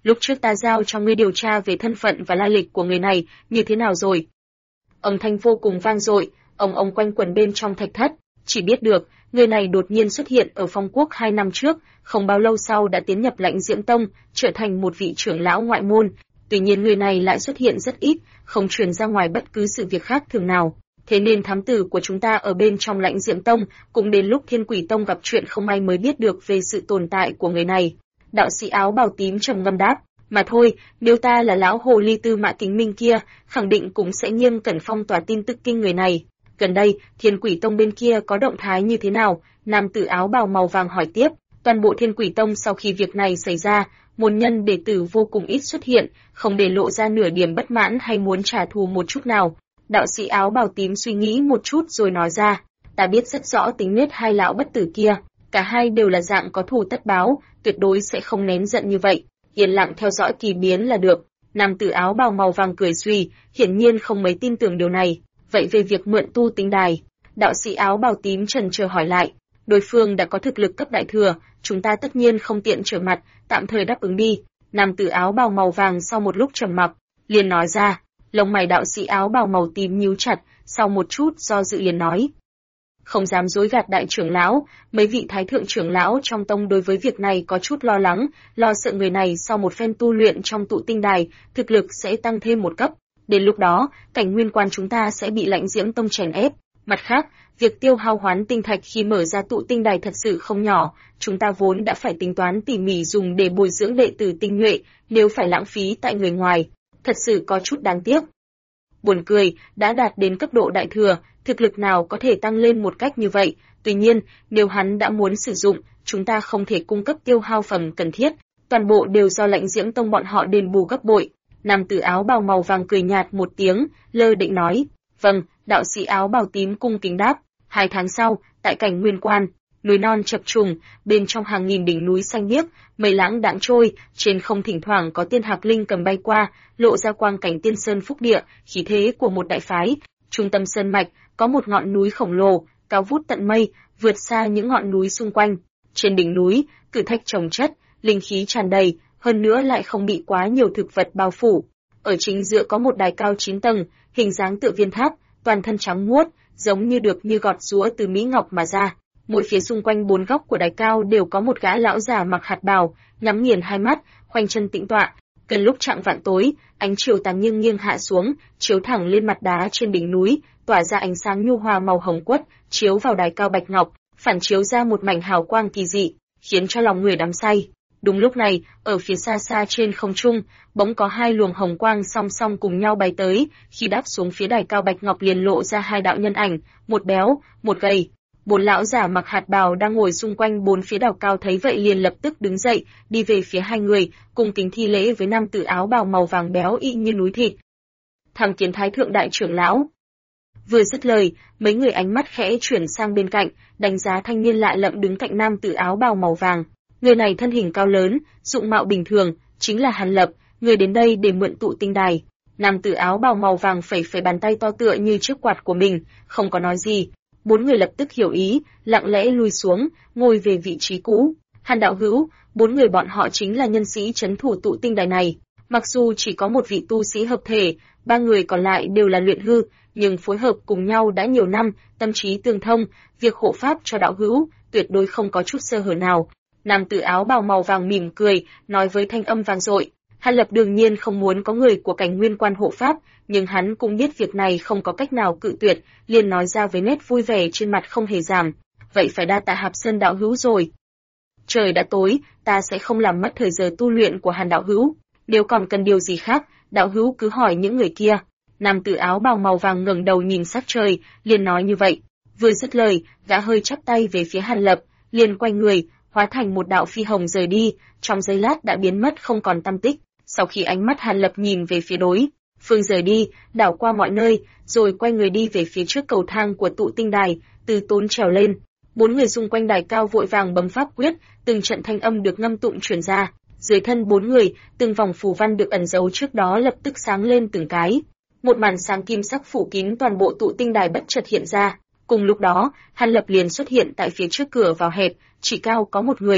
Speaker 1: lúc trước ta giao cho ngươi điều tra về thân phận và lai lịch của người này, như thế nào rồi? Âm thanh vô cùng vang dội, ông quanh quẩn bên trong thạch thất, chỉ biết được, người này đột nhiên xuất hiện ở Phong Quốc 2 năm trước, không bao lâu sau đã tiến nhập Lãnh Diễm Tông, trở thành một vị trưởng lão ngoại môn. Tuy nhiên người này lại xuất hiện rất ít, không truyền ra ngoài bất cứ sự việc khác thường nào. Thế nên thám tử của chúng ta ở bên trong Lãnh Diễm Tông, cũng đến lúc Thiên Quỷ Tông gặp chuyện không may mới biết được về sự tồn tại của người này. Đạo sĩ áo bào tím trầm ngâm đáp, mà thôi, nếu ta là lão hồ ly Tư Mã Kính Minh kia, khẳng định cũng sẽ nghiêm cẩn phong tỏa tin tức kinh người này. Gần đây, Thiên Quỷ Tông bên kia có động thái như thế nào? Nam tử áo bào màu vàng hỏi tiếp. Toàn bộ Thiên Quỷ Tông sau khi việc này xảy ra, môn nhân đệ tử vô cùng ít xuất hiện, không để lộ ra nửa điểm bất mãn hay muốn trả thù một chút nào. Đạo sĩ áo bào tím suy nghĩ một chút rồi nói ra, ta biết rất rõ tính nết hai lão bất tử kia, cả hai đều là dạng có thù tất báo, tuyệt đối sẽ không nén giận như vậy, yên lặng theo dõi kỳ biến là được. Nam tử áo bào màu vàng cười suy, hiển nhiên không mấy tin tưởng điều này. Vậy về việc mượn tu tinh đài, đạo sĩ áo bào tím chần chờ hỏi lại, đối phương đã có thực lực cấp đại thừa, chúng ta tất nhiên không tiện trở mặt, tạm thời đáp ứng đi. Nam tử áo bào màu vàng sau một lúc trầm mặc, liền nói ra. Lông mày đạo sĩ áo bào màu tím nhíu chặt, sau một chút do dự liền nói. Không dám dối gạt đại trưởng lão, mấy vị thái thượng trưởng lão trong tông đối với việc này có chút lo lắng, lo sợ người này sau một phen tu luyện trong tụ tinh đài, thực lực sẽ tăng thêm một cấp. Đến lúc đó, cảnh nguyên quan chúng ta sẽ bị Lãnh Diễm Tông chèn ép. Mặt khác, việc tiêu hao hoán tinh thạch khi mở ra tụ tinh đài thật sự không nhỏ, chúng ta vốn đã phải tính toán tỉ mỉ dùng để bồi dưỡng đệ tử tinh nhuệ, nếu phải lãng phí tại người ngoài, thật sự có chút đáng tiếc. Buồn cười, đã đạt đến cấp độ đại thừa, thực lực nào có thể tăng lên một cách như vậy, tuy nhiên, nếu hắn đã muốn sử dụng, chúng ta không thể cung cấp tiêu hao phẩm cần thiết, toàn bộ đều do Lãnh Diễm Tông bọn họ đền bù gấp bội. Nam tử áo bào màu vàng cười nhạt một tiếng, lơ định nói, vâng, đạo sĩ áo bào tím cung kính đáp. 2 tháng sau, tại cảnh nguyên quan, núi non chập trùng, bên trong hàng nghìn đỉnh núi xanh biếc, mây lãng đãng trôi, trên không thỉnh thoảng có tiên hạc linh cầm bay qua, lộ ra quang cảnh tiên sơn phúc địa, khí thế của một đại phái. Trung tâm sơn mạch có một ngọn núi khổng lồ, cao vút tận mây, vượt xa những ngọn núi xung quanh. Trên đỉnh núi, cử thạch chồng chất, linh khí tràn đầy, hơn nữa lại không bị quá nhiều thực vật bao phủ. Ở chính giữa có một đài cao 9 tầng, hình dáng tựa viên tháp, toàn thân trắng muốt, giống như được như gọt giũa từ mỹ ngọc mà ra. Mỗi phía xung quanh 4 góc của đài cao đều có một gã lão già mặc hạt bào, nhắm nghiền hai mắt, khoanh chân tĩnh tọa. Gần lúc chạng vạn tối, ánh chiều tà nghiêng nghiêng hạ xuống, chiếu thẳng lên mặt đá trên đỉnh núi, tỏa ra ánh sáng nhu hòa màu hồng quất, chiếu vào đài cao bạch ngọc, phản chiếu ra một mảnh hào quang kỳ dị, khiến cho lòng người đắm say. Đúng lúc này, ở phía xa xa trên không trung, bỗng có 2 luồng hồng quang song song cùng nhau bay tới, khi đáp xuống phía đài cao bạch ngọc liền lộ ra 2 đạo nhân ảnh, một béo, một gầy. 4 lão giả mặc hạt bào đang ngồi xung quanh 4 phía đài cao thấy vậy liền lập tức đứng dậy, đi về phía 2 người, cùng kính thi lễ với nam tử áo bào màu vàng béo y như núi thịt. Tham kiến thái thượng đại trưởng lão. Vừa dứt lời, mấy người ánh mắt khẽ chuyển sang bên cạnh, đánh giá thanh niên lạ lẫm đứng cạnh nam tử áo bào màu vàng. Người này thân hình cao lớn, dụng mạo bình thường, chính là Hàn Lập, người đến đây để mượn tụ tinh đài. Nam tử áo bào màu vàng phẩy phẩy bàn tay to tựa như chiếc quạt của mình, không có nói gì. 4 người lập tức hiểu ý, lặng lẽ lui xuống, ngồi về vị trí cũ. Hàn đạo hữu, 4 người bọn họ chính là nhân sĩ trấn thủ tụ tinh đài này. Mặc dù chỉ có một vị tu sĩ hợp thể, 3 người còn lại đều là luyện hư, nhưng phối hợp cùng nhau đã nhiều năm, tâm trí tương thông, việc hộ pháp cho đạo hữu tuyệt đối không có chút sơ hở nào. Nam tử áo bào màu vàng mỉm cười, nói với thanh âm vang dội. Hàn Lập đương nhiên không muốn có người của cảnh nguyên quan hộ pháp, nhưng hắn cũng biết việc này không có cách nào cự tuyệt, liền nói ra với nét vui vẻ trên mặt không hề giảm. Vậy phải đa tạ Hạp Sơn đạo hữu rồi. Trời đã tối, ta sẽ không làm mất thời giờ tu luyện của Hàn đạo hữu. Nếu còn cần điều gì khác, đạo hữu cứ hỏi những người kia. Nam tử áo bào màu vàng ngẩng đầu nhìn sắc trời, liền nói như vậy. Vừa dứt lời, gã hơi chắp tay về phía Hàn Lập, liền quay người, hóa thành một đạo phi hồng rời đi, trong giây lát đã biến mất không còn tăm tích. Sau khi ánh mắt Hàn Lập nhìn về phía đối phương rời đi, đảo qua mọi nơi, rồi quay người đi về phía trước cầu thang của tụ tinh đài, từ tốn trèo lên. 4 người xung quanh đài cao vội vàng bấm pháp quyết, từng trận thanh âm được ngâm tụng truyền ra. Dưới thân 4 người, từng vòng phù văn được ẩn giấu trước đó lập tức sáng lên từng cái. Một màn sáng kim sắc phủ kín toàn bộ tụ tinh đài bất chợt hiện ra. Cùng lúc đó, Hàn Lập liền xuất hiện tại phía trước cửa vào hẹp, chỉ cao có một người.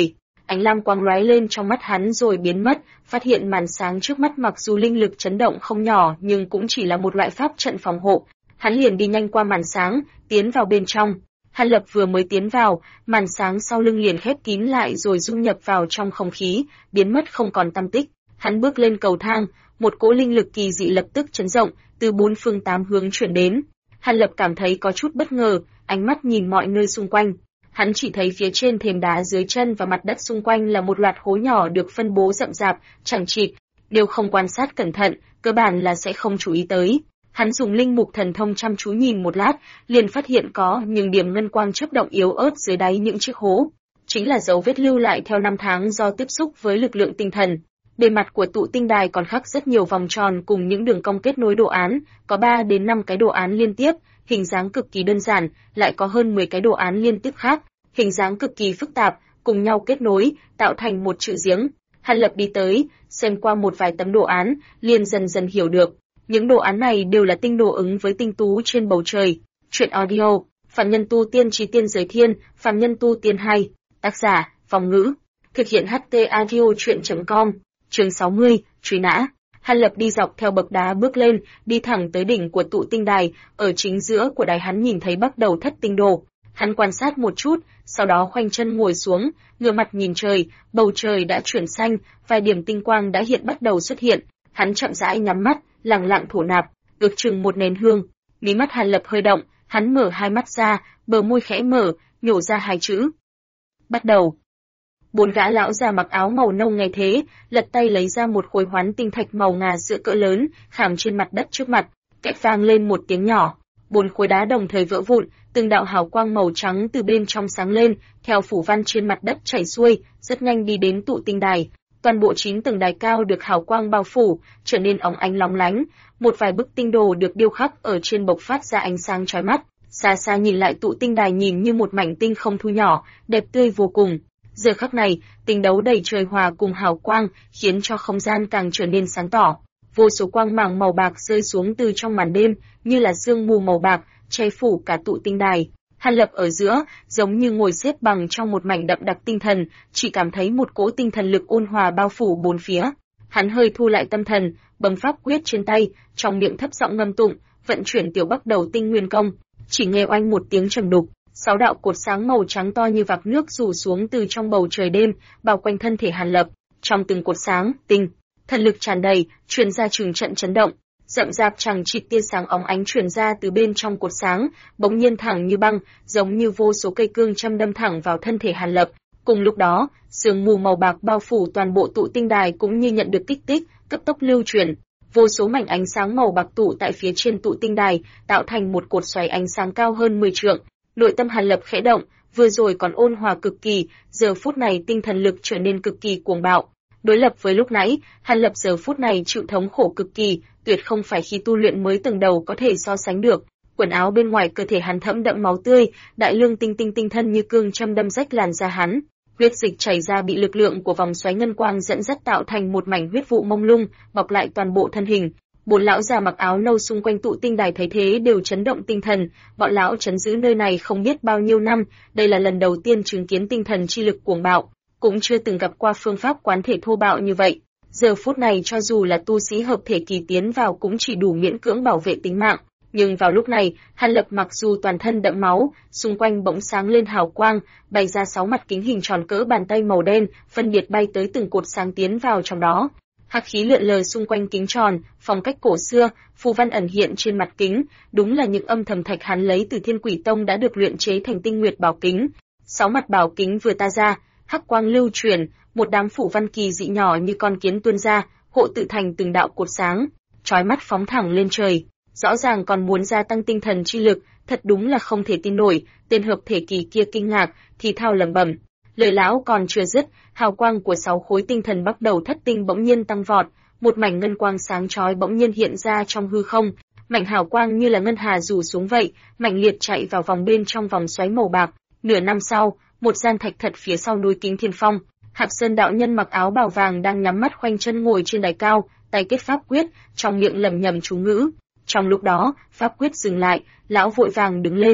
Speaker 1: Ánh lam quang lóe lên trong mắt hắn rồi biến mất, phát hiện màn sáng trước mắt mặc dù linh lực chấn động không nhỏ nhưng cũng chỉ là một loại pháp trận phòng hộ. Hắn liền đi nhanh qua màn sáng, tiến vào bên trong. Hàn Lập vừa mới tiến vào, màn sáng sau lưng liền khép kín lại rồi dung nhập vào trong không khí, biến mất không còn tăm tích. Hắn bước lên cầu thang, một cỗ linh lực kỳ dị lập tức chấn rộng, từ bốn phương tám hướng chuyển đến. Hàn Lập cảm thấy có chút bất ngờ, ánh mắt nhìn mọi nơi xung quanh. Hắn chỉ thấy phía trên thềm đá dưới chân và mặt đất xung quanh là một loạt hố nhỏ được phân bố rậm rạp, chẳng chịt, đều không quan sát cẩn thận, cơ bản là sẽ không chú ý tới. Hắn dùng linh mục thần thông chăm chú nhìn một lát, liền phát hiện có những điểm ngân quang chớp động yếu ớt dưới đáy những chiếc hố, chính là dấu vết lưu lại theo năm tháng do tiếp xúc với lực lượng tinh thần. Bề mặt của tụ tinh đài còn khắc rất nhiều vòng tròn cùng những đường cong kết nối đồ án, có 3 đến 5 cái đồ án liên tiếp, hình dáng cực kỳ đơn giản, lại có hơn 10 cái đồ án liên tiếp khác, hình dáng cực kỳ phức tạp, cùng nhau kết nối, tạo thành một chữ giếng. Hàn Lập đi tới, xem qua một vài tấm đồ án, liền dần dần hiểu được. Những đồ án này đều là tinh đồ ứng với tinh tú trên bầu trời. Truyện audio, Phạm Nhân Tu Tiên Chí Tiên Giới Thiên, Phạm Nhân Tu Tiên 2, tác giả, Phong Ngữ. Thực hiện HT Audio Truyện.com, chương 60, truy nã. Hàn Lập đi dọc theo bậc đá bước lên, đi thẳng tới đỉnh của tụ tinh đài, ở chính giữa của đài hắn nhìn thấy bắt đầu thất tinh đồ. Hắn quan sát một chút, sau đó khoanh chân ngồi xuống, ngửa mặt nhìn trời, bầu trời đã chuyển xanh, vài điểm tinh quang đã hiện bắt đầu xuất hiện. Hắn chậm rãi nhắm mắt, lặng lặng thổ nạp, ước chừng một nén hương. Mí mắt Hàn Lập hơi động, hắn mở hai mắt ra, bờ môi khẽ mở, nhổ ra hai chữ. Bắt đầu. Bốn gã lão già mặc áo màu nâu nghe thế, lật tay lấy ra một khối hoán tinh thạch màu ngà sữa cỡ lớn, khảm trên mặt đất trước mặt, kẹt vang lên một tiếng nhỏ. Bốn khối đá đồng thời vỡ vụn, từng đạo hào quang màu trắng từ bên trong sáng lên, theo phủ văn trên mặt đất chảy xuôi, rất nhanh đi đến tụ tinh đài. Toàn bộ 9 tầng đài cao được hào quang bao phủ, trở nên óng ánh lóng lánh, một vài bức tinh đồ được điêu khắc ở trên bộc phát ra ánh sáng chói mắt. Xa xa nhìn lại tụ tinh đài nhìn như một mảnh tinh không thu nhỏ, đẹp tươi vô cùng. Giờ khắc này, tinh đấu đầy trời hòa cùng hào quang, khiến cho không gian càng trở nên sáng tỏ. Vô số quang mảng màu bạc rơi xuống từ trong màn đêm, như là sương mù màu bạc, che phủ cả tụ tinh đài. Hàn Lập ở giữa, giống như ngồi xếp bằng trong một mảnh đậm đặc tinh thần, chỉ cảm thấy một cỗ tinh thần lực ôn hòa bao phủ bốn phía. Hắn hơi thu lại tâm thần, bấm pháp quyết trên tay, trong miệng thấp giọng ngâm tụng, vận chuyển tiểu Bắc Đầu Tinh Nguyên Công. Chỉ nghe oanh một tiếng trầm đục, 6 đạo cột sáng màu trắng to như vạc nước rủ xuống từ trong bầu trời đêm, bao quanh thân thể Hàn Lập. Trong từng cột sáng, tinh thần lực tràn đầy, truyền ra từng trận chấn động. Rậm rạp chẳng chịt tia sáng óng ánh truyền ra từ bên trong cột sáng, bỗng nhiên thẳng như băng, giống như vô số cây cương châm đâm thẳng vào thân thể Hàn Lập. Cùng lúc đó, sương mù màu bạc bao phủ toàn bộ tụ tinh đài cũng như nhận được kích thích, cấp tốc lưu chuyển. Vô số mảnh ánh sáng màu bạc tụ tại phía trên tụ tinh đài, tạo thành một cột xoáy ánh sáng cao hơn 10 trượng. Nội tâm Hàn Lập khẽ động, vừa rồi còn ôn hòa cực kỳ, giờ phút này tinh thần lực trở nên cực kỳ cuồng bạo. Đối lập với lúc nãy, Hàn Lập giờ phút này chịu thống khổ cực kỳ, tuyệt không phải khi tu luyện mới tầng đầu có thể so sánh được. Quần áo bên ngoài cơ thể hắn thẫm đẫm máu tươi, đại lương tinh thân như cương châm đâm rách làn da hắn. Huyết dịch chảy ra bị lực lượng của vòng xoáy ngân quang dẫn dắt tạo thành một mảnh huyết vụ mông lung, bọc lại toàn bộ thân hình. Bốn lão già mặc áo nâu xung quanh tụ tinh đài thấy thế đều chấn động tinh thần, bọn lão trấn giữ nơi này không biết bao nhiêu năm, đây là lần đầu tiên chứng kiến tinh thần chi lực cuồng bạo, cũng chưa từng gặp qua phương pháp quán thể thô bạo như vậy. Giờ phút này cho dù là tu sĩ hợp thể kỳ tiến vào cũng chỉ đủ miễn cưỡng bảo vệ tính mạng, nhưng vào lúc này, Hàn Lập mặc dù toàn thân đẫm máu, xung quanh bỗng sáng lên hào quang, bày ra 6 mặt kính hình tròn cỡ bàn tay màu đen, phân biệt bay tới từng cột sáng tiến vào trong đó. Hắc khí lượn lờ xung quanh kính tròn, phong cách cổ xưa, phù văn ẩn hiện trên mặt kính, đúng là những âm thầm thạch hắn lấy từ Thiên Quỷ Tông đã được luyện chế thành tinh nguyệt bảo kính. 6 mặt bảo kính vừa ta ra, hắc quang lưu truyền, một đám phù văn kỳ dị nhỏ như con kiến tuôn ra, hộ tự thành từng đạo cột sáng, chói mắt phóng thẳng lên trời. Rõ ràng còn muốn gia tăng tinh thần chi lực, thật đúng là không thể tin nổi. Tên hợp thể kỳ kia kinh ngạc, thì thào lẩm bẩm. Lời lão còn chưa dứt, hào quang của 6 khối tinh thần bắt đầu thất tinh bỗng nhiên tăng vọt, một mảnh ngân quang sáng chói bỗng nhiên hiện ra trong hư không, mảnh hào quang như là ngân hà rủ xuống vậy, mảnh liệt chạy vào vòng bên trong vòng xoáy màu bạc. Nửa năm sau, một gian thạch thật phía sau núi Kính Thiên Phong, Hạp Sơn đạo nhân mặc áo bào vàng đang nhắm mắt khoanh chân ngồi trên đài cao, tay kết pháp quyết, trong miệng lẩm nhẩm chú ngữ. Trong lúc đó, pháp quyết dừng lại, lão vội vàng đứng lên.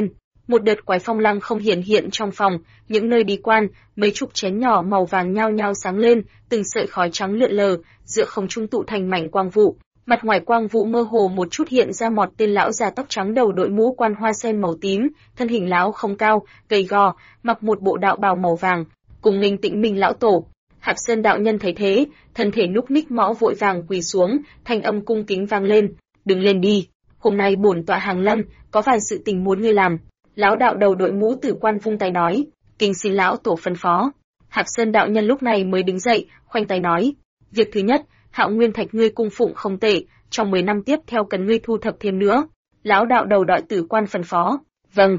Speaker 1: Một đợt quái phong lăng không hiển hiện trong phòng, những nơi đi quan, mấy chục chén nhỏ màu vàng nhao nhao sáng lên, từng sợi khói trắng lượn lờ, giữa không trung tụ thành mảnh quang vụ. Mặt ngoài quang vụ mơ hồ một chút hiện ra một tên lão già tóc trắng đầu đội mũ quan hoa sen màu tím, thân hình lão không cao, gầy gò, mặc một bộ đạo bào màu vàng, cùng nghênh Tĩnh Minh lão tổ. Hạp Sơn đạo nhân thấy thế, thân thể núc ních mõ vội vàng quỳ xuống, thanh âm cung kính vang lên, "Đứng lên đi, hôm nay bổn tọa hàng lâm, có vài sự tình muốn ngươi làm." Lão đạo đầu đội mũ tử quan vung tay nói, "Kính xin lão tổ phân phó." Hạp Sơn đạo nhân lúc này mới đứng dậy, khoanh tay nói, "Việc thứ nhất, Hạo Nguyên Thạch ngươi cung phụng không tệ, trong 10 năm tiếp theo cần ngươi thu thập thêm nữa." Lão đạo đầu đội tử quan phân phó, "Vâng."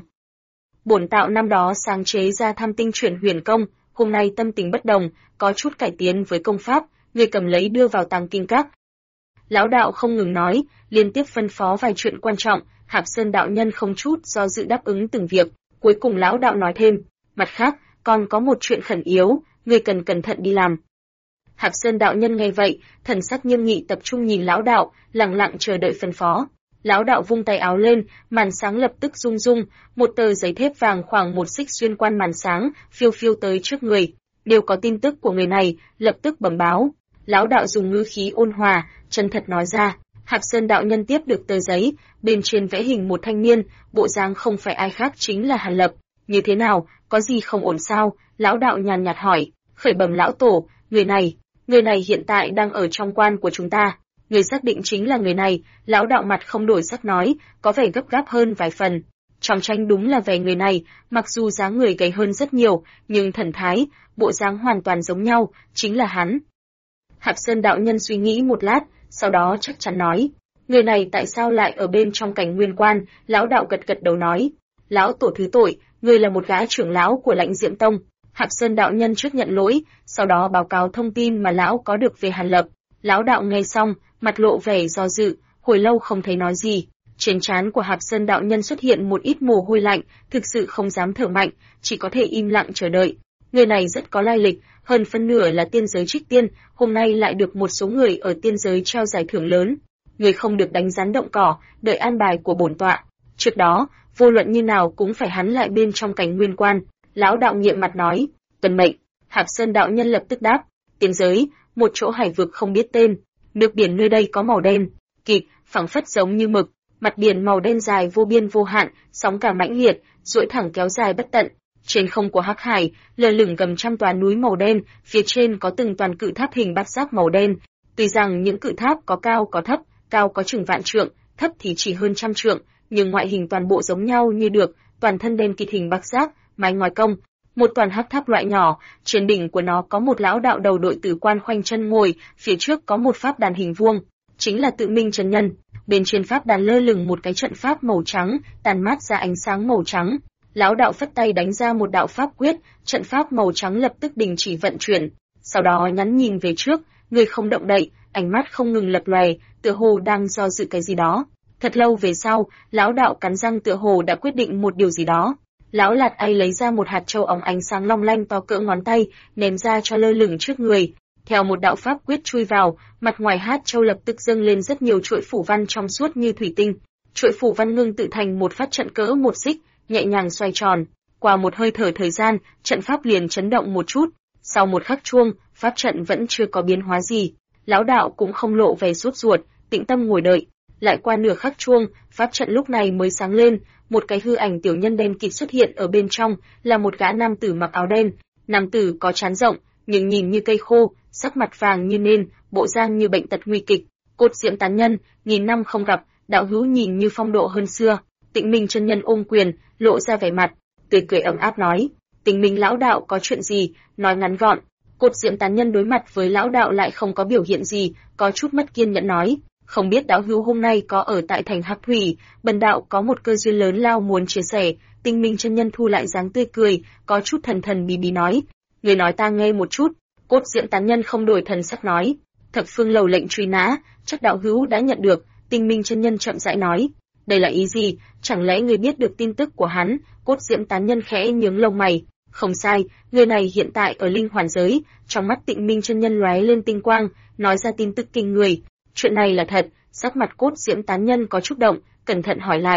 Speaker 1: Bổn tạo năm đó sáng chế ra Tham Tinh Chuyển Huyền Công, hôm nay tâm tình bất đồng, có chút cải tiến với công pháp, ngươi cầm lấy đưa vào Tàng Kinh Các. Lão đạo không ngừng nói, liên tiếp phân phó vài chuyện quan trọng, Hạp Sơn đạo nhân không chút do dự đáp ứng từng việc, cuối cùng lão đạo nói thêm, "Mặt khác, còn có một chuyện khẩn yếu, ngươi cần cẩn thận đi làm." Hạp Sơn đạo nhân nghe vậy, thần sắc nghiêm nghị tập trung nhìn lão đạo, lặng lặng chờ đợi phân phó. Lão đạo vung tay áo lên, màn sáng lập tức rung rung, một tờ giấy thép vàng khoảng một xích xuyên qua màn sáng, phiêu phiêu tới trước người. Đều có tin tức của người này, lập tức bẩm báo. Lão đạo dùng ngữ khí ôn hòa, chân thật nói ra. Hạp Sơn đạo nhân tiếp được tờ giấy, bên trên vẽ hình một thanh niên, bộ dáng không phải ai khác chính là Hàn Lập. "Như thế nào, có gì không ổn sao?" Lão đạo nhàn nhạt hỏi. "Khởi bẩm lão tổ, người này hiện tại đang ở trong quan của chúng ta." "Người xác định chính là người này?" Lão đạo mặt không đổi sắc nói, có vẻ gấp gáp hơn vài phần. Trong tranh đúng là vẻ người này, mặc dù dáng người gầy hơn rất nhiều, nhưng thần thái, bộ dáng hoàn toàn giống nhau, chính là hắn. Hạp Sơn đạo nhân suy nghĩ một lát, sau đó chắc chắn nói, người này tại sao lại ở bên trong cảnh nguyên quan? Lão đạo gật gật đầu nói, lão tổ thứ tội, người là một gã trưởng lão của Lãnh Diệm Tông. Hạp Sơn đạo nhân trước nhận lỗi, sau đó báo cáo thông tin mà lão có được về Hàn Lập. Lão đạo nghe xong, mặt lộ vẻ do dự, hồi lâu không thấy nói gì. Trên trán của Hạp Sơn đạo nhân xuất hiện một ít mồ hôi lạnh, thực sự không dám thở mạnh, chỉ có thể im lặng chờ đợi. Người này rất có lai lịch, hơn phân nửa là tiên giới trích tiên, hôm nay lại được một số người ở tiên giới trao giải thưởng lớn. Người không được đánh rắn động cỏ, đợi an bài của bổn tọa. Trước đó, vô luận như nào cũng phải hắn lại bên trong cảnh nguyên quan. Lão đạo nghiệm mặt nói, tuân mệnh. Hạp Sơn đạo nhân lập tức đáp, tiên giới, một chỗ hải vực không biết tên. Nước biển nơi đây có màu đen, kịt, phẳng phất giống như mực. Mặt biển màu đen dài vô biên vô hạn, sóng cả mãnh liệt, duỗi thẳng kéo dài bất tận. Trên không của Hắc Hải, lơ lửng gầm trăm tòa núi màu đen, phía trên có từng toàn cự tháp hình bát giác màu đen. Tuy rằng những cự tháp có cao có thấp, cao có chừng vạn trượng, thấp thì chỉ hơn trăm trượng, nhưng ngoại hình toàn bộ giống nhau như được, toàn thân đen kịt hình bát giác, mái ngói cong. Một toàn hắc tháp loại nhỏ, trên đỉnh của nó có một lão đạo đầu đội tử quan khoanh chân ngồi, phía trước có một pháp đàn hình vuông, chính là Tự Minh chân nhân. Bên trên pháp đàn lơ lửng một cái trận pháp màu trắng, tàn mát ra ánh sáng màu trắng. Lão đạo phất tay đánh ra một đạo pháp quyết, trận pháp màu trắng lập tức đình chỉ vận chuyển. Sau đó nhắn nhìn về trước, người không động đậy, ánh mắt không ngừng lập lòe, tựa hồ đang do dự cái gì đó. Thật lâu về sau, lão đạo cắn răng tựa hồ đã quyết định một điều gì đó. Lão lạt ấy lấy ra một hạt châu óng ánh sáng long lanh to cỡ ngón tay, ném ra cho lơ lửng trước người. Theo một đạo pháp quyết chui vào, mặt ngoài hạt châu lập tức dâng lên rất nhiều chuỗi phủ văn trong suốt như thủy tinh. Chuỗi phủ văn ngưng tự thành một phát trận cỡ một xích, nhẹ nhàng xoay tròn. Qua một hơi thở thời gian, trận pháp liền chấn động một chút. Sau một khắc chuông, pháp trận vẫn chưa có biến hóa gì. Lão đạo cũng không lộ vẻ sốt ruột, tĩnh tâm ngồi đợi. Lại qua nửa khắc chuông, pháp trận lúc này mới sáng lên, một cái hư ảnh tiểu nhân đen kịt xuất hiện ở bên trong, là một gã nam tử mặc áo đen. Nam tử có trán rộng, nhưng nhìn như cây khô, sắc mặt vàng như nên, bộ dáng như bệnh tật nguy kịch. Cốt Diệm tán nhân, nghìn năm không gặp, đạo hữu nhìn như phong độ hơn xưa. Tịnh Minh chân nhân ôm quyền, lộ ra vẻ mặt tươi cười ấm áp nói, Tịnh Minh lão đạo có chuyện gì, nói ngắn gọn. Cốt Diệm tán nhân đối mặt với lão đạo lại không có biểu hiện gì, có chút mất kiên nhẫn nói, không biết đạo hữu hôm nay có ở tại thành Hắc Thủy, bần đạo có một cơ duyên lớn lao muốn chia sẻ. Tịnh Minh chân nhân thu lại dáng tươi cười, có chút thần thần bí bí nói, người nói ta nghe một chút. Cốt Diệm tán nhân không đổi thần sắc nói, Thập Phương lầu lệnh truy nã, chắc đạo hữu đã nhận được. Tịnh Minh chân nhân chậm rãi nói, đây là ý gì, chẳng lẽ người biết được tin tức của hắn? Cốt Diệm tán nhân khẽ nhướng lông mày, không sai, người này hiện tại ở linh hoàn giới. Trong mắt Tịnh Minh chân nhân lóe lên tinh quang, nói ra tin tức kinh người. Chuyện này là thật. Sắc mặt Cốt Diệm tán nhân có chút động, cẩn thận hỏi lại,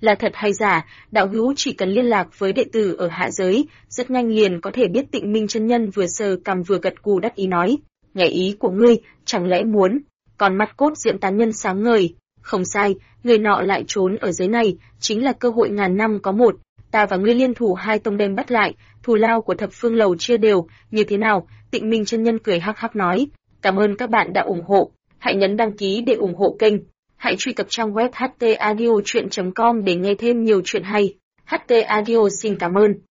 Speaker 1: là thật hay giả, đạo hữu chỉ cần liên lạc với đệ tử ở hạ giới, rất nhanh liền có thể biết. Tịnh Minh chân nhân vừa sờ cằm vừa gật gù đắc ý nói, nghe ý của ngươi, chẳng lẽ muốn? Còn mắt cốt Diệm tán nhân sáng ngời, không sai, người nọ lại trốn ở dưới này, chính là cơ hội ngàn năm có một. Ta và ngươi liên thủ hai tông đem bắt lại, thù lao của Thập Phương Lầu chia đều, như thế nào? Tịnh Minh chân nhân cười hắc hắc nói, cảm ơn các bạn đã ủng hộ, hãy nhấn đăng ký để ủng hộ kênh, hãy truy cập trang web htaudio.com để nghe thêm nhiều chuyện hay. HT Audio xin cảm ơn.